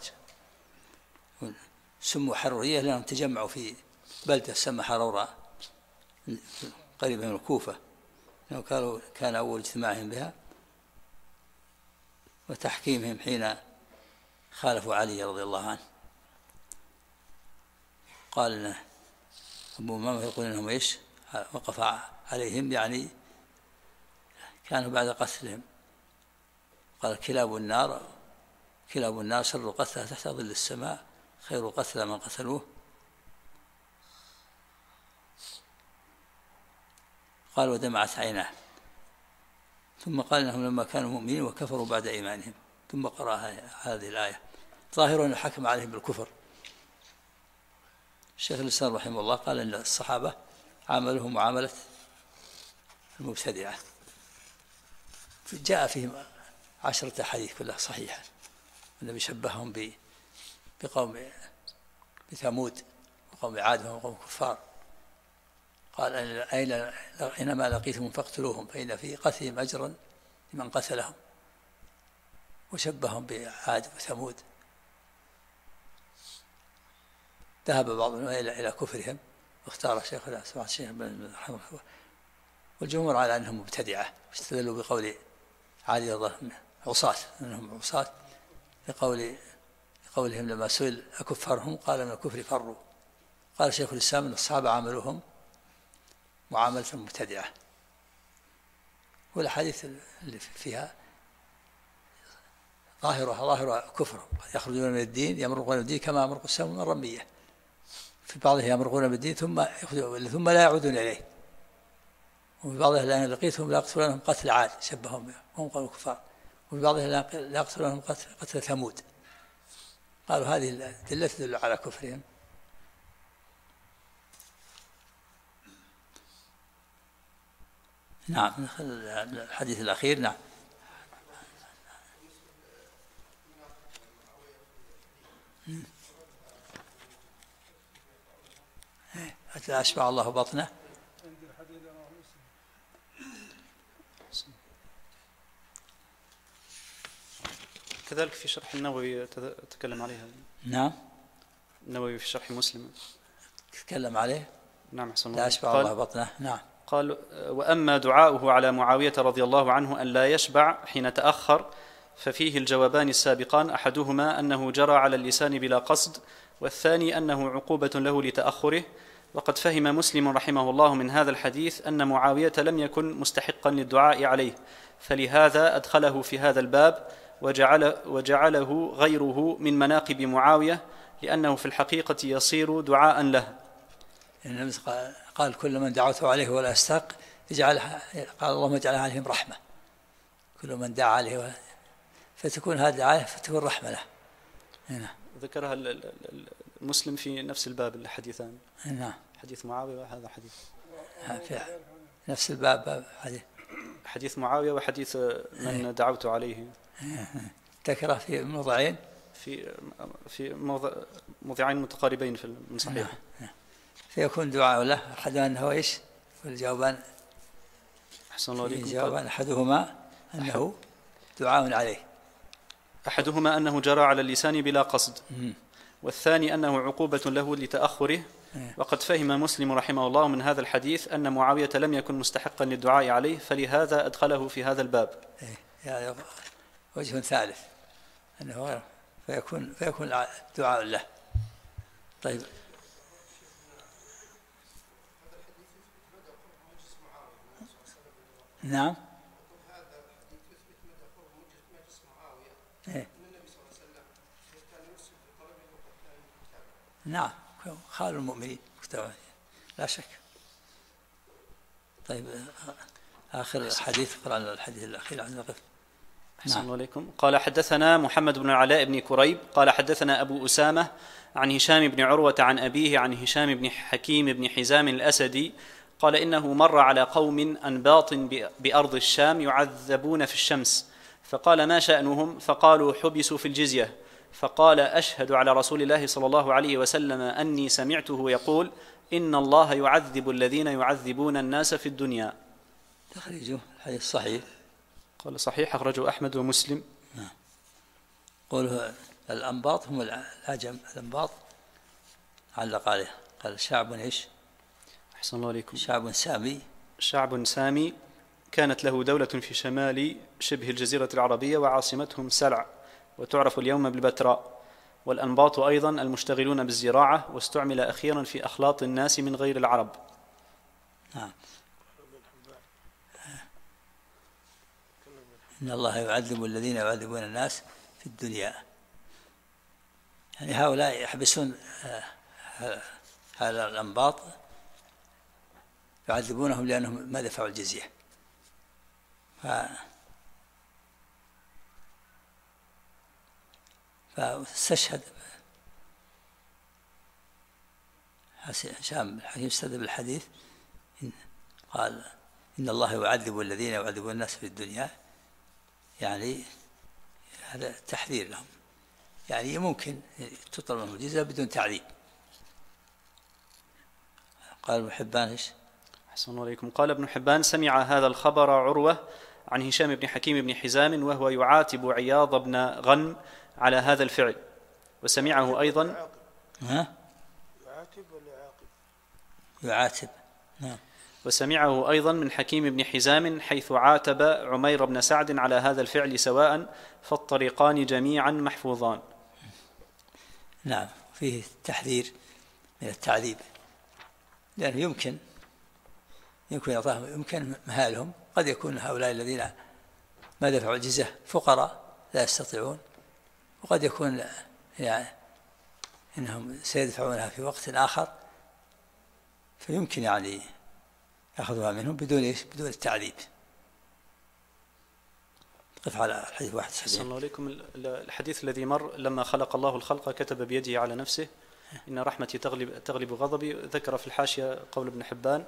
سموا حرورية لأنهم تجمعوا في بلدة سمى حرورة قريبة من الكوفة، كان أول اجتماعهم بها وتحكيمهم حين خالفوا علي رضي الله عنه. قال أبو أمامة يقول إنهم إيش وقف عليهم، يعني كانوا بعد قتلهم. قال كلاب النار شر قتلى تحت ظل السماء، خير قتلى من قتلوه. قال ودمعت عيناه. ثم قال إنهم لما كانوا مؤمنين وكفروا بعد إيمانهم، ثم قرأ هذه الآية ظاهر أنه حكم عليهم بالكفر. الشيخ الإسلام رحمه الله قال إن الصحابة عاملهم معاملة المبتدعة، جاء فيهم 10 أحاديث كلها صحيحة. النبي شبههم بقوم بثمود وقوم عاد وقوم كفار. قال أينما لقيتهم فاقتلوهم فإن في قتلهم أجرا لمن قتلهم، وشبههم بعاد وثمود. ذهب بعضهم إلى كفرهم، واختار الشيخ بن رحمه الله والجمهور على أنهم مبتدعة، واستدلوا بقول علي رضي الله عنه عصاة، أنهم عصاة، لقولهم لما سئل أكفرهم قال من الكفر فروا. قال شيخ الإسلام أن الصحابة عاملوهم معاملة المبتدعة، والأحاديث اللي فيها ظاهرها كفر، يخرجون من الدين يمرقون بالدين كما يمرق السهم من الرمية، في بعضها يمرقون بالدين ثم لا يعودون إليه، وفي بعضها لا لقيتهم لا يقتلونهم قتل عاد شبههم بهم وهم قالوا كفار، وفي بعضها لا يقتلونهم قتل ثمود. قالوا هذه الأدلة تدل على كفرهم. نعم الحديث الأخير. نعم أشبع الله بطنه. كذلك في شرح النووي تكلم عليها. نعم النووي في شرح مسلم تكلم عليه. نعم أحسن لا أشبع الله بطنه. نعم. قال وأما دعاؤه على معاوية رضي الله عنه أن لا يشبع حين تأخر ففيه الجوابان السابقان، أحدهما أنه جرى على اللسان بلا قصد، والثاني أنه عقوبة له لتأخره. وقد فهم مسلم رحمه الله من هذا الحديث أن معاوية لم يكن مستحقا للدعاء عليه، فلهذا أدخله في هذا الباب وجعله غيره من مناقب معاوية، لأنه في الحقيقة يصير دعاء له. النبي قال كل من دعوته عليه ولا يستحق قال اللهم اجعل عليهم رحمة، كل من دعا عليه فتكون هذه الدعاء فتكون رحمة له. هنا ذكرها المسلم في نفس الباب الحديثان. نعم حديث معاوية وهذا حديث في نفس الباب حديث معاوية وحديث من دعوت عليه. ذكره في موضعين في موضعين متقاربين من صحيح. فيكون دعاء له أحدها أنه إيش؟ والجوابان أحسن الله عليكم. الجوابان أحدهما أنه دعاء عليه، أحدهما أنه جرى على اللسان بلا قصد، والثاني أنه عقوبة له لتأخره. وقد فهم مسلم رحمه الله من هذا الحديث أن معاوية لم يكن مستحقا للدعاء عليه، فلهذا أدخله في هذا الباب. يعني وجه ثالث أنه فيكون دعاء له. طيب نعم نعم خال المؤمنين لا شك. طيب آخر الحديث قرأ الحديث الأخير عن نقف. أحسن الله عليكم. قال حدثنا محمد بن العلاء بن كريب قال حدثنا أبو أسامة عن هشام بن عروة عن أبيه عن هشام بن حكيم بن حزام الأسدي قال إنه مر على قوم أنباط بأرض الشام يعذبون في الشمس، فقال ما شأنهم؟ فقالوا حبسوا في الجزية. فقال أشهد على رسول الله صلى الله عليه وسلم أني سمعته يقول إن الله يعذب الذين يعذبون الناس في الدنيا. تخريجه الحديث صحيح. قال صحيح أخرجه أحمد ومسلم. قوله الأنباط هم العجم، الأنباط علق عليه قال شعب إيش؟ أحسن الله عليكم. شعب سامي. شعب سامي كانت له دولة في شمال شبه الجزيرة العربية وعاصمتهم سلع، وتعرف اليوم بالبتراء. والأنباط أيضا المشتغلون بالزراعة، واستعمل أخيرا في أخلاط الناس من غير العرب. إن الله يعذب الذين يعذبون الناس في الدنيا، يعني هؤلاء يحبسون هذا الأنباط، يعذبونهم لأنهم ما دفعوا الجزية. فاستشهد هشام الحكيم، استدل بالحديث قال إن الله يعذب الذين يعذبون الناس في الدنيا، يعني هذا تحذير لهم، يعني ممكن تطلب منهم الجزية بدون تعذيب. قال ابن حبان ايش؟ أحسن الله عليكم. قال ابن حبان: سمع هذا الخبر عروة عن هشام بن حكيم بن حزام وهو يعاتب عياض بن غنم على هذا الفعل، وسمعه أيضا يعاتب ولا يعاقب؟ يعاتب، نعم. وسمعه أيضا من حكيم بن حزام حيث عاتب عمير بن سعد على هذا الفعل سواء، فالطريقان جميعا محفوظان. نعم، فيه تحذير من التعذيب، لأنه يمكن يمكن مهالهم، قد يكون هؤلاء الذين ما دفعوا الجزية فقراء لا يستطيعون، وقد يكون يعني إنهم سيدفعونها في وقت آخر، فيمكن يعني يأخذها منهم بدون التعذيب. قف على الحديث 71. أحسن الله عليكم. الحديث الذي مر: لما خلق الله الخلق كتب بيده على نفسه إن رحمتي تغلب غضبي، ذكر في الحاشية قول ابن حبان،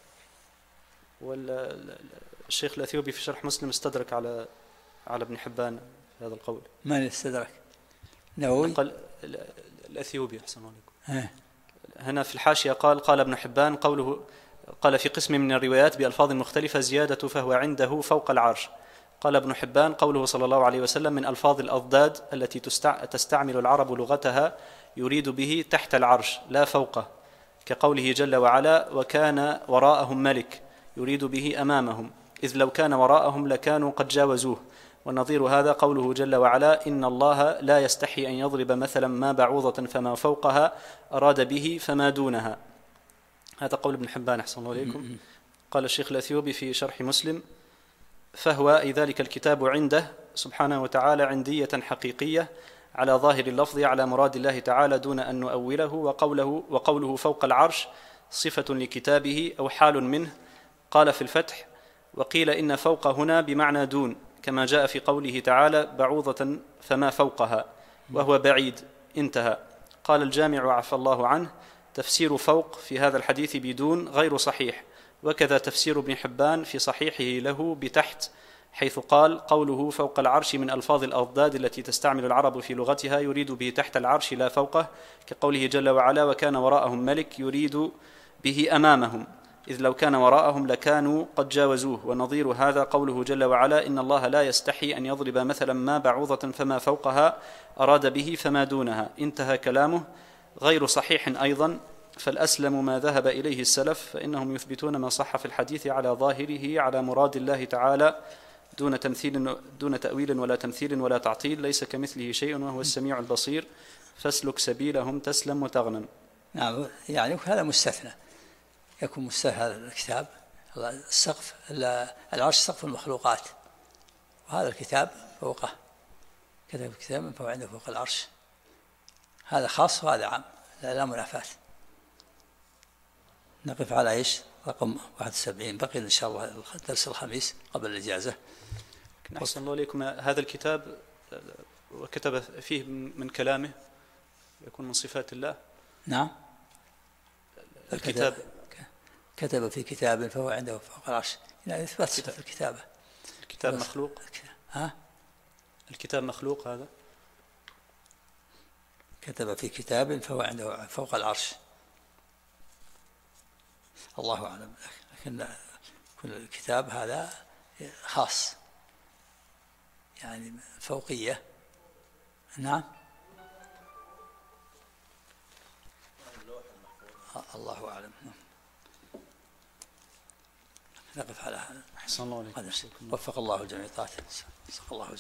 والشيخ الأثيوبي في شرح مسلم استدرك على ابن حبان هذا القول. من استدرك؟ نووي؟ الأثيوبي. أحسن الله عليكم. هنا في الحاشية قال ابن حبان قوله، قال في قسم من الروايات بألفاظ مختلفة زيادة فهو عنده فوق العرش. قال ابن حبان قوله صلى الله عليه وسلم من ألفاظ الأضداد التي تستعمل العرب لغتها يريد به تحت العرش لا فوقه، كقوله جل وعلا وكان وراءهم ملك، يريد به أمامهم، إذ لو كان وراءهم لكانوا قد جاوزوه. ونظير هذا قوله جل وعلا إن الله لا يستحي أن يضرب مثلا ما بعوضة فما فوقها أراد به فما دونها. هذا قول ابن حبان. أحسن الله عليكم. قال الشيخ الأثيوبي في شرح مسلم فهو أي ذلك الكتاب عنده سبحانه وتعالى عندية حقيقية على ظاهر اللفظ على مراد الله تعالى دون أن نؤوله، وقوله فوق العرش صفة لكتابه أو حال منه. قال في الفتح وقيل إن فوق هنا بمعنى دون، كما جاء في قوله تعالى بعوضة فما فوقها، وهو بعيد. انتهى. قال الجامع عفى الله عنه تفسير فوق في هذا الحديث بدون غير صحيح، وكذا تفسير ابن حبان في صحيحه له بتحت، حيث قال قوله فوق العرش من ألفاظ الأضداد التي تستعمل العرب في لغتها يريد به تحت العرش لا فوقه، كقوله جل وعلا وكان وراءهم ملك يريد به أمامهم، إذ لو كان وراءهم لكانوا قد جاوزوه. ونظير هذا قوله جل وعلا إن الله لا يستحي أن يضرب مثلا ما بعوضة فما فوقها أراد به فما دونها. انتهى كلامه. غير صحيح أيضا، فالأسلم ما ذهب إليه السلف، فإنهم يثبتون ما صح في الحديث على ظاهره على مراد الله تعالى دون تأويل ولا تمثيل ولا تعطيل، ليس كمثله شيء وهو السميع البصير، فاسلك سبيلهم تسلم وتغنم. نعم، يعني هذا مستثنى، يكون مستثنى هذا الكتاب. السقف العرش سقف المخلوقات، وهذا الكتاب فوقه، كتب كتابا فهو عنده فوق العرش، هذا خاص وهذا عام، لا منافاة. نقف على ايش؟ رقم 71. بقي ان شاء الله درس الخميس قبل الاجازه. أحسن الله عليكم. هذا الكتاب وكتب فيه من كلامه يكون من صفات الله. نعم، الكتاب كتب في كتاب فهو عنده فوق العرش، يعني إثبات صفة الكتابة. الكتاب مخلوق. الكتاب مخلوق. هذا كتب في كتاب فهو عنده فوق العرش، الله أعلم، لكن كل الكتاب هذا خاص، يعني فوقية. نعم، الله أعلم. نقف على هذا. أحسن الله عليكم. وفق الله الجميع طاعته. الله